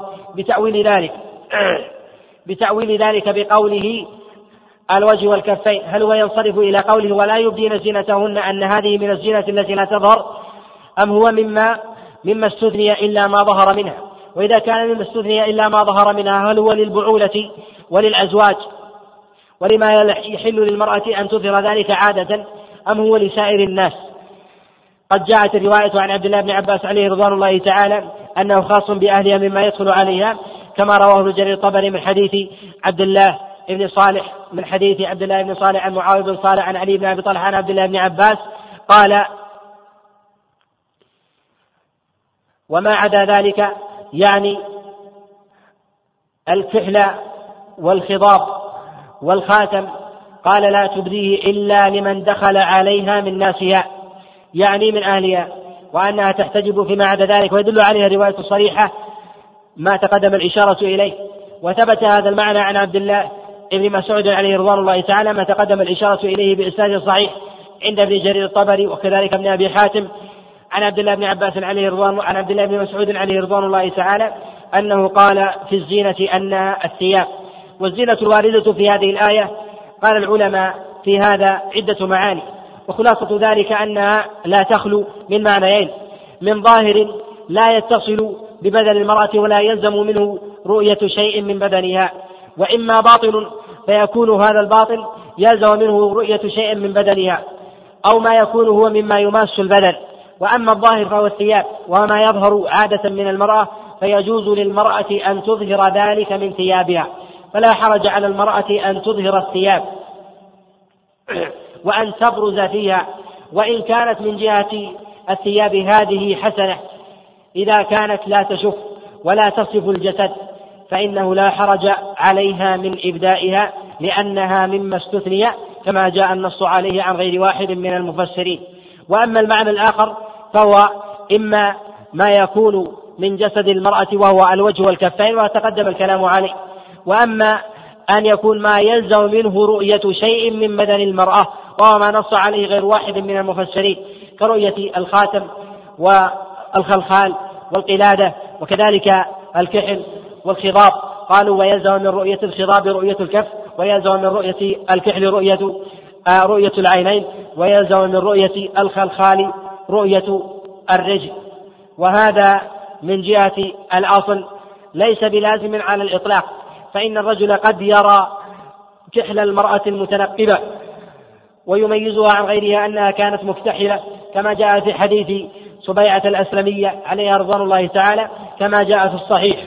بتأويل ذلك بقوله الوجه والكفين، هل هو ينصرف إلى قوله ولا يبدين زينتهن أن هذه من الزينة التي لا تظهر، أم هو مما استثني إلا ما ظهر منها؟ وإذا كان مما استثني إلا ما ظهر منها هل هو للبعولة وللأزواج ولما يحل للمرأة أن تظهر ذلك عادة، أم هو لسائر الناس؟ قد جاءت الرواية عن عبد الله بن عباس عليه رضوان الله تعالى أنه خاص بأهلها مما يدخل عليها، كما رواه ابن جرير الطبري من حديث عبد الله بن صالح عن معاوية بن صالح عن علي بن أبي طلحة عن عبد الله بن عباس قال: وما عدا ذلك يعني الكحل والخضاب والخاتم قال لا تبديه إلا لمن دخل عليها من ناسها، يعني من أهلها، وأنها تحتجب فيما عدا ذلك. ويدل عليها الرواية الصريحة ما تقدم الإشارة إليه. وثبت هذا المعنى عن عبد الله ابن مسعود عليه رضوان الله تعالى ما تقدم الإشارة إليه بإسناد صحيح عند ابن جرير الطبري وكذلك ابن أبي حاتم عن عبد الله بن عباس عن عبد الله بن مسعود عليه رضوان الله تعالى أنه قال في الزينة أنها الثياب. والزينة الواردة في هذه الآية قال العلماء في هذا عدة معاني، وخلاصة ذلك أنها لا تخلو من معنيين: من ظاهر لا يتصل ببدن المرأة ولا يلزم منه رؤية شيء من بدنها، وإما باطل فيكون هذا الباطل يلزم منه رؤية شيء من بدنها، أو ما يكون هو مما يماس البدن. وأما الظاهر فهو الثياب، وما يظهر عادة من المرأة فيجوز للمرأة أن تظهر ذلك من ثيابها، فلا حرج على المرأة أن تظهر الثياب وأن تبرز فيها، وإن كانت من جهة الثياب هذه حسنة إذا كانت لا تشف ولا تصف الجسد فإنه لا حرج عليها من إبدائها، لأنها مما استثني كما جاء النص عليه عن غير واحد من المفسرين. وأما المعنى الآخر فهو إما ما يكون من جسد المرأة وهو الوجه والكفين وتقدم الكلام عليه، وأما أن يكون ما يلزم منه رؤية شيء من بدن المرأة وهو ما نص عليه غير واحد من المفسرين كرؤية الخاتم والخلخال والقلادة وكذلك الكحل والخضاب. قالوا ويلزم من رؤية الخضاب رؤية الكف، ويلزم من رؤية الكحل رؤية العينين، ويلزم من رؤية الخلخال رؤية الرجل. وهذا من جهة الأصل ليس بلازم على الإطلاق، فإن الرجل قد يرى كحل المرأة المتنقبة ويميزها عن غيرها أنها كانت مكتحلة، كما جاء في حديث سبيعة الأسلمية عليها رضوان الله تعالى كما جاء في الصحيح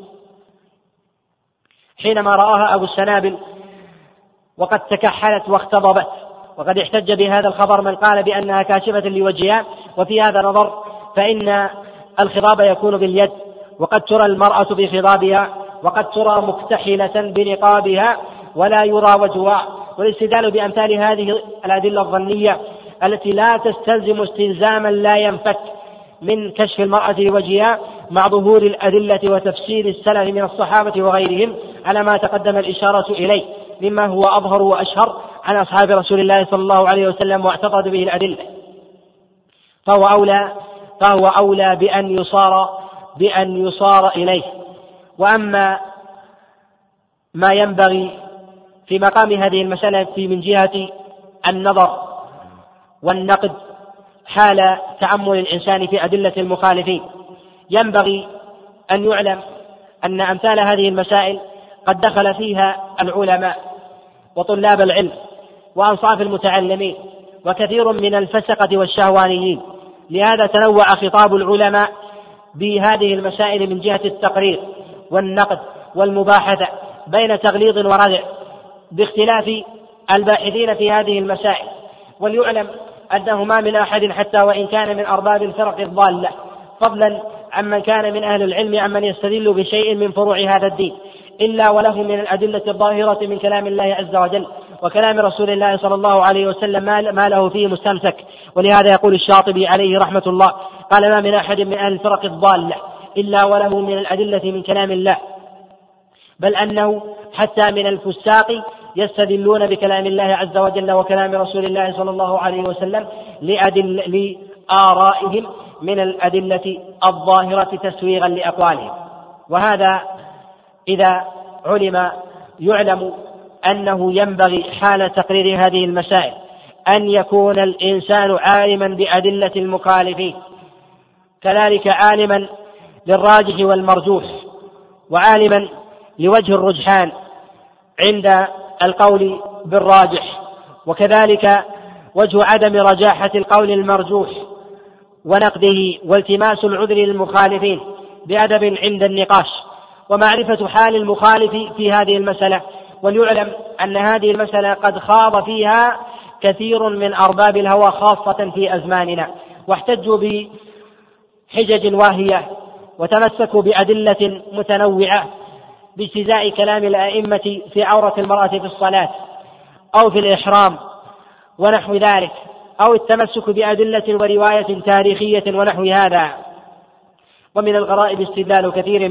حينما رآها أبو السنابل وقد تكحلت واختضبت. وقد احتج بهذا الخبر من قال بأنها كاشفة لوجهها، وفي هذا نظر، فإن الخضاب يكون باليد، وقد ترى المرأة بخضابها، وقد ترى مكتحلة بنقابها ولا يرى وجهها. والاستدلال بأمثال هذه الأدلة الظنية التي لا تستلزم استلزاما لا ينفك من كشف المرأة لوجهها مع ظهور الأدلة وتفسير السلف من الصحابة وغيرهم على ما تقدم الإشارة إليه مما هو أظهر وأشهر عن أصحاب رسول الله صلى الله عليه وسلم واعتقد به الأدلة، فهو أولى بأن يصار إليه. وأما ما ينبغي في مقام هذه المسألة من جهة النظر والنقد حال تأمل الإنسان في أدلة المخالفين، ينبغي أن يعلم أن أمثال هذه المسائل قد دخل فيها العلماء وطلاب العلم وأنصاف المتعلمين وكثير من الفسقة والشهوانيين. لهذا تنوع خطاب العلماء بهذه المسائل من جهة التقرير والنقد والمباحثة بين تغليظ وردع باختلاف الباحثين في هذه المسائل. وليعلم أنه ما من أحد حتى وإن كان من أرباب الفرق الضالة فضلا عمن كان من أهل العلم عمن يستدل بشيء من فروع هذا الدين إلا وله من الأدلة الظاهرة من كلام الله عز وجل وكلام رسول الله صلى الله عليه وسلم ما له فيه مستمسك. ولهذا يقول الشاطبي عليه رحمة الله قال: ما من أحد من أهل الفرق الضالة إلا وله من الأدلة من كلام الله، بل أنه حتى من الفساق يستدلون بكلام الله عز وجل وكلام رسول الله صلى الله عليه وسلم لآرائهم من الأدلة الظاهرة تسويغا لأقوالهم. وهذا إذا يعلم أنه ينبغي حال تقرير هذه المسائل أن يكون الإنسان عالما بأدلة المخالفين، كذلك عالما للراجح والمرجوح، وعالما لوجه الرجحان عند القول بالراجح، وكذلك وجه عدم رجاحة القول المرجوح ونقده والتماس العذر للمخالفين بأدب عند النقاش، ومعرفة حال المخالف في هذه المسألة. وليعلم أن هذه المسألة قد خاض فيها كثير من أرباب الهوى خاصة في أزماننا، واحتجوا بحجج واهية وتمسكوا بأدلة متنوعة باجتزاء كلام الأئمة في عورة المرأة في الصلاة أو في الإحرام ونحو ذلك، أو التمسك بأدلة ورواية تاريخية ونحو هذا. ومن الغرائب استدلال كثير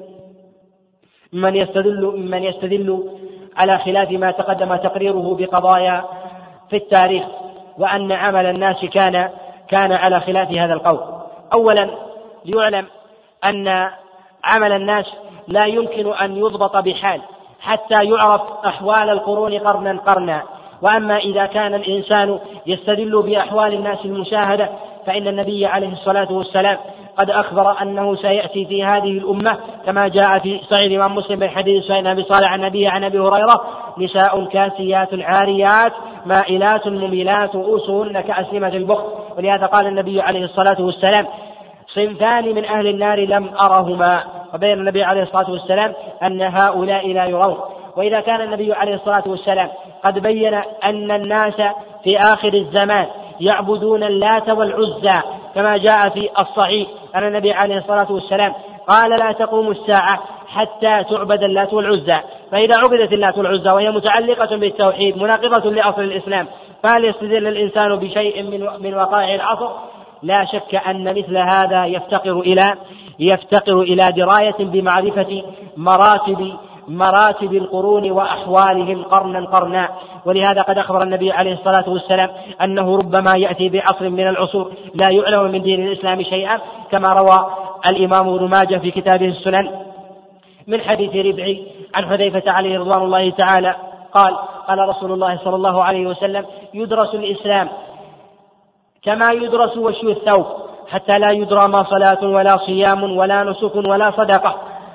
من يستدل على خلاف ما تقدم تقريره بقضايا في التاريخ، وأن عمل الناس كان على خلاف هذا القول. أولا ليعلم أن عمل الناس لا يمكن أن يضبط بحال حتى يعرف أحوال القرون قرنا قرنا. وأما إذا كان الإنسان يستدل بأحوال الناس المشاهدة فإن النبي عليه الصلاة والسلام قد أخبر أنه سيأتي في هذه الأمة كما جاء في صحيح الإمام مسلم من حديث سعيد بن أبي صالح عن النبي عن أبي هريرة: نساء كاسيات عاريات مائلات مميلات رؤوسهن كأسنمة البخت. ولهذا قال النبي عليه الصلاة والسلام: صنفان من أهل النار لم أرهما. وبين النبي عليه الصلاة والسلام أن هؤلاء لا يرون. وإذا كان النبي عليه الصلاة والسلام قد بين أن الناس في آخر الزمان يعبدون اللات والعزى كما جاء في الصحيح أن النبي عليه الصلاة والسلام قال: لا تقوم الساعة حتى تعبد اللات والعزى. فإذا عبدت اللات والعزى وهي متعلقة بالتوحيد مناقضة لأصل الإسلام، فهل يستدل الإنسان بشيء من وقائع العصر؟ لا شك أن مثل هذا يفتقر إلى دراية بمعرفة مراتب القرون وأحوالهم قرنا قرنا. ولهذا قد أخبر النبي عليه الصلاة والسلام أنه ربما يأتي بعصر من العصور لا يعلم من دين الإسلام شيئا، كما روى الإمام ابن ماجه في كتابه السنن من حديث ربعي عن حذيفة عليه رضوان الله تعالى قال رسول الله صلى الله عليه وسلم: يدرس الإسلام كما يدرس وشي الثوب حتى لا يدرى ما صلاة ولا صيام ولا نسك ولا صدقة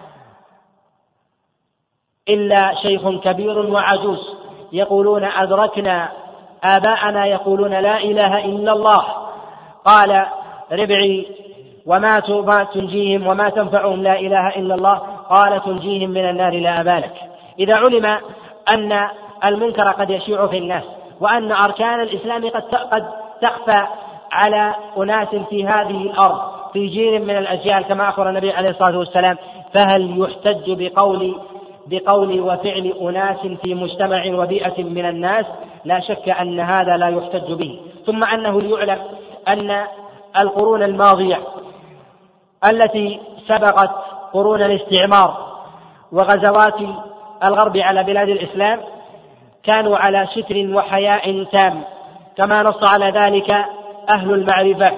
إلا شيخ كبير وعجوز يقولون أدركنا آباءنا يقولون لا إله إلا الله. قال ربعي: وما تنجيهم وما تنفعهم لا إله إلا الله؟ قال: تنجيهم من النار لا أبالك. إذا علم أن المنكر قد يشيع في الناس وأن أركان الإسلام قد تخفى على أناس في هذه الأرض في جيل من الأجيال كما أخبر النبي عليه الصلاة والسلام، فهل يحتج بقول وفعل أناس في مجتمع وبيئة من الناس؟ لا شك أن هذا لا يحتج به. ثم أنه ليعلم أن القرون الماضية التي سبقت قرون الاستعمار وغزوات الغرب على بلاد الإسلام كانوا على ستر وحياء تام، كما نص على ذلك أهل المعرفة.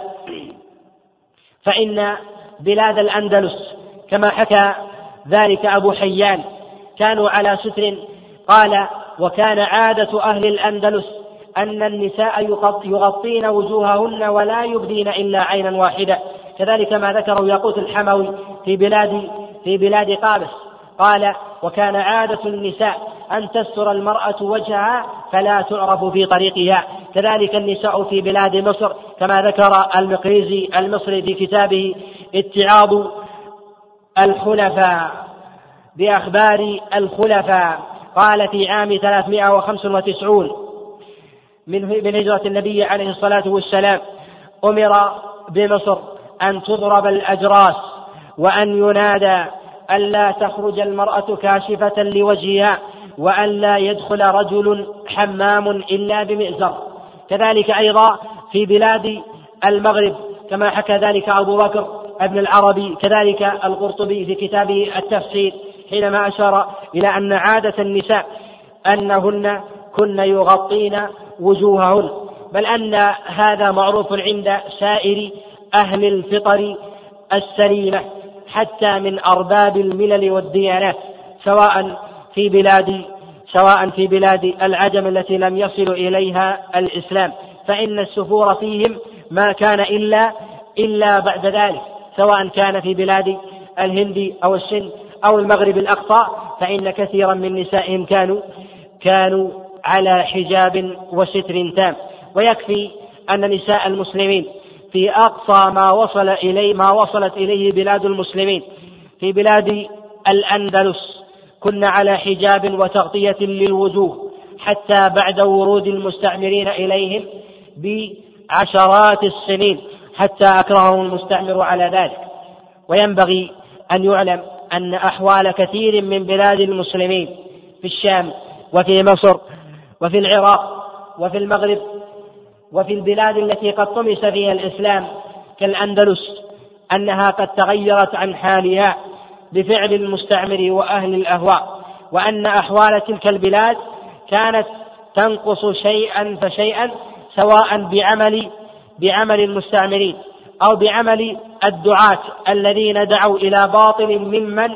فإن بلاد الأندلس كما حكى ذلك أبو حيان كانوا على ستر. قال: وكان عادة أهل الأندلس أن النساء يغطين وجوههن ولا يبدين إلا عينا واحدة. كذلك ما ذكره ياقوت الحموي في بلاد قابس. قال: وكان عادة النساء أن تستر المرأة وجهها فلا تعرف في طريقها. كذلك النساء في بلاد مصر كما ذكر المقريزي المصري في كتابه اتعاظ الحلفاء بأخبار الخلفاء. قال: في عام 395 من هجرة النبي عليه الصلاة والسلام أمر بمصر أن تضرب الأجراس وأن ينادى ألا تخرج المرأة كاشفة لوجهها، وألا يدخل رجل حمام إلا بمئزر. كذلك أيضا في بلاد المغرب كما حكى ذلك أبو بكر ابن العربي، كذلك القرطبي في كتابه التفسير حينما أشار إلى أن عادة النساء أنهن كن يغطين وجوههن، بل أن هذا معروف عند سائر أهل الفطر السليمة حتى من أرباب الملل والديانات، سواء في بلاد العجم التي لم يصل إليها الإسلام، فإن السفور فيهم ما كان إلا بعد ذلك، سواء كان في بلاد الهند أو السند أو المغرب الأقصى، فإن كثيرا من نسائهم كانوا على حجاب وستر تام. ويكفي أن نساء المسلمين في أقصى ما وصلت إليه بلاد المسلمين في بلاد الأندلس كن على حجاب وتغطية للوجوه، حتى بعد ورود المستعمرين إليهم بعشرات السنين، حتى أكرههم المستعمر على ذلك. وينبغي أن يعلم أن أحوال كثير من بلاد المسلمين في الشام وفي مصر وفي العراق وفي المغرب وفي البلاد التي قد طمس فيها الإسلام كالأندلس أنها قد تغيرت عن حالها بفعل المستعمر وأهل الأهواء، وأن أحوال تلك البلاد كانت تنقص شيئا فشيئا، سواء بعمل المستعمرين أو بعمل الدعاة الذين دعوا إلى باطل ممن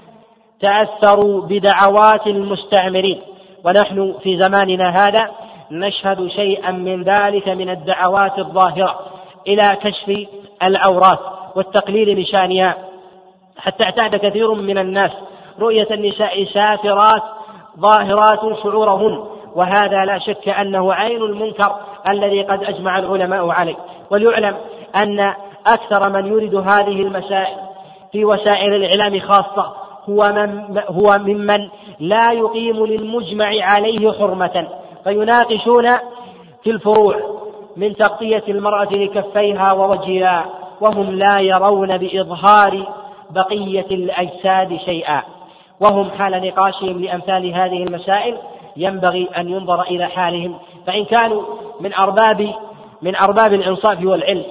تأثروا بدعوات المستعمرين. ونحن في زماننا هذا نشهد شيئا من ذلك من الدعوات الظاهرة إلى كشف العورات والتقليل من شأنها، حتى اعتاد كثير من الناس رؤية النساء سافرات ظاهرات شعورهن، وهذا لا شك أنه عين المنكر الذي قد أجمع العلماء عليه. وليعلم أن أكثر من يرد هذه المسائل في وسائل الإعلام خاصة هو ممن لا يقيم للمجمع عليه حرمة، فيناقشون في الفروع من تغطية المرأة لكفيها ووجهها، وهم لا يرون بإظهار بقية الأجساد شيئا، وهم حال نقاشهم لأمثال هذه المسائل ينبغي أن ينظر إلى حالهم، فإن كانوا من أرباب الإنصاف والعلم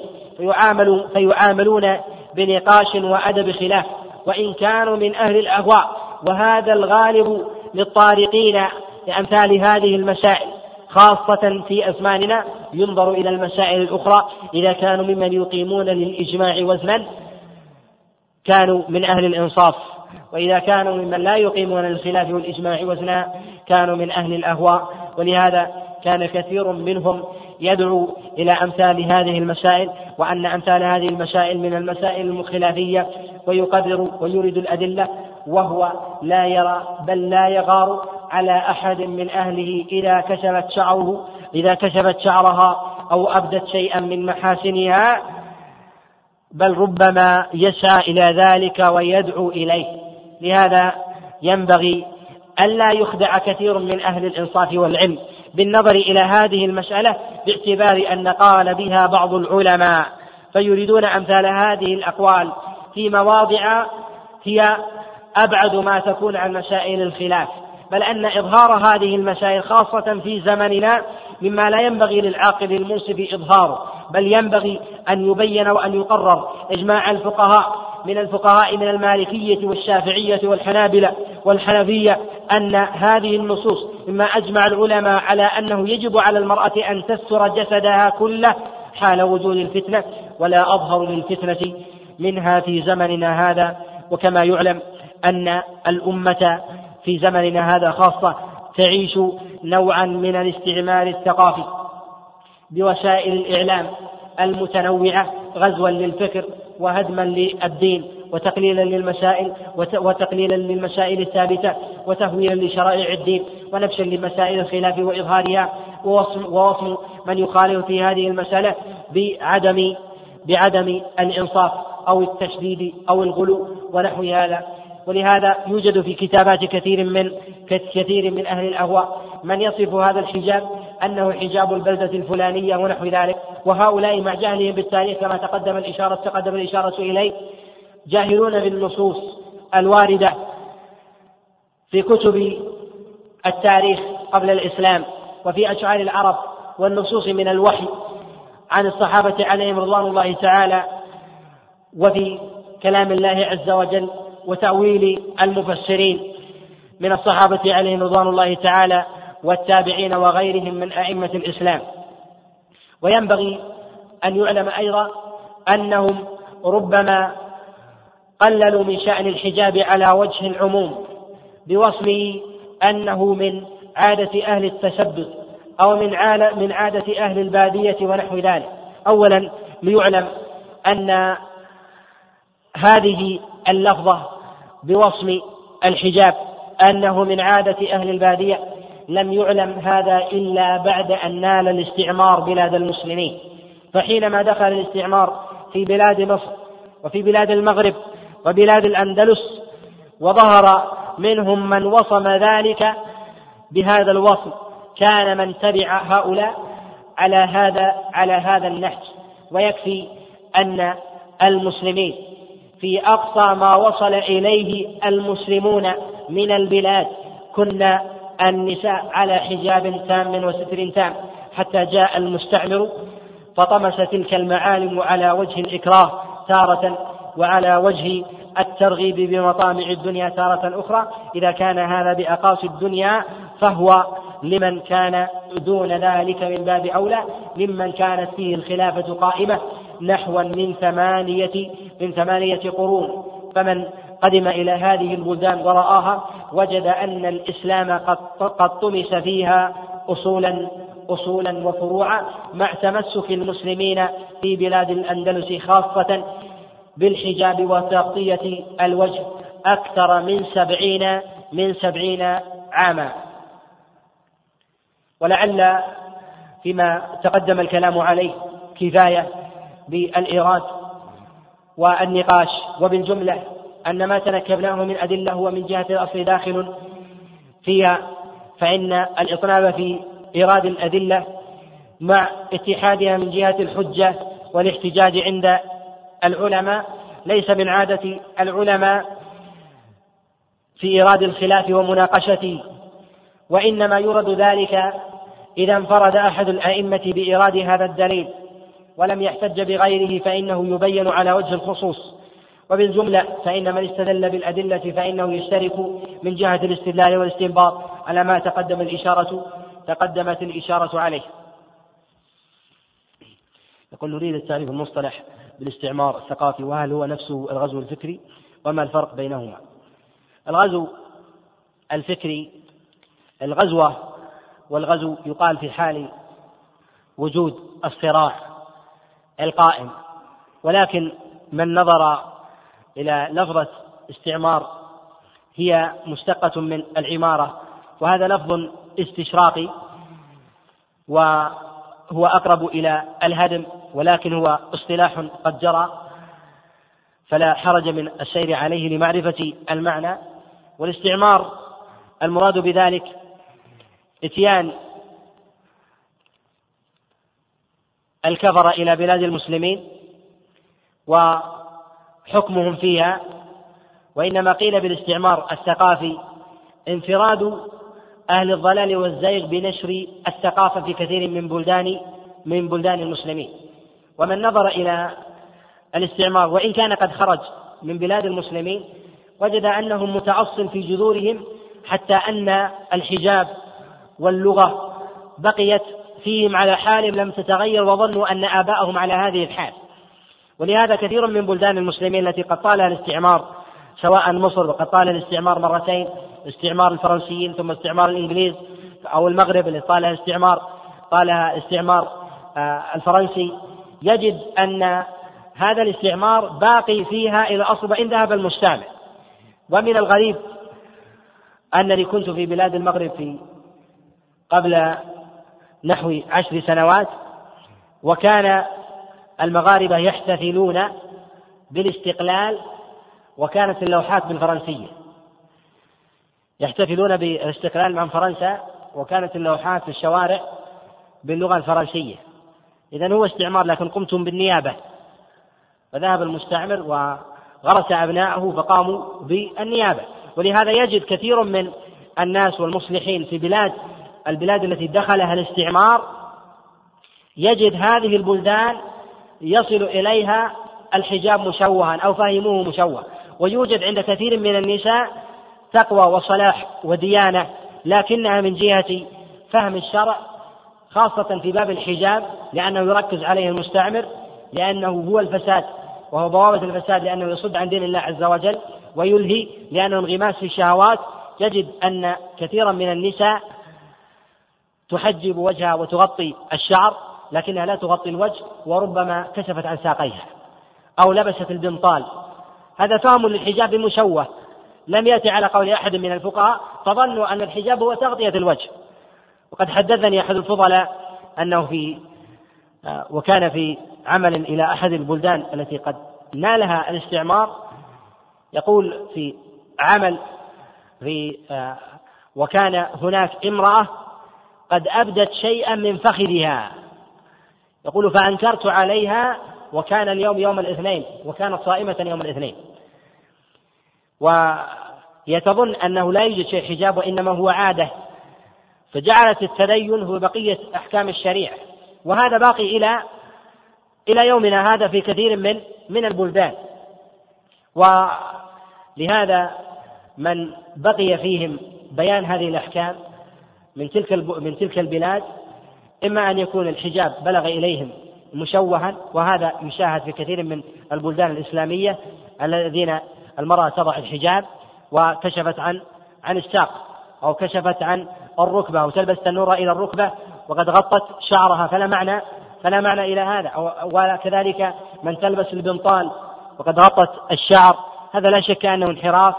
فيعاملون بنقاش وأدب خلاف، وإن كانوا من أهل الأهواء، وهذا الغالب للطارقين لأمثال هذه المسائل خاصة في أزماننا، ينظر إلى المسائل الأخرى. إذا كانوا ممن يقيمون للإجماع وزنا كانوا من أهل الإنصاف، وإذا كانوا ممن لا يقيمون للخلاف والإجماع وزنا كانوا من أهل الأهواء. ولهذا كان كثير منهم يدعو إلى أمثال هذه المسائل، وأن أمثال هذه المسائل من المسائل المخلافية، ويقدر ويريد الأدلة، وهو لا يرى بل لا يغار على أحد من أهله إذا كشفت شعرها أو أبدت شيئا من محاسنها، بل ربما يسعى إلى ذلك ويدعو إليه. لهذا ينبغي ألا يخدع كثير من أهل الإنصاف والعلم بالنظر إلى هذه المسألة باعتبار أن قال بها بعض العلماء، فيريدون أمثال هذه الأقوال في مواضع هي أبعد ما تكون عن مسائل الخلاف، بل أن إظهار هذه المسائل خاصة في زمننا مما لا ينبغي للعاقل المنصف إظهاره، بل ينبغي أن يبين وأن يقرر إجماع الفقهاء من المالكية والشافعية والحنابلة والحنفية أن هذه النصوص مما أجمع العلماء على أنه يجب على المرأة أن تستر جسدها كله حال وجود الفتنة، ولا أظهر للفتنة منها في زمننا هذا. وكما يعلم أن الأمة في زمننا هذا خاصة تعيش نوعا من الاستعمار الثقافي بوسائل الإعلام المتنوعة، غزوا للفكر وهدما للدين وتقليلا للمسائل الثابتة وتهويلا لشرائع الدين ونبشا لمسائل الخلاف وإظهارها، ووصم من يخالف في هذه المسألة بعدم الإنصاف أو التشديد أو الغلو ونحو هذا. ولهذا يوجد في كتابات كثير من أهل الأهواء من يصف هذا الحجاب أنه حجاب البلدة الفلانية ونحو ذلك، وهؤلاء مع جهلهم بالتاريخ كما تقدم الإشارة إليه جاهلون بالنصوص الواردة في كتب التاريخ قبل الإسلام وفي أشعار العرب والنصوص من الوحي عن الصحابة عليهم رضوان الله تعالى، وفي كلام الله عز وجل وتأويل المفسرين من الصحابة عليهم رضوان الله تعالى والتابعين وغيرهم من أئمة الإسلام. وينبغي أن يعلم أيضا أنهم ربما قللوا من شأن الحجاب على وجه العموم بوصفه أنه من عادة أهل التشدد أو من عادة أهل البادية ونحو ذلك. أولا ليعلم أن هذه اللفظة بوصف الحجاب أنه من عادة أهل البادية لم يعلم هذا إلا بعد أن نال الاستعمار بلاد المسلمين. فحينما دخل الاستعمار في بلاد مصر وفي بلاد المغرب وبلاد الأندلس وظهر منهم من وصم ذلك بهذا الوصف، كان من تبع هؤلاء على هذا النهج. ويكفي أن المسلمين في أقصى ما وصل إليه المسلمون من البلاد كنا النساء على حجاب تام وستر تام، حتى جاء المستعمر فطمس تلك المعالم على وجه الإكراه تارة وعلى وجه الترغيب بمطامع الدنيا تارة أخرى. إذا كان هذا بأقاصي الدنيا فهو لمن كان دون ذلك من باب أولى، ممن كانت فيه الخلافة قائمة نحو من ثمانية قرون. فمن قدم إلى هذه البلدان ورآها وجد أن الإسلام قد طمس فيها أصولا وفروعا، مع تمسك المسلمين في بلاد الأندلس خاصة بالحجاب وتغطية الوجه أكثر من 70 عاما. ولعل فيما تقدم الكلام عليه كفاية بالإيراد والنقاش، وبالجملة أن ما تنكبناه من أدلة هو من جهة الأصل داخل فيها، فإن الإطناب في إيراد الأدلة مع اتحادها من جهة الحجة والاحتجاج عند العلماء ليس من عادة العلماء في إيراد الخلاف ومناقشته، وإنما يورد ذلك إذا انفرد أحد الأئمة بإيراد هذا الدليل ولم يحتج بغيره فإنه يبين على وجه الخصوص. وبالجملة فإن من استدل بالأدلة فإنه يشترك من جهة الاستدلال والاستنباط على ما تقدمت الإشارة عليه. يقول نريد التعريف المصطلح بالاستعمار الثقافي، وهل هو نفسه الغزو الفكري، وما الفرق بينهما؟ الغزو الفكري الغزوة والغزو يقال في حال وجود الصراع القائم، ولكن من نظر إلى لفظة استعمار هي مشتقة من العمارة، وهذا لفظ استشراقي وهو أقرب إلى الهدم، ولكن هو اصطلاح قد جرى فلا حرج من السير عليه لمعرفة المعنى. والاستعمار المراد بذلك اتيان الكفر إلى بلاد المسلمين وحكمهم فيها، وإنما قيل بالاستعمار الثقافي انفراد أهل الضلال والزيغ بنشر الثقافة في كثير من بلدان المسلمين. ومن نظر إلى الاستعمار وإن كان قد خرج من بلاد المسلمين وجد أنهم متأصل في جذورهم، حتى أن الحجاب واللغة بقيت فيهم على حال لم تتغير، وظنوا أن آباءهم على هذه الحال. ولهذا كثير من بلدان المسلمين التي قد طالها الاستعمار، سواء مصر وقد طال الاستعمار مرتين، استعمار الفرنسيين ثم استعمار الإنجليز، أو المغرب اللي طالها استعمار الفرنسي، يجد أن هذا الاستعمار باقي فيها إلى أصل وإن ذهب المستعمر. ومن الغريب أنني كنت في بلاد المغرب قبل نحو 10 سنوات، وكان المغاربة يحتفلون بالاستقلال، وكانت اللوحات بالفرنسية، يحتفلون بالاستقلال مع فرنسا، وكانت اللوحات في الشوارع باللغة الفرنسية. إذن هو استعمار، لكن قمتم بالنيابة، فذهب المستعمر غرس أبناءه فقاموا بالنيابة. ولهذا يجد كثير من الناس والمصلحين في البلاد التي دخلها الاستعمار، يجد هذه البلدان يصل إليها الحجاب مشوها أو فهموه مشوه، ويوجد عند كثير من النساء تقوى وصلاح وديانة، لكنها من جهة فهم الشرع خاصة في باب الحجاب لأنه يركز عليه المستعمر، لأنه هو الفساد وهو بوابة الفساد، لأنه يصد عن دين الله عز وجل، ويلهي لأنه انغماس في الشهوات. يجد أن كثيرا من النساء تحجب وجهها وتغطي الشعر لكنها لا تغطي الوجه، وربما كشفت عن ساقيها أو لبست البنطال. هذا فهم للحجاب مشوه، لم يأتي على قول أحد من الفقهاء، فظنوا أن الحجاب هو تغطية الوجه. وقد حدثني أحد الفضلاء أنه وكان في عمل إلى أحد البلدان التي قد نالها الاستعمار، يقول في عمل وكان هناك امرأة قد أبدت شيئا من فخذها، يقول فأنكرت عليها، وكان اليوم يوم الاثنين وكانت صائمة يوم الاثنين، ويتظن أنه لا يوجد شيء حجاب وإنما هو عادة، فجعلت التدين هو بقية أحكام الشريعة. وهذا باقي إلى يومنا هذا في كثير من البلدان. ولهذا من بقي فيهم بيان هذه الأحكام من تلك البلاد، إما أن يكون الحجاب بلغ إليهم مشوها، وهذا يشاهد في كثير من البلدان الإسلامية الذين المرأة تضع الحجاب وكشفت عن الساق أو كشفت عن الركبة أو تلبس تنورة إلى الركبة وقد غطت شعرها، فلا معنى إلى هذا. وكذلك من تلبس البنطال وقد غطت الشعر، هذا لا شك أنه انحراف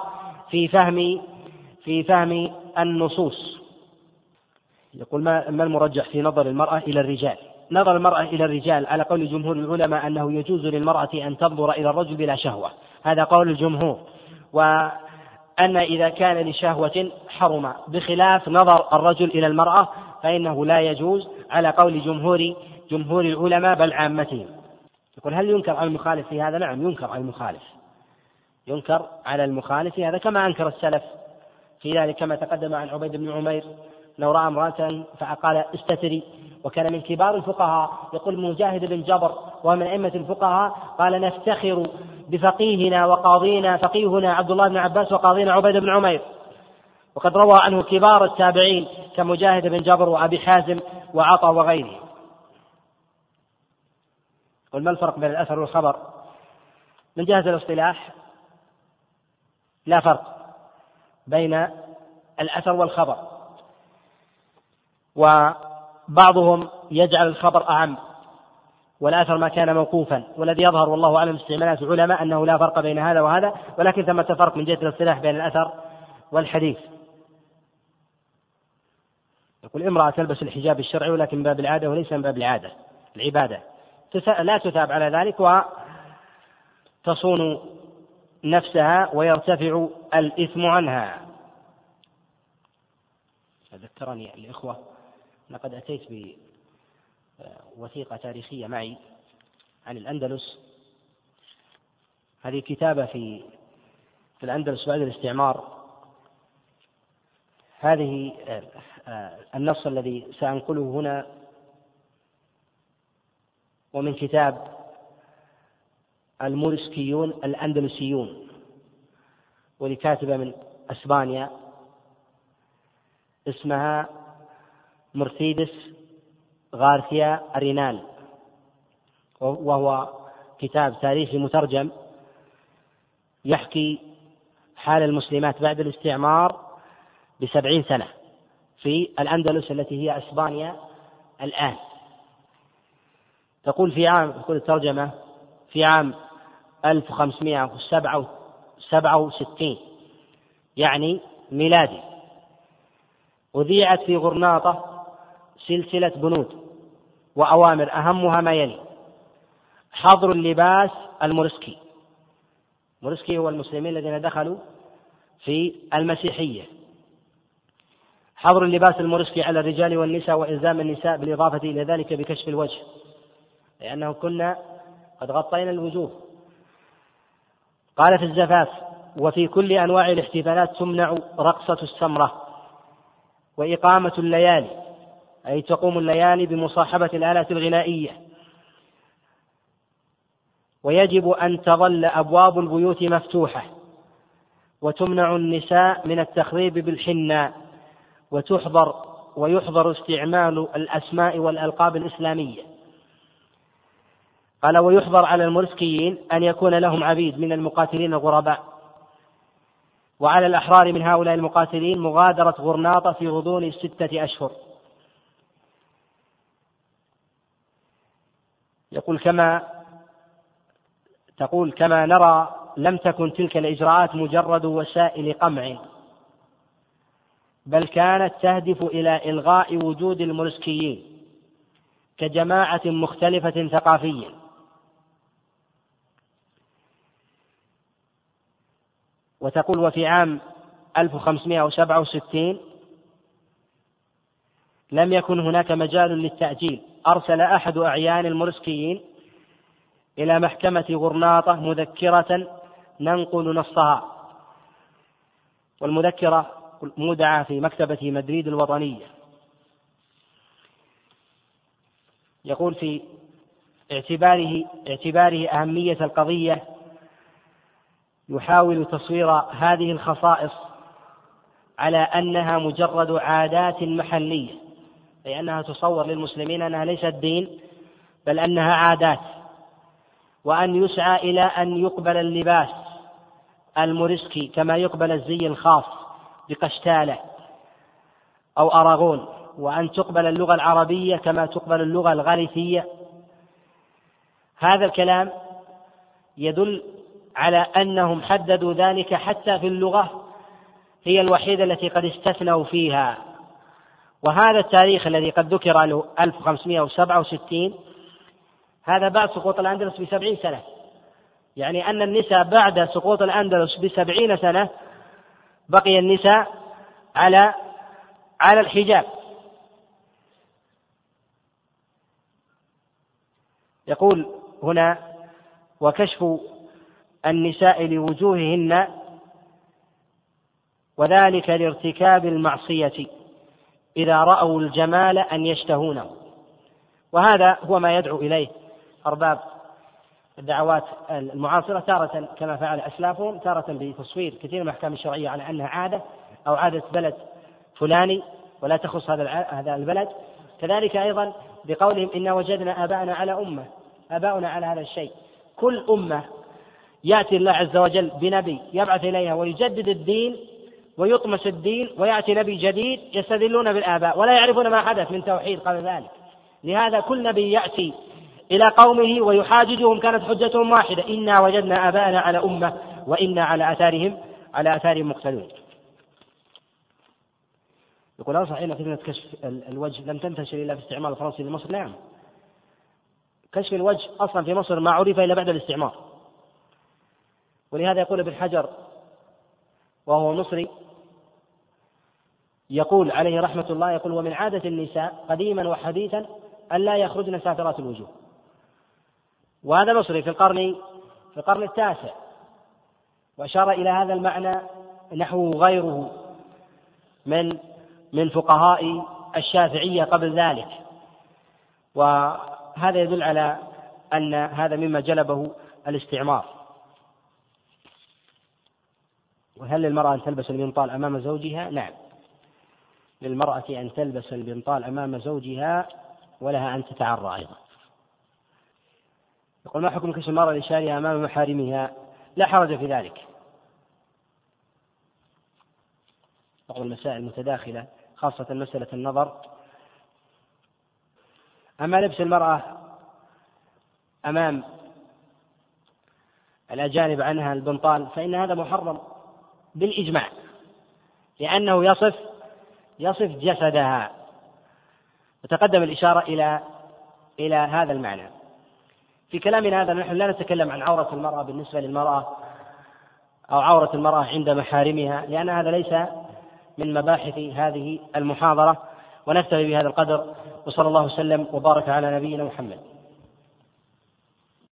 في فهم النصوص. يقول ما المرجح في نظر المرأة إلى الرجال؟ نظر المرأة إلى الرجال على قول جمهور العلماء أنه يجوز للمرأة أن تنظر إلى الرجل بلا شهوة، هذا قول الجمهور، وأن إذا كان لشهوة حرم، بخلاف نظر الرجل إلى المرأة فإنه لا يجوز على قول جمهور العلماء بل عامتهم. يقول هل ينكر على المخالف في هذا؟ نعم ينكر على المخالف في هذا، كما أنكر السلف في ذلك، كما تقدم عن عبيد بن عمير لو رأى امرأة فقال استتري، وكان من كبار الفقهاء. يقول مجاهد بن جبر ومن أئمة الفقهاء قال نفتخر بفقيهنا وقاضينا فقيهنا عبد الله بن عباس وقاضينا عبيد بن عمير. وقد روى عنه كبار التابعين كمجاهد بن جبر وأبي حازم وعطا وغيره. قل ما الفرق بين الأثر والخبر؟ من جهة الاصطلاح لا فرق بين الأثر والخبر، وبعضهم يجعل الخبر أعم والأثر ما كان موقوفا، والذي يظهر والله أعلم استعمالات العلماء أنه لا فرق بين هذا وهذا، ولكن ثمة فرق من جهة الاصطلاح بين الأثر والحديث. يقول امرأة تلبس الحجاب الشرعي ولكن من باب العادة وليس من باب العبادة لا تثاب على ذلك وتصون نفسها ويرتفع الإثم عنها. ذكرني الإخوة لقد أتيت بوثيقة تاريخية معي عن الأندلس، هذه كتابة في الأندلس بعد الاستعمار. هذه النص الذي سأنقله هنا ومن كتاب الموريسكيون الأندلسيون، ولكاتبة من أسبانيا اسمها مرسيدس غارثيا أرينال، وهو كتاب تاريخي مترجم يحكي حال المسلمات بعد الاستعمار ب70 سنة في الأندلس التي هي أسبانيا الآن. تقول تقول الترجمة في عام 1567 يعني ميلادي، أذيعت في غرناطة سلسلة بنود وأوامر أهمها ما يلي: حظر اللباس الموريسكي. الموريسكي هو المسلمين الذين دخلوا في المسيحية. حظر اللباس الموريسكي على الرجال والنساء وإلزام النساء بالإضافة إلى ذلك بكشف الوجه، لأنه كنا قد غطينا الوجوه. قال في الزفاف: وفي كل أنواع الاحتفالات تمنع رقصة السمرة وإقامة الليالي، أي تقوم الليالي بمصاحبة الآلات الغنائية، ويجب أن تظل أبواب البيوت مفتوحة، وتمنع النساء من التخضيب بالحناء، ويحظر استعمال الأسماء والألقاب الإسلامية. قال: ويحظر على المورسكيين أن يكون لهم عبيد من المقاتلين الغرباء، وعلى الأحرار من هؤلاء المقاتلين مغادرة غرناطة في غضون 6 أشهر. تقول كما نرى لم تكن تلك الإجراءات مجرد وسائل قمع، بل كانت تهدف إلى إلغاء وجود المورسكيين كجماعة مختلفة ثقافيا. وتقول: وفي عام 1567 لم يكن هناك مجال للتأجيل، أرسل أحد أعيان المورسكيين إلى محكمة غرناطة مذكرة ننقل نصها، والمذكرة مودعة في مكتبة مدريد الوطنية. يقول: في اعتباره أهمية القضية يحاول تصوير هذه الخصائص على أنها مجرد عادات محلية، أي أنها تصور للمسلمين أنها ليست دين بل أنها عادات، وأن يسعى إلى أن يقبل اللباس المورسكي كما يقبل الزي الخاص بقشتالة أو أراغون، وأن تقبل اللغة العربية كما تقبل اللغة الغاليثية. هذا الكلام يدل على أنهم حددوا ذلك حتى في اللغة هي الوحيدة التي قد استثنوا فيها. وهذا التاريخ الذي قد ذكر له 1567 هذا بعد سقوط الأندلس ب70 سنة، يعني أن النساء بعد سقوط الأندلس ب70 سنة بقي النساء على الحجاب. يقول هنا: وكشف النساء لوجوههن، وذلك لارتكاب المعصية إذا رأوا الجمال أن يشتهونه. وهذا هو ما يدعو إليه أرباب الدعوات المعاصرة، تارة كما فعل أسلافهم، تارة بتصوير كثير من الأحكام الشرعية على أنها عادة أو عادة بلد فلاني ولا تخص هذا البلد. كذلك أيضا بقولهم: إنا وجدنا آباؤنا على هذا الشيء. كل أمة يأتي الله عز وجل بنبي يبعث إليها ويجدد الدين ويطمس الدين، ويأتي نبي جديد يستدلون بالآباء ولا يعرفون ما حدث من توحيد قبل ذلك. لهذا كل نبي يأتي إلى قومه ويحاججهم كانت حجتهم واحدة: إنا وجدنا آباءنا على أمة وإنا على آثارهم مقتدون. يقول: أصح إن فتنة كشف الوجه لم تنتشر إلا في استعمار الفرنسي لمصر. نعم، كشف الوجه أصلا في مصر ما عرف إلا بعد الاستعمار. ولهذا يقول ابن حجر وهو مصري، يقول عليه رحمة الله، يقول: ومن عادة النساء قديما وحديثا أن لا يخرجن سافرات الوجوه. وهذا مصري في القرن 9، وأشار إلى هذا المعنى نحو غيره من فقهاء الشافعية قبل ذلك. وهذا يدل على أن هذا مما جلبه الاستعمار. وهل للمرأة أن تلبس البنطال أمام زوجها؟ نعم، للمرأة أن تلبس البنطال أمام زوجها، ولها أن تتعرى أيضا. يقول: ما حكم كشف المرأة لشعرها أمام محارمها؟ لا حرج في ذلك. بعض المسائل المتداخلة، خاصة مسألة النظر. أما لبس المرأة أمام الأجانب عنها البنطال فإن هذا محرم بالإجماع، لأنه يصف جسدها. وتقدم الإشارة إلى هذا المعنى. في كلامنا هذا نحن لا نتكلم عن عورة المرأة بالنسبة للمرأة أو عورة المرأة عند محارمها، لأن هذا ليس من مباحث هذه المحاضرة. ونكتفي بهذا القدر، وصلى الله وسلم وبارك على نبينا محمد.